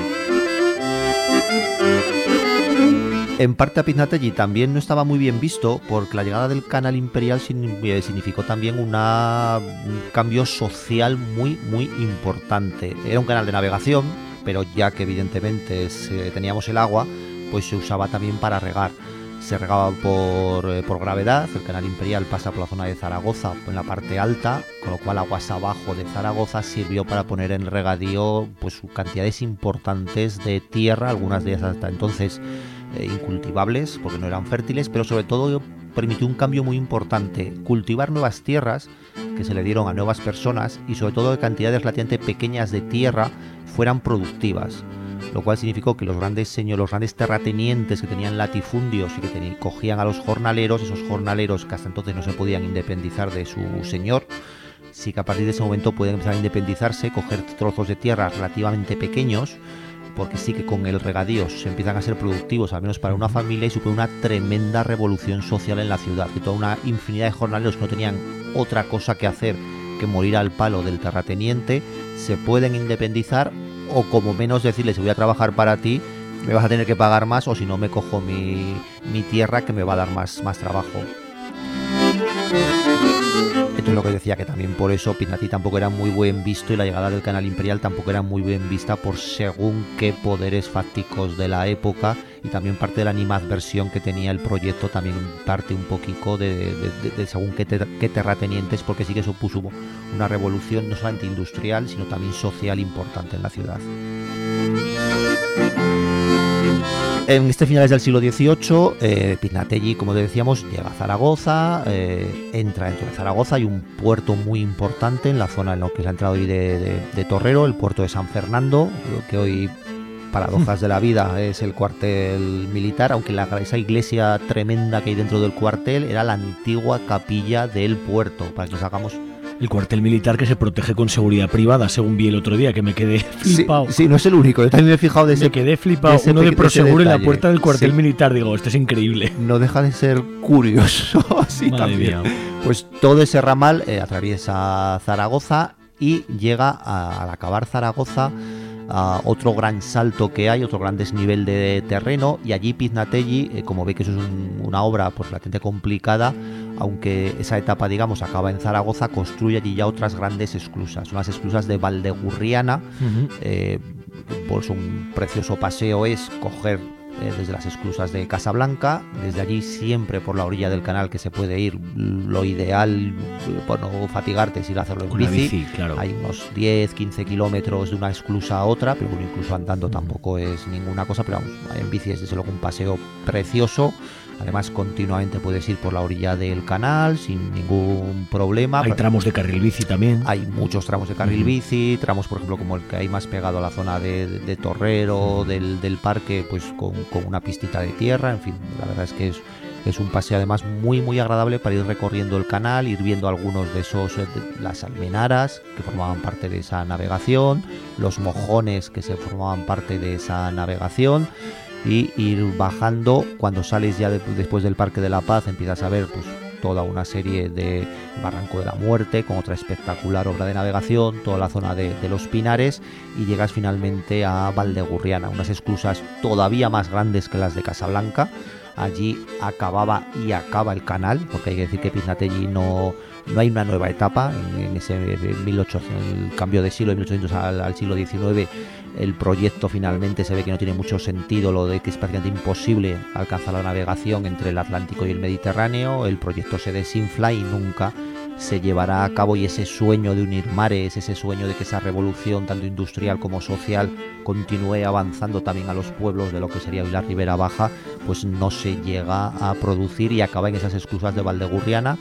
En parte a Piznatelli también no estaba muy bien visto, porque la llegada del canal imperial sin- eh, significó también una, un cambio social muy muy importante. Era un canal de navegación, pero ya que evidentemente es, eh, teníamos el agua, pues se usaba también para regar. Se regaba por, eh, por gravedad, el canal imperial pasa por la zona de Zaragoza en la parte alta, con lo cual aguas abajo de Zaragoza sirvió para poner en regadío pues cantidades importantes de tierra, algunas de ellas hasta entonces eh, incultivables porque no eran fértiles, pero sobre todo permitió un cambio muy importante, cultivar nuevas tierras que se le dieron a nuevas personas, y sobre todo de cantidades relativamente pequeñas de tierra fueran productivas, lo cual significó que los grandes señores, los grandes terratenientes que tenían latifundios y que tenían, cogían a los jornaleros, esos jornaleros que hasta entonces no se podían independizar de su señor, sí que a partir de ese momento pueden empezar a independizarse, coger trozos de tierra relativamente pequeños, porque sí que con el regadío se empiezan a ser productivos, al menos para una familia, y supone una tremenda revolución social en la ciudad, que toda una infinidad de jornaleros que no tenían otra cosa que hacer que morir al palo del terrateniente, se pueden independizar, o como menos decirles, voy a trabajar para ti, me vas a tener que pagar más, o si no me cojo mi, mi tierra, que me va a dar más, más trabajo. Esto es lo que decía, que también por eso Piznatelli tampoco era muy buen visto, y la llegada del canal imperial tampoco era muy bien vista por según qué poderes fácticos de la época, y también parte de la animadversión que tenía el proyecto, también parte un poquito de, de, de, de según qué, ter, qué terratenientes, porque sí que supuso una revolución no solamente industrial, sino también social importante en la ciudad. En este finales del siglo dieciocho, eh, Piznatelli, como decíamos, llega a Zaragoza, eh, entra dentro de Zaragoza, hay un puerto muy importante en la zona en lo que es la entrada hoy de, de, de Torrero, el puerto de San Fernando, lo que hoy paradojas de la vida, es el cuartel militar, aunque la, esa iglesia tremenda que hay dentro del cuartel era la antigua capilla del puerto, para que nos hagamos... El cuartel militar que se protege con seguridad privada, según vi el otro día, que me quedé flipado. Sí, sí, no es el único, yo también me he fijado de ese... Me quedé flipado, de uno de Prosegur en la puerta del cuartel sí. militar, digo, esto es increíble. No deja de ser curioso, así Madre también. mía. Pues todo ese ramal eh, atraviesa Zaragoza y llega a, al acabar Zaragoza a otro gran salto que hay, otro gran desnivel de terreno, y allí Piznatelli, eh, como ve que eso es un, una obra pues bastante complicada, aunque esa etapa digamos acaba en Zaragoza, construye allí ya otras grandes esclusas, unas esclusas de Valdegurriana. Uh-huh. eh, pues un precioso paseo es coger eh, desde las esclusas de Casablanca, desde allí siempre por la orilla del canal que se puede ir, lo ideal por no fatigarte es ir a hacerlo en Con bici, la bici, claro. Hay unos diez quince kilómetros de una esclusa a otra, pero bueno, incluso andando tampoco es ninguna cosa, pero vamos, en bici es desde luego un paseo precioso. Además, continuamente puedes ir por la orilla del canal sin ningún problema. Hay tramos de carril bici también. Hay muchos tramos de carril uh-huh. bici, tramos, por ejemplo, como el que hay más pegado a la zona de, de, de Torrero, uh-huh. del, del parque, pues con, con una pistita de tierra. En fin, la verdad es que es, es un paseo además muy, muy agradable para ir recorriendo el canal, ir viendo algunos de esos, de, las almenaras que formaban parte de esa navegación, los mojones que se formaban parte de esa navegación. Y ir bajando, cuando sales ya de, después del Parque de la Paz empiezas a ver pues toda una serie de Barranco de la Muerte con otra espectacular obra de navegación, toda la zona de, de los Pinares, y llegas finalmente a Valdegurriana, unas esclusas todavía más grandes que las de Casablanca. Allí acababa y acaba el canal, porque hay que decir que Piznatelli no, no hay una nueva etapa en, en ese mil ochocientos, el cambio de siglo de mil ochocientos al, al siglo diecinueve. El proyecto finalmente se ve que no tiene mucho sentido, lo de que es prácticamente imposible alcanzar la navegación entre el Atlántico y el Mediterráneo. El proyecto se desinfla y nunca se llevará a cabo, y ese sueño de unir mares, ese sueño de que esa revolución tanto industrial como social continúe avanzando también a los pueblos de lo que sería hoy la Ribera Baja, pues no se llega a producir y acaba en esas esclusas de Valdegurriana,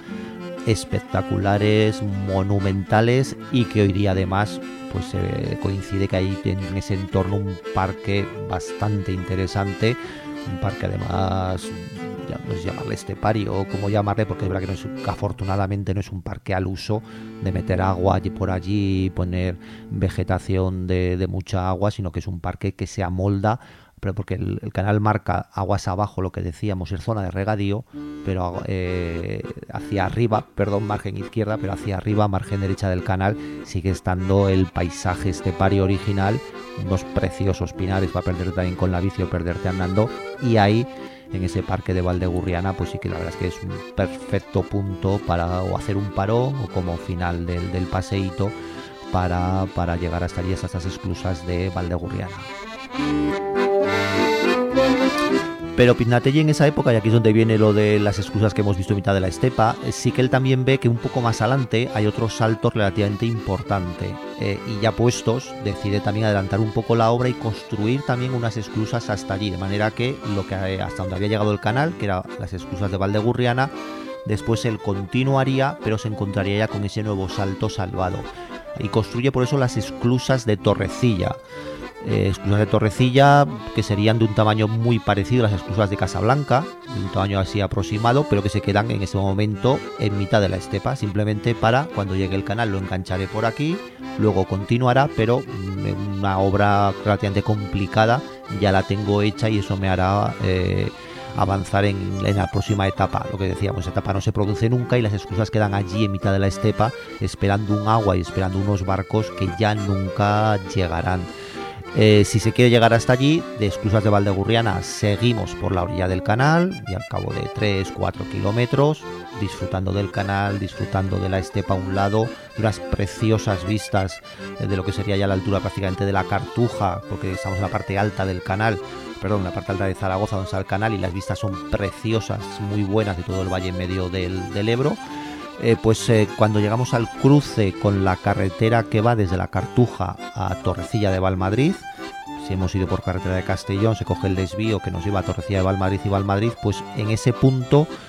espectaculares, monumentales, y que hoy día además pues eh, coincide que hay en ese entorno un parque bastante interesante, un parque además, ya no sé llamarle estepario o como llamarle, porque es verdad que, no es, que afortunadamente no es un parque al uso de meter agua allí por allí y poner vegetación de, de mucha agua, sino que es un parque que se amolda, pero porque el, el canal marca aguas abajo, lo que decíamos, es zona de regadío, pero eh, hacia arriba, perdón, margen izquierda, pero hacia arriba, margen derecha del canal, sigue estando el paisaje estepario original, unos preciosos pinares para perderte también con la bici o perderte andando, y ahí en ese parque de Valdegurriana pues sí que la verdad es que es un perfecto punto para o hacer un parón o como final del, del paseíto para, para llegar hasta allí, hasta estas esclusas de Valdegurriana. Pero Piznatelli en esa época, y aquí es donde viene lo de las esclusas que hemos visto en mitad de la estepa, sí que él también ve que un poco más adelante hay otro salto relativamente importante, eh, y ya puestos decide también adelantar un poco la obra y construir también unas esclusas hasta allí, de manera que lo que hasta donde había llegado el canal, que eran las esclusas de Valdegurriana, después él continuaría, pero se encontraría ya con ese nuevo salto salvado, y construye por eso las esclusas de Torrecilla. Eh, esclusas de Torrecilla que serían de un tamaño muy parecido a las esclusas de Casablanca, de un tamaño así aproximado, pero que se quedan en ese momento en mitad de la estepa, simplemente para cuando llegue el canal lo engancharé por aquí, luego continuará, pero una obra relativamente complicada ya la tengo hecha y eso me hará eh, avanzar en, en la próxima etapa. Lo que decíamos, esa etapa no se produce nunca y las esclusas quedan allí en mitad de la estepa esperando un agua y esperando unos barcos que ya nunca llegarán. Eh, si se quiere llegar hasta allí, de esclusas de Valdegurriana seguimos por la orilla del canal y al cabo de tres cuatro kilómetros, disfrutando del canal, disfrutando de la estepa a un lado, de unas preciosas vistas de lo que sería ya la altura prácticamente de la Cartuja, porque estamos en la parte alta del canal, perdón, en la parte alta de Zaragoza donde está el canal, y las vistas son preciosas, muy buenas de todo el valle medio del, del Ebro. Eh, pues eh, cuando llegamos al cruce con la carretera que va desde la Cartuja a Torrecilla de Valmadrid, si hemos ido por carretera de Castellón, se coge el desvío que nos lleva a Torrecilla de Valmadrid y Valmadrid, pues en ese punto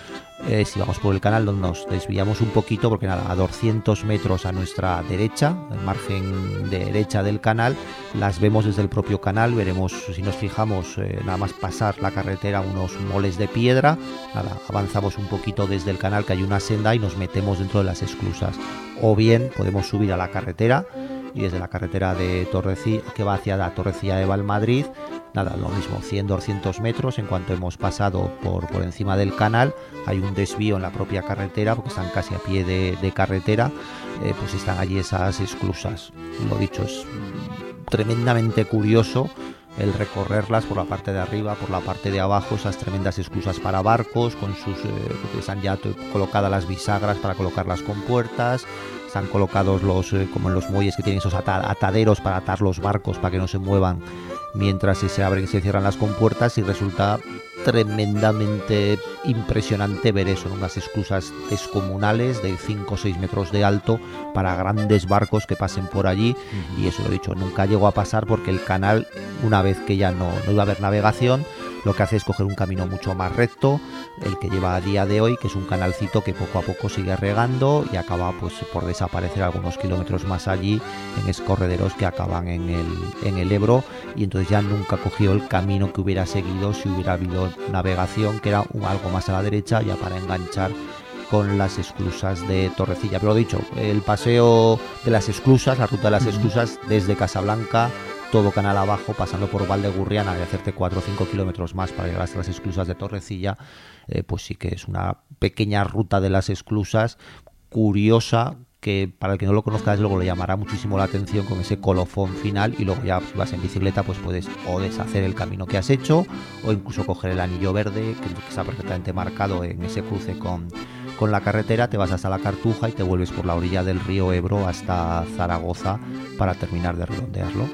Eh, si vamos por el canal, nos desviamos un poquito porque nada, a doscientos metros a nuestra derecha, el margen derecha del canal, las vemos desde el propio canal. Veremos, si nos fijamos, eh, nada más pasar la carretera, unos moles de piedra. Nada, avanzamos un poquito desde el canal, que hay una senda, y nos metemos dentro de las esclusas. O bien podemos subir a la carretera, y desde la carretera de Torrecilla, que va hacia la Torrecilla de Valmadrid, nada, lo mismo, cien doscientos metros. En cuanto hemos pasado por, por encima del canal, hay un desvío en la propia carretera, porque están casi a pie de, de carretera, eh, pues están allí esas esclusas. Lo dicho, es tremendamente curioso el recorrerlas por la parte de arriba, por la parte de abajo, esas tremendas esclusas para barcos, con sus, eh, están ya colocadas las bisagras para colocar las compuertas. Están colocados los, eh, como en los muelles, que tienen esos ata ataderos para atar los barcos para que no se muevan mientras se abren y se cierran las compuertas, y resulta tremendamente impresionante ver eso, ¿no? Unas esclusas descomunales de cinco o seis metros de alto para grandes barcos que pasen por allí. Uh-huh. Y eso lo he dicho, nunca llegó a pasar porque el canal, una vez que ya no, no iba a haber navegación, lo que hace es coger un camino mucho más recto, el que lleva a día de hoy, que es un canalcito que poco a poco sigue regando y acaba pues por desaparecer algunos kilómetros más allí en escorrederos que acaban en el, en el Ebro, y entonces ya nunca cogió el camino que hubiera seguido si hubiera habido navegación, que era un, algo más a la derecha, ya para enganchar con las esclusas de Torrecilla. Pero lo dicho, el paseo de las esclusas, la ruta de las esclusas desde Casablanca, todo canal abajo, pasando por Valdegurriana y hacerte cuatro o cinco kilómetros más para llegar hasta las esclusas de Torrecilla, eh, pues sí que es una pequeña ruta de las esclusas curiosa, que para el que no lo conozca desde luego le llamará muchísimo la atención con ese colofón final. Y luego ya si vas en bicicleta pues puedes o deshacer el camino que has hecho, o incluso coger el anillo verde que está perfectamente marcado en ese cruce con, con la carretera, te vas hasta la Cartuja y te vuelves por la orilla del río Ebro hasta Zaragoza para terminar de redondearlo.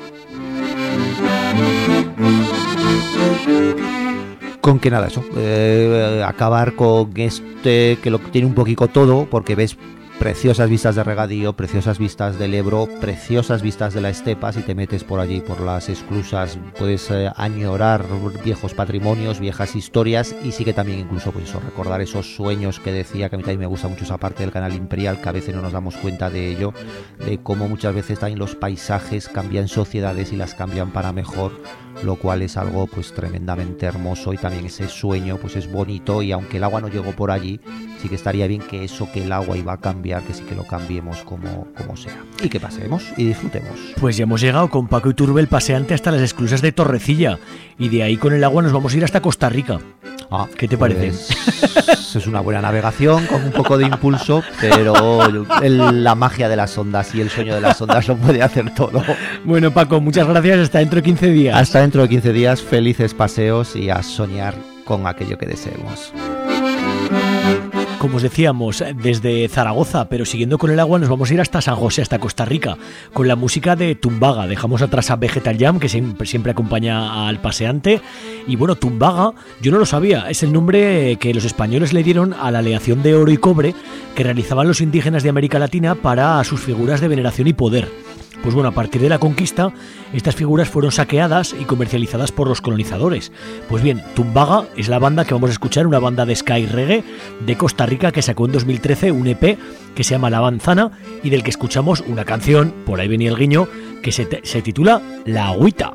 Con que nada, eso, eh, acabar con este que lo tiene un poquito todo, porque ves preciosas vistas de regadío, preciosas vistas del Ebro, preciosas vistas de la estepa. Si te metes por allí, por las esclusas, puedes eh, añorar viejos patrimonios, viejas historias, y sí que también incluso pues eso, recordar esos sueños que decía, que a mí también me gusta mucho esa parte del canal imperial, que a veces no nos damos cuenta de ello, de cómo muchas veces también los paisajes cambian sociedades y las cambian para mejor, lo cual es algo pues tremendamente hermoso, y también ese sueño pues es bonito. Y aunque el agua no llegó por allí, sí que estaría bien que eso que el agua iba a cambiar, que sí que lo cambiemos como, como sea, y que pasemos y disfrutemos. Pues ya hemos llegado con Paco Iturbe, el paseante, hasta las esclusas de Torrecilla, y de ahí con el agua nos vamos a ir hasta Costa Rica. Ah, ¿qué te pues, parece? Es una buena navegación con un poco de impulso, pero el, la magia de las ondas y el sueño de las ondas lo puede hacer todo. Bueno, Paco, muchas gracias, hasta dentro de quince días. Hasta dentro de quince días, felices paseos y a soñar con aquello que deseemos. Como os decíamos, desde Zaragoza, pero siguiendo con el agua, nos vamos a ir hasta San José, hasta Costa Rica, con la música de Tumbaga. Dejamos atrás a Vegetal Jam, que siempre, siempre acompaña al paseante. Y bueno, Tumbaga, yo no lo sabía, es el nombre que los españoles le dieron a la aleación de oro y cobre que realizaban los indígenas de América Latina para sus figuras de veneración y poder. Pues bueno, a partir de la conquista, estas figuras fueron saqueadas y comercializadas por los colonizadores. Pues bien, Tumbaga es la banda que vamos a escuchar, una banda de ska y reggae de Costa Rica que sacó en dos mil trece un E P que se llama La Manzana, y del que escuchamos una canción, por ahí venía el guiño, que se, se titula La Agüita.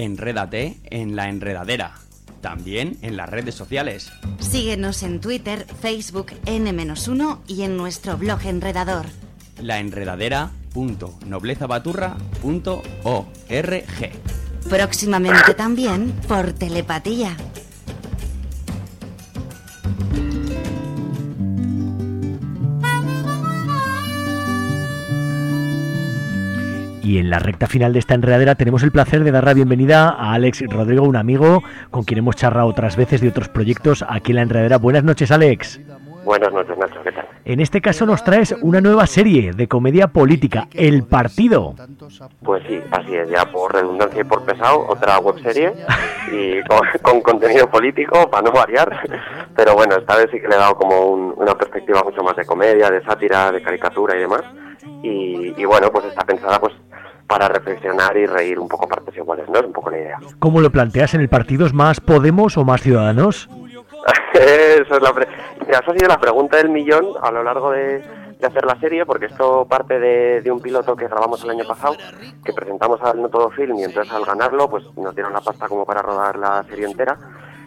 Enrédate en La Enredadera, también en las redes sociales. Síguenos en Twitter, Facebook, ene uno y en nuestro blog Enredador. laenredadera punto noblezabaturra punto org. Próximamente también por telepatía. Y en la recta final de esta enredadera tenemos el placer de dar la bienvenida a Alex Rodrigo, un amigo con quien hemos charlado otras veces de otros proyectos aquí en la enredadera. Buenas noches, Alex. Buenas noches, Nacho, ¿qué tal? En este caso nos traes una nueva serie de comedia política, El Partido. Pues sí, así es, ya por redundancia y por pesado, otra webserie y con, con contenido político, para no variar, pero bueno, esta vez sí que le he dado como un, una perspectiva mucho más de comedia, de sátira, de caricatura y demás, y, y bueno, pues está pensada pues para reflexionar y reír un poco partes iguales, ¿no? Es un poco la idea. ¿Cómo lo planteas en El Partido? ¿Es más Podemos o más Ciudadanos? Eso es la pre- Esa ha sido la pregunta del millón a lo largo de, de hacer la serie, porque esto parte de, de un piloto que grabamos el año pasado, que presentamos al No Todo Film, y entonces al ganarlo pues nos dieron la pasta como para rodar la serie entera,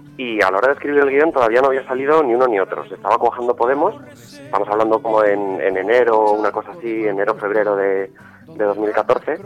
y a la hora de escribir el guión todavía no había salido ni uno ni otro. Se estaba cuajando Podemos, estamos hablando como en, en enero, una cosa así, enero, febrero de, de dos mil catorce,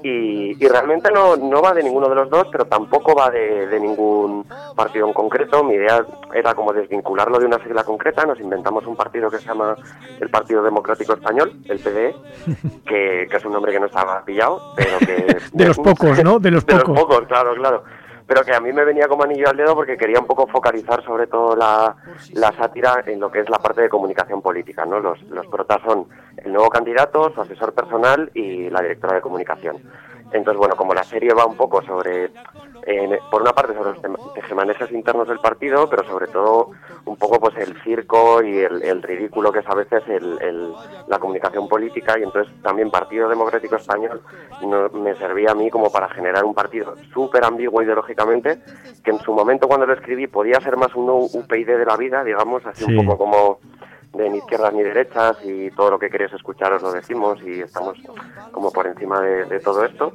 y, y realmente no, no va de ninguno de los dos, pero tampoco va de, de ningún partido en concreto. Mi idea era como desvincularlo de una sigla concreta. Nos inventamos un partido que se llama el Partido Democrático Español, el P D E, que, que es un nombre que no estaba pillado, pero que... de los pocos, ¿no? De los de pocos. los pocos, claro, claro. Pero que a mí me venía como anillo al dedo porque quería un poco focalizar sobre todo la, la sátira en lo que es la parte de comunicación política, ¿no? Los, los protas son el nuevo candidato, su asesor personal y la directora de comunicación. Entonces, bueno, como la serie va un poco sobre, eh, por una parte sobre los tejemanejes internos del partido, pero sobre todo un poco pues el circo y el, el ridículo que es a veces el, el, la comunicación política, y entonces también Partido Democrático Español no, me servía a mí como para generar un partido súper ambiguo ideológicamente, que en su momento cuando lo escribí podía ser más un U P y D de la vida, digamos, así sí. Un poco como de ni izquierdas ni derechas, y todo lo que queréis escuchar os lo decimos, y estamos como por encima de, de todo esto.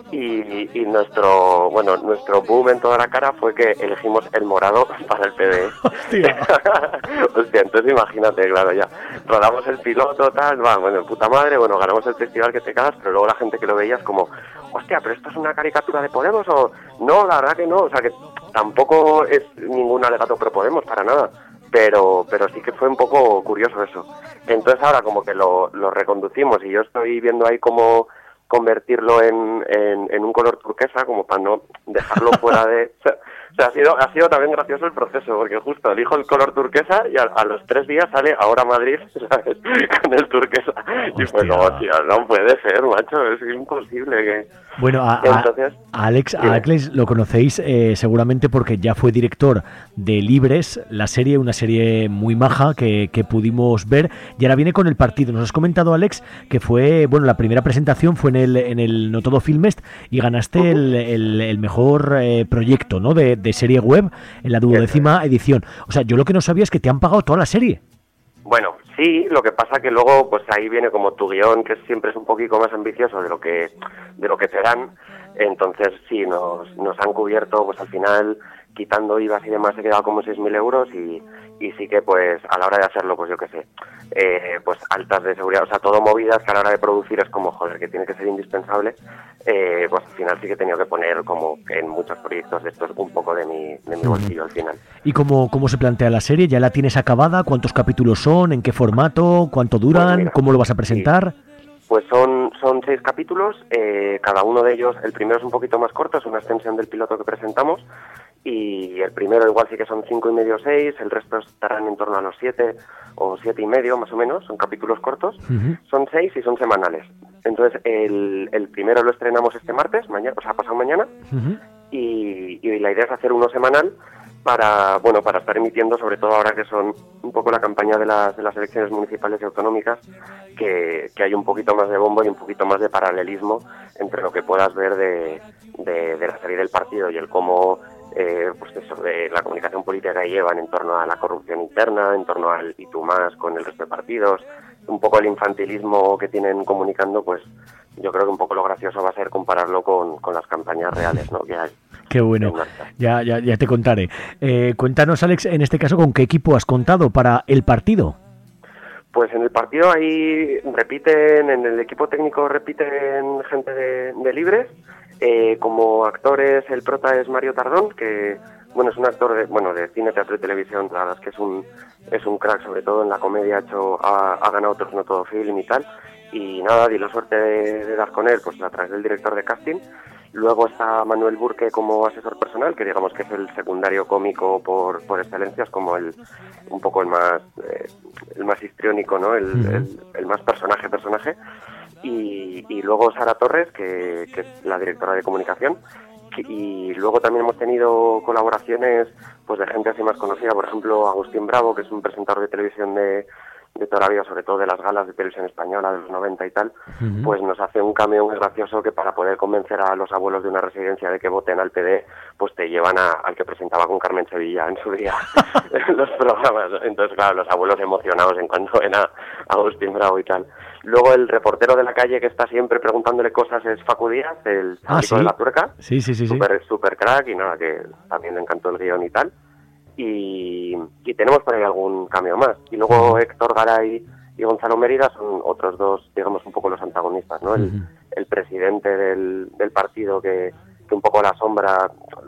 Y, y nuestro bueno nuestro boom en toda la cara fue que elegimos el morado para el P D E. Hostia. Hostia, entonces imagínate, claro, ya rodamos el piloto, tal, va, bueno, puta madre, bueno, ganamos el festival que te cagas, pero luego la gente que lo veía es como, hostia, pero esto es una caricatura de Podemos, o no, la verdad que no, o sea que tampoco es ningún alegato pro Podemos, para nada. Pero pero sí que fue un poco curioso eso. Entonces ahora como que lo, lo reconducimos, y yo estoy viendo ahí cómo convertirlo en, en, en un color turquesa, como para no dejarlo fuera de... O sea, o sea, ha sido ha sido también gracioso el proceso, porque justo elijo el color turquesa y a, a los tres días sale Ahora Madrid, ¿sabes? Con el turquesa. Hostia. Y fue como, tío, no puede ser, macho, es imposible que... Bueno, a, Entonces, a Alex, a Alex lo conocéis eh, seguramente porque ya fue director de Libres, la serie, una serie muy maja que, que pudimos ver, y ahora viene con El Partido. Nos has comentado, Alex, que fue, bueno, la primera presentación fue en el, en el No Todo Filmest, y ganaste uh-huh. el, el, el mejor eh, proyecto, ¿no?, de, de serie web en la duodécima sí. edición. O sea, yo lo que no sabía es que te han pagado toda la serie. Bueno, sí, lo que pasa que luego pues ahí viene como tu guión, que siempre es un poquito más ambicioso de lo que de lo que te dan. Entonces sí, nos, nos han cubierto, pues al final, quitando I V A y demás, se quedado como seis mil euros, y, y sí que pues a la hora de hacerlo, pues yo qué sé, eh, pues altas de seguridad, o sea, todo movidas que a la hora de producir es como, joder, que tiene que ser indispensable. Eh, pues al final sí que he tenido que poner, como en muchos proyectos de estos, un poco de mi, de mi bolsillo al final. ¿Y cómo, cómo se plantea la serie? ¿Ya la tienes acabada? ¿Cuántos capítulos son? ¿En qué formato? ¿Cuánto duran? Pues mira, ¿cómo lo vas a presentar? Sí. Pues son, son seis capítulos, eh, cada uno de ellos, el primero es un poquito más corto, es una extensión del piloto que presentamos, y el primero igual sí que son cinco y medio, seis, el resto estarán en torno a los siete o siete y medio más o menos, son capítulos cortos, uh-huh. son seis y son semanales. Entonces el, el primero lo estrenamos este martes, mañana, o sea, pasado mañana, uh-huh. y, y la idea es hacer uno semanal para, bueno, para estar emitiendo, sobre todo ahora que son un poco la campaña de las, de las elecciones municipales y autonómicas, que, que hay un poquito más de bombo y un poquito más de paralelismo entre lo que puedas ver de, de, de la serie del partido y el cómo eh, pues eso, de la comunicación política que llevan en torno a la corrupción interna, en torno al y tú más con el resto de partidos, un poco el infantilismo que tienen comunicando, pues yo creo que un poco lo gracioso va a ser compararlo con, con las campañas reales, ¿no? Que hay. Qué bueno, ya, ya, ya te contaré. Eh, cuéntanos, Alex, en este caso, ¿con qué equipo has contado para el partido? Pues en el partido ahí repiten, en el equipo técnico repiten gente de, de Libres, eh, como actores el prota es Mario Tardón, que bueno es un actor de, bueno, de cine, teatro y televisión, la verdad es que es un, es un crack, sobre todo en la comedia, ha, hecho, ha, ha ganado otros no todo film y tal, y nada, di la suerte de, de dar con él pues a través del director de casting. Luego está Manuel Burke como asesor personal, que digamos que es el secundario cómico por, por excelencia, es como el un poco el más eh, el más histriónico, ¿no? El, uh-huh. el, el más personaje personaje. Y, y luego Sara Torres, que, que es la directora de comunicación. Y luego también hemos tenido colaboraciones pues de gente así más conocida, por ejemplo Agustín Bravo, que es un presentador de televisión de de toda la vida, sobre todo de las galas de televisión española de los noventa y tal, uh-huh. pues nos hace un cameo muy gracioso que para poder convencer a los abuelos de una residencia de que voten al P D, pues te llevan a, al que presentaba con Carmen Sevilla en su día los programas. Entonces, claro, los abuelos emocionados en cuanto ven a Agustín Bravo y tal. Luego el reportero de la calle que está siempre preguntándole cosas es Facu Díaz, el ah, chico ¿sí? de la Tuerca. Sí, sí, sí. Super, sí. super crack y nada, que también le encantó el guión y tal. Y, y tenemos por ahí algún cameo más. Y luego Héctor Garay y Gonzalo Mérida son otros dos, digamos, un poco los antagonistas, ¿no? El, uh-huh. el presidente del, del partido que, que un poco a la sombra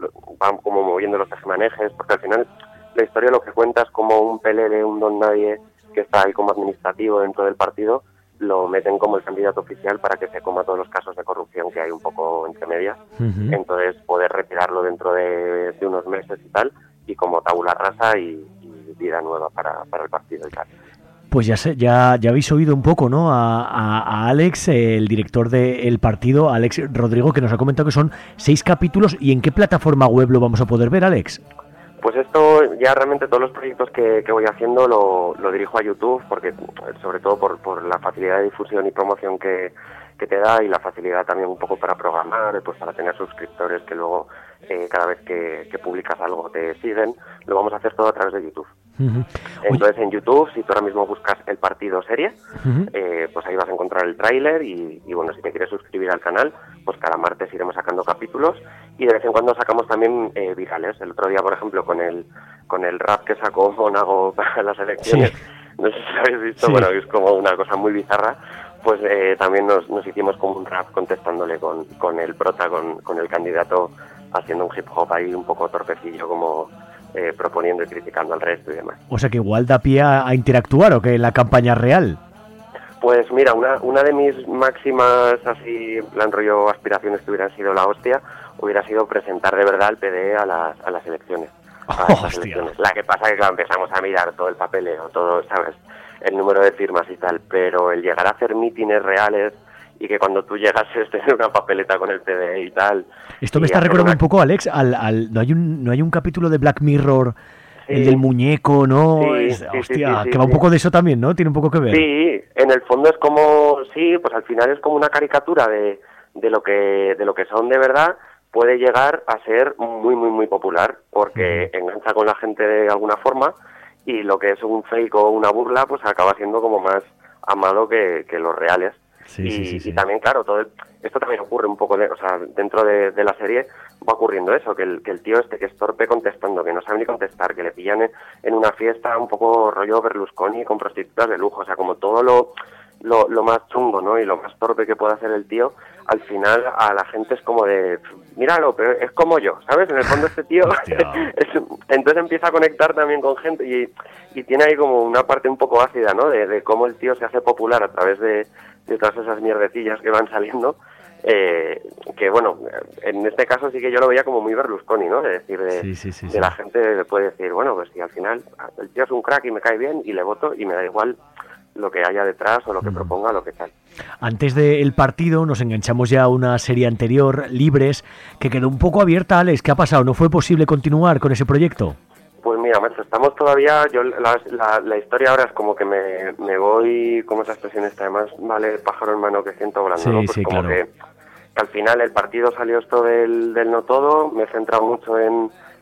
va como moviendo los tejemanejes, porque al final la historia lo que cuenta es como un pelele, un don nadie que está ahí como administrativo dentro del partido, lo meten como el candidato oficial para que se coma todos los casos de corrupción que hay un poco entre medias. Uh-huh. Entonces poder retirarlo dentro de, de unos meses y tal, y como tabula rasa y, y vida nueva para, para el partido y tal. Pues ya sé, ya, ya habéis oído un poco, ¿no? A, a, a Alex, el director del partido, Alex Rodrigo, que nos ha comentado que son seis capítulos. ¿Y en qué plataforma web lo vamos a poder ver, Alex? Pues esto, ya realmente todos los proyectos que, que voy haciendo lo, lo dirijo a YouTube, porque sobre todo por, por la facilidad de difusión y promoción que, que te da, y la facilidad también un poco para programar, pues para tener suscriptores que luego eh, cada vez que, que publicas algo te siguen. Lo vamos a hacer todo a través de YouTube. Uh-huh. Entonces en YouTube, si tú ahora mismo buscas El Partido Serie, uh-huh. eh, pues ahí vas a encontrar el tráiler y, y bueno, si te quieres suscribir al canal, pues cada martes iremos sacando capítulos y de vez en cuando sacamos también eh, virales. El otro día, por ejemplo, con el con el rap que sacó Monago para las elecciones, sí. no sé si lo habéis visto, sí. Bueno, es como una cosa muy bizarra, pues eh, también nos, nos hicimos como un rap contestándole con, con el prota, con, con el candidato, haciendo un hip hop ahí un poco torpecillo, como eh, proponiendo y criticando al resto y demás. O sea que igual da pie a, a interactuar, ¿o que en la campaña real? Pues mira, una, una de mis máximas, así, en plan rollo aspiraciones que hubieran sido la hostia, hubiera sido presentar de verdad al P D a las, a las elecciones. A oh, elecciones. La que pasa es que claro, empezamos a mirar todo el papeleo, todo, ¿sabes? El número de firmas y tal, pero el llegar a hacer mítines reales y que cuando tú llegas es tener una papeleta con el P D y tal. Esto me está recordando una... un poco, Alex, al, al no hay un no hay un capítulo de Black Mirror, sí. El del muñeco, ¿no? Sí, es, sí, hostia, sí, sí, que va sí. un poco de eso también, ¿no? Tiene un poco que ver. Sí, en el fondo es como, sí, pues al final es como una caricatura de, de lo que de lo que son de verdad. Puede llegar a ser muy, muy, muy popular porque uh-huh. engancha con la gente de alguna forma y lo que es un fake o una burla pues acaba siendo como más amado que, que los reales. Sí, y, sí, sí, sí. y también, claro, todo el, esto también ocurre un poco, de, o sea, dentro de, de la serie va ocurriendo eso, que el, que el tío este que es torpe contestando, que no sabe ni contestar, que le pillan en, en una fiesta un poco rollo Berlusconi con prostitutas de lujo, o sea, como todo lo... Lo, lo más chungo, ¿no? Y lo más torpe que puede hacer el tío, al final a la gente es como de, míralo, pero es como yo, ¿sabes? En el fondo este tío, es, entonces empieza a conectar también con gente y, y tiene ahí como una parte un poco ácida, ¿no? De, de cómo el tío se hace popular a través de, de todas esas mierdecillas que van saliendo, eh, que bueno, en este caso sí que yo lo veía como muy Berlusconi, ¿no? De decir, de, sí, sí, sí, de sí. la gente puede decir, bueno, pues si al final el tío es un crack y me cae bien y le voto y me da igual lo que haya detrás o lo que mm. proponga, lo que tal. Antes del partido nos enganchamos ya a una serie anterior, Libres, que quedó un poco abierta, Alex. ¿Qué ha pasado? ¿No fue posible continuar con ese proyecto? Pues mira, macho, estamos todavía, yo la, la, la historia ahora es como que me, me voy, como esa expresión está, además, vale, pájaro en mano que siento volando, sí, ¿no? Pues sí, como claro. que, que al final el partido salió esto del, del no todo, me he centrado mucho en,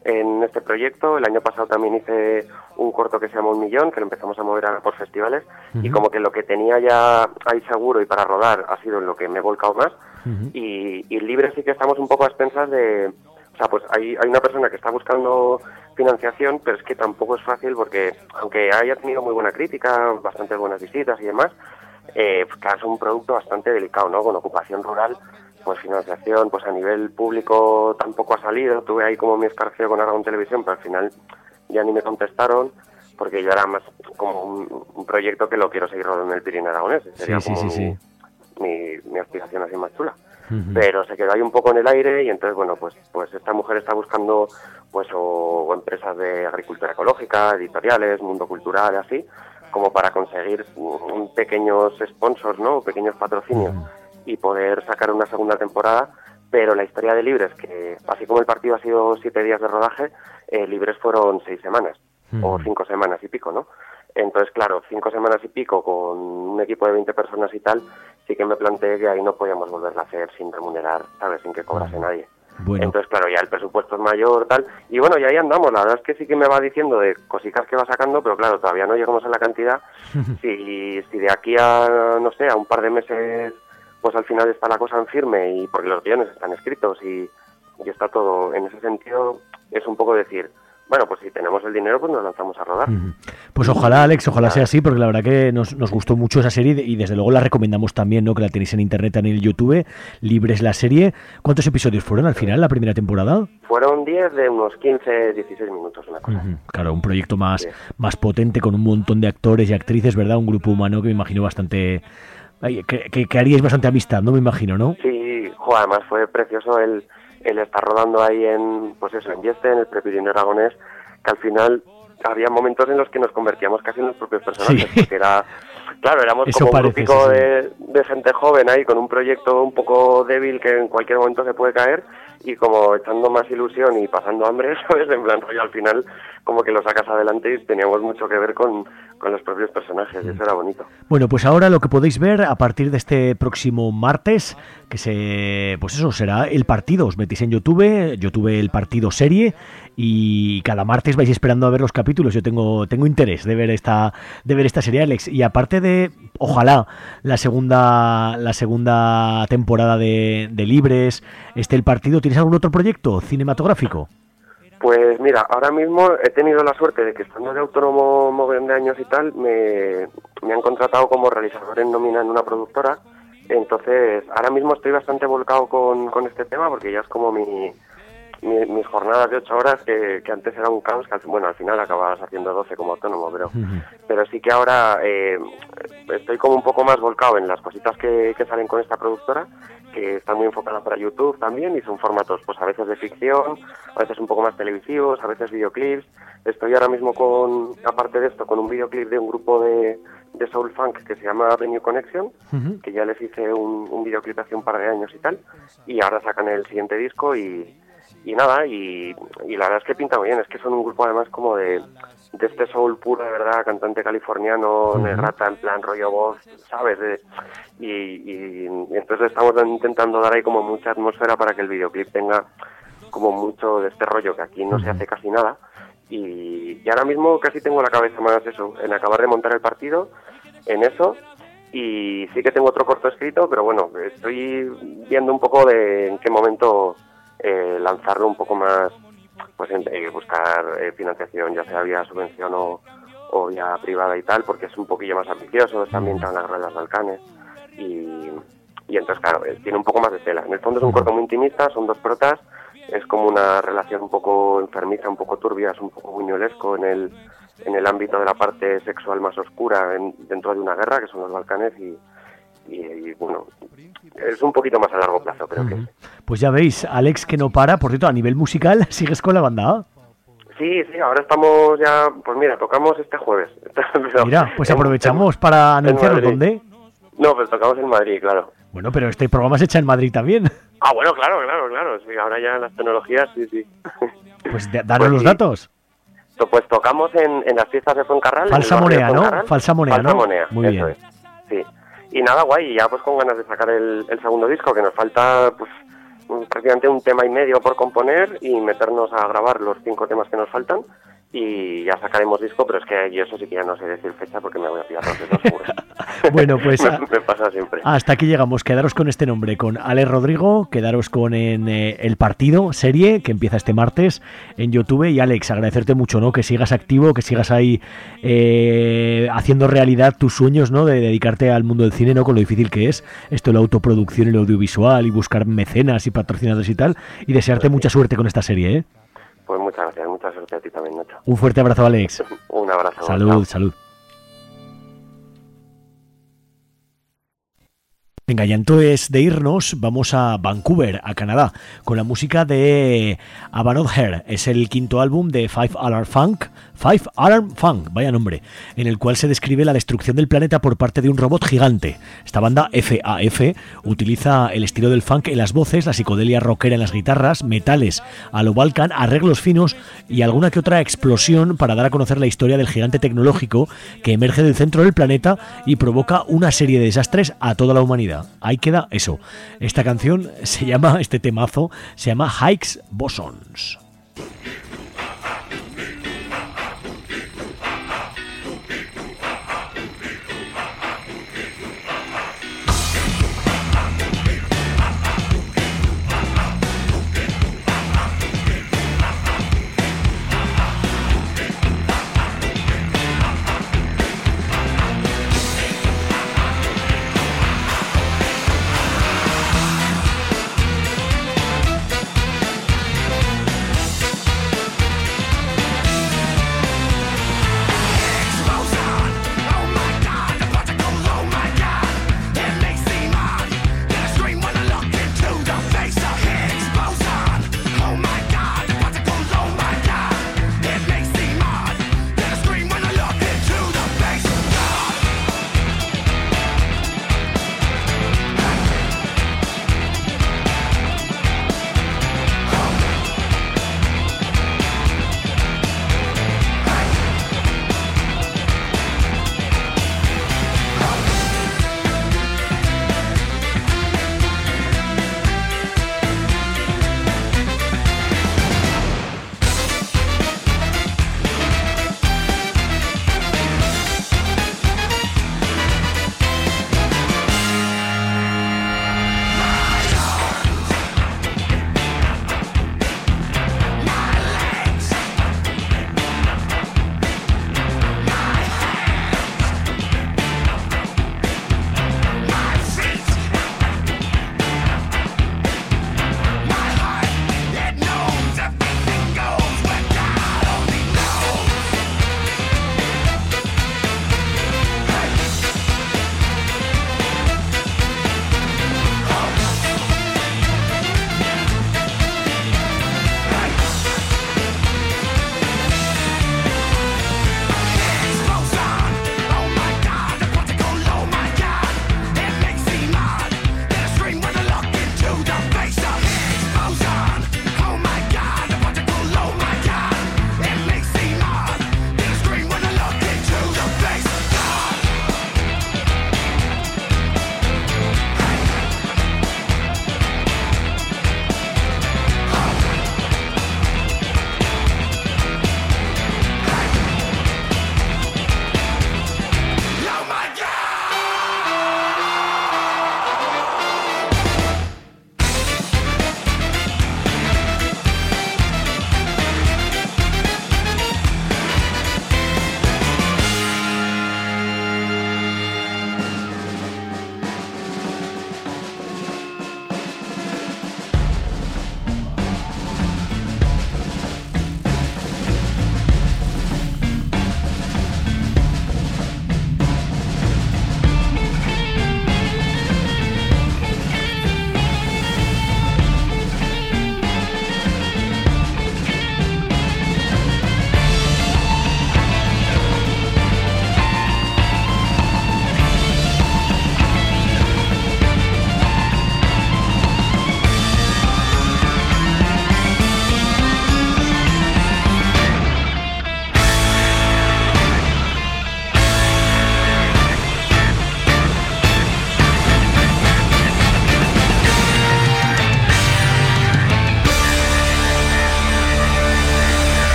en este proyecto. El año pasado también hice un corto que se llama Un Millón, que lo empezamos a mover a, por festivales, uh-huh. y como que lo que tenía ya ahí seguro y para rodar ha sido en lo que me he volcado más, uh-huh. y, y Libre sí que estamos un poco a expensas de... O sea, pues hay, hay una persona que está buscando financiación, pero es que tampoco es fácil porque, aunque haya tenido muy buena crítica, bastantes buenas visitas y demás, eh, pues claro, es un producto bastante delicado, ¿no? Con ocupación rural, pues financiación, pues a nivel público tampoco ha salido. Tuve ahí como mi escarceo con Aragón Televisión, pero al final ya ni me contestaron, porque yo era más como un, un proyecto que lo quiero seguir rodando en el Pirineo Aragonés. Sería sí, como sí, sí, mi, sí. Mi, mi aspiración así más chula. Uh-huh. Pero se quedó ahí un poco en el aire y entonces, bueno, pues pues esta mujer está buscando pues o, o empresas de agricultura ecológica, editoriales, mundo cultural, así, como para conseguir un, pequeños sponsors, ¿no? Pequeños patrocinios uh-huh. y poder sacar una segunda temporada. Pero la historia de Libres, que así como el partido ha sido siete días de rodaje, eh, Libres fueron seis semanas uh-huh. o cinco semanas y pico, ¿no? Entonces, claro, cinco semanas y pico con un equipo de veinte personas y tal, sí que me planteé que ahí no podíamos volverla a hacer sin remunerar, ¿sabes? Sin que cobrase uh-huh. nadie. Bueno. Entonces, claro, ya el presupuesto es mayor, tal. Y bueno, y ahí andamos. La verdad es que sí que me va diciendo de cositas que va sacando, pero claro, todavía no llegamos a la cantidad. si, si de aquí a, no sé, a un par de meses, pues al final está la cosa en firme y porque los guiones están escritos y, y está todo. En ese sentido, es un poco decir... Bueno, pues si tenemos el dinero, pues nos lanzamos a rodar. Pues ojalá, Alex, ojalá sea así, porque la verdad que nos, nos gustó mucho esa serie y desde luego la recomendamos también, ¿no? Que la tenéis en internet, en el YouTube, Libres la serie. ¿Cuántos episodios fueron al final, la primera temporada? Fueron diez de unos quince, dieciséis minutos, una cosa. Uh-huh. Claro, un proyecto más, sí. más potente, con un montón de actores y actrices, ¿verdad? Un grupo humano que me imagino bastante... Que, que, que haríais bastante amistad, ¿no? Me imagino, ¿no? Sí, jo, además fue precioso el... el estar rodando ahí en, pues eso, en Yeste, en el Prepirineo Aragonés, que al final había momentos en los que nos convertíamos casi en los propios personajes, sí. porque era, claro, éramos eso como parece, un grupo sí, sí. de, de gente joven ahí, con un proyecto un poco débil que en cualquier momento se puede caer, y como echando más ilusión y pasando hambre, ¿sabes? En plan, rollo, al final, como que lo sacas adelante y teníamos mucho que ver con, con los propios personajes, y eso era bonito. Bueno, pues ahora lo que podéis ver a partir de este próximo martes, que se, pues eso, será El Partido. Os metís en YouTube, YouTube El Partido serie, y cada martes vais esperando a ver los capítulos. Yo tengo tengo interés de ver esta de ver esta serie, Alex. Y aparte de, ojalá, la segunda la segunda temporada de, de Libres, este El Partido, ¿tienes algún otro proyecto cinematográfico? Pues mira, ahora mismo he tenido la suerte de que estando de autónomo mogollón de años y tal, me, me han contratado como realizador en nómina en una productora. Entonces, ahora mismo estoy bastante volcado con, con este tema porque ya es como mi, mi, mis jornadas de ocho horas, que, que antes era un caos, que al, bueno, al final acababas haciendo doce como autónomo, pero, uh-huh. pero sí que ahora eh, estoy como un poco más volcado en las cositas que, que salen con esta productora, que están muy enfocadas para YouTube también, y son formatos pues a veces de ficción, a veces un poco más televisivos, a veces videoclips. Estoy ahora mismo con, aparte de esto, con un videoclip de un grupo de, de soul funk que se llama Venue Connection, uh-huh. que ya les hice un, un videoclip hace un par de años y tal, y ahora sacan el siguiente disco y, y nada, y, y la verdad es que pinta muy bien. Es que son un grupo además como de, de este soul puro, de verdad, cantante californiano, uh-huh. negrata, en plan rollo voz, ¿sabes? De, y, y, y entonces estamos intentando dar ahí como mucha atmósfera para que el videoclip tenga como mucho de este rollo, que aquí no uh-huh. se hace casi nada. Y, y ahora mismo casi tengo la cabeza más eso, en acabar de montar El Partido, en eso, y sí que tengo otro corto escrito, pero bueno, estoy viendo un poco de en qué momento eh, lanzarlo un poco más, pues en, eh, buscar eh, financiación, ya sea vía subvención o, o vía privada y tal, porque es un poquillo más ambicioso, está ambientado en la Guerra de los Balcanes, y, y entonces claro, eh, tiene un poco más de tela. En el fondo es un corto muy intimista, son dos protas, es como una relación un poco enfermiza, un poco turbia, es un poco buñuelesco en el en el ámbito de la parte sexual más oscura en, dentro de una guerra, que son los Balcanes, y, y, y bueno, es un poquito más a largo plazo, creo uh-huh. que sí. Pues ya veis, Alex, que no para. Por cierto, a nivel musical, ¿sigues con la banda? Sí, sí, ahora estamos ya, pues mira, tocamos este jueves. Mira, pues aprovechamos en, para anunciarlo. ¿Dónde? No, pues tocamos en Madrid, claro. Bueno, pero este programa se echa en Madrid también. Ah, bueno, claro, claro, claro. Sí, ahora ya las tecnologías, sí, sí. Pues danos pues, los sí. datos. Pues tocamos en, en las fiestas de Fuencarral. Falsa Monea, ¿no? Falsa Monea, Falsa ¿no? Monea, muy eso bien. Es. Sí. Y nada, guay, y ya pues con ganas de sacar el, el segundo disco, que nos falta, pues, un- prácticamente un tema y medio por componer y meternos a grabar los cinco temas que nos faltan y ya sacaremos disco, pero es que yo eso sí que ya no sé decir fecha porque me voy a pillar los dedos seguros. Bueno, pues me, a- me pasa siempre. hasta aquí llegamos. Quedaros con este nombre, con Ale Rodrigo, quedaros con en, eh, El Partido, serie que empieza este martes en YouTube. Y Alex, agradecerte mucho, ¿no? Que sigas activo, que sigas ahí eh, haciendo realidad tus sueños, ¿no? De dedicarte al mundo del cine, ¿no? Con lo difícil que es esto, la autoproducción y el audiovisual y buscar mecenas y patrocinadores y tal. Y desearte mucha suerte con esta serie, ¿eh? Pues muchas gracias, mucha suerte a ti también, Nacho. Un fuerte abrazo, Alex. Un abrazo. Salud, chao. salud. Venga, y antes de irnos, vamos a Vancouver, a Canadá, con la música de Avanod Hair. Es el quinto álbum de Five Alarm Funk, Five Alarm Funk, vaya nombre, en el cual se describe la destrucción del planeta por parte de un robot gigante. Esta banda, F A F, utiliza el estilo del funk en las voces, la psicodelia rockera en las guitarras, metales a lo Balkan, arreglos finos y alguna que otra explosión para dar a conocer la historia del gigante tecnológico que emerge del centro del planeta y provoca una serie de desastres a toda la humanidad. Ahí queda eso. Esta canción se llama, este temazo, se llama Higgs Bosons. Higgs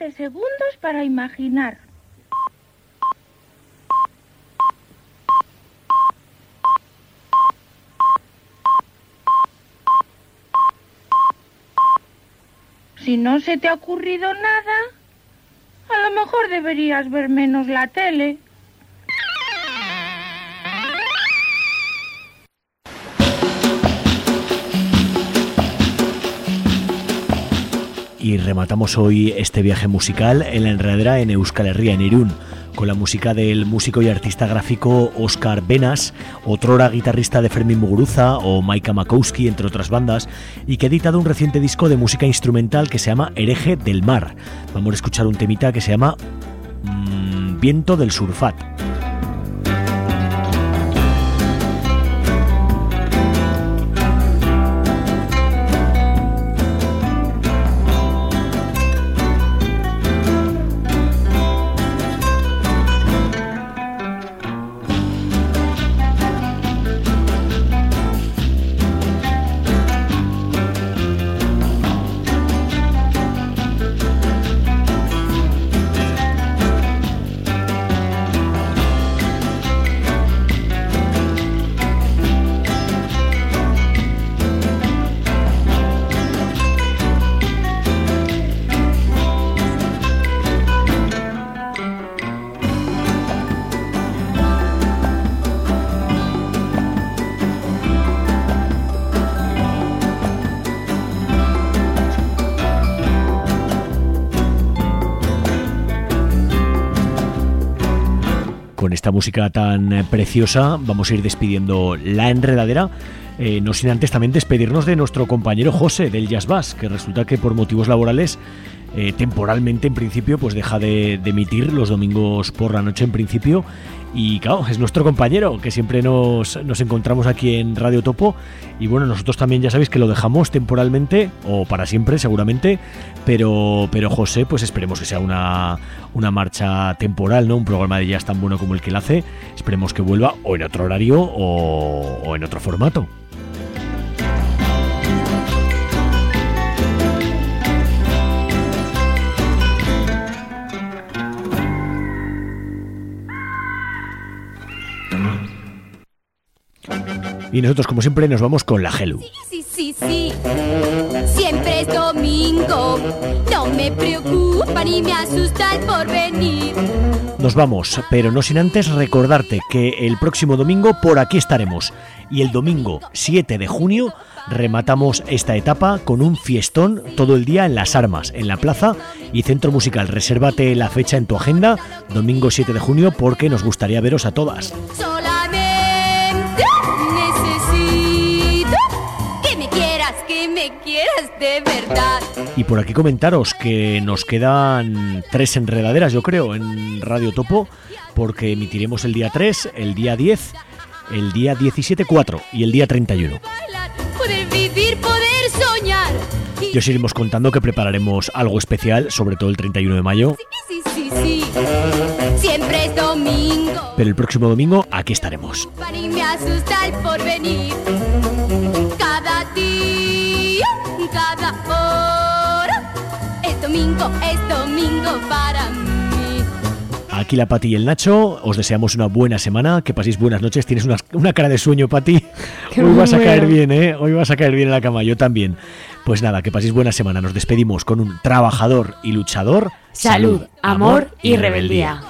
veinte segundos para imaginar. Si no se te ha ocurrido nada, a lo mejor deberías ver menos la tele. Y rematamos hoy este viaje musical en la enredadera en Euskal Herria, en Irún, con la música del músico y artista gráfico Óscar Benas, otrora guitarrista de Fermín Muguruza o Maika Makowski, entre otras bandas, y que ha editado un reciente disco de música instrumental que se llama Hereje del Mar. Vamos a escuchar un temita que se llama mmm, Viento del Surfat. Con esta música tan eh, preciosa vamos a ir despidiendo la enredadera, eh, no sin antes también despedirnos de nuestro compañero José del Jazz Bass, que resulta que por motivos laborales eh, temporalmente en principio pues deja de, de emitir los domingos por la noche en principio, y claro, es nuestro compañero que siempre nos, nos encontramos aquí en Radio Topo, y bueno, nosotros también ya sabéis que lo dejamos temporalmente o para siempre seguramente, pero, pero José, pues esperemos que sea una, una marcha temporal, ¿no? Un programa de jazz tan bueno como el que él hace, esperemos que vuelva o en otro horario o, o en otro formato. Y nosotros, como siempre, nos vamos con la Gelu. Sí, sí, sí, siempre es domingo. No me preocupa ni me asusta el porvenir. Nos vamos, pero no sin antes recordarte que el próximo domingo por aquí estaremos. Y el domingo siete de junio rematamos esta etapa con un fiestón todo el día en Las Armas, en la plaza y centro musical. Resérvate la fecha en tu agenda, domingo siete de junio, porque nos gustaría veros a todas. Que me quieras de verdad. Y por aquí comentaros que nos quedan tres enredaderas, yo creo, en Radio Topo, porque emitiremos el día tres, el día diez, el día diecisiete, cuatro y el día treinta y uno. Poder vivir, poder soñar. Y os iremos contando que prepararemos algo especial, sobre todo el treinta y uno de mayo. Sí, sí, sí, sí. Siempre es domingo. Pero el próximo domingo aquí estaremos. Y me asusta el porvenir. Cada día, cada hora, es domingo, es domingo para mí. Aquí la Pati y el Nacho, os deseamos una buena semana, que paséis buenas noches. Tienes una, una cara de sueño, Pati. Hoy vas a caer bien, ¿eh? Hoy vas a caer bien en la cama, yo también. Pues nada, que paséis buena semana. Nos despedimos con un trabajador y luchador. Salud, amor y rebeldía.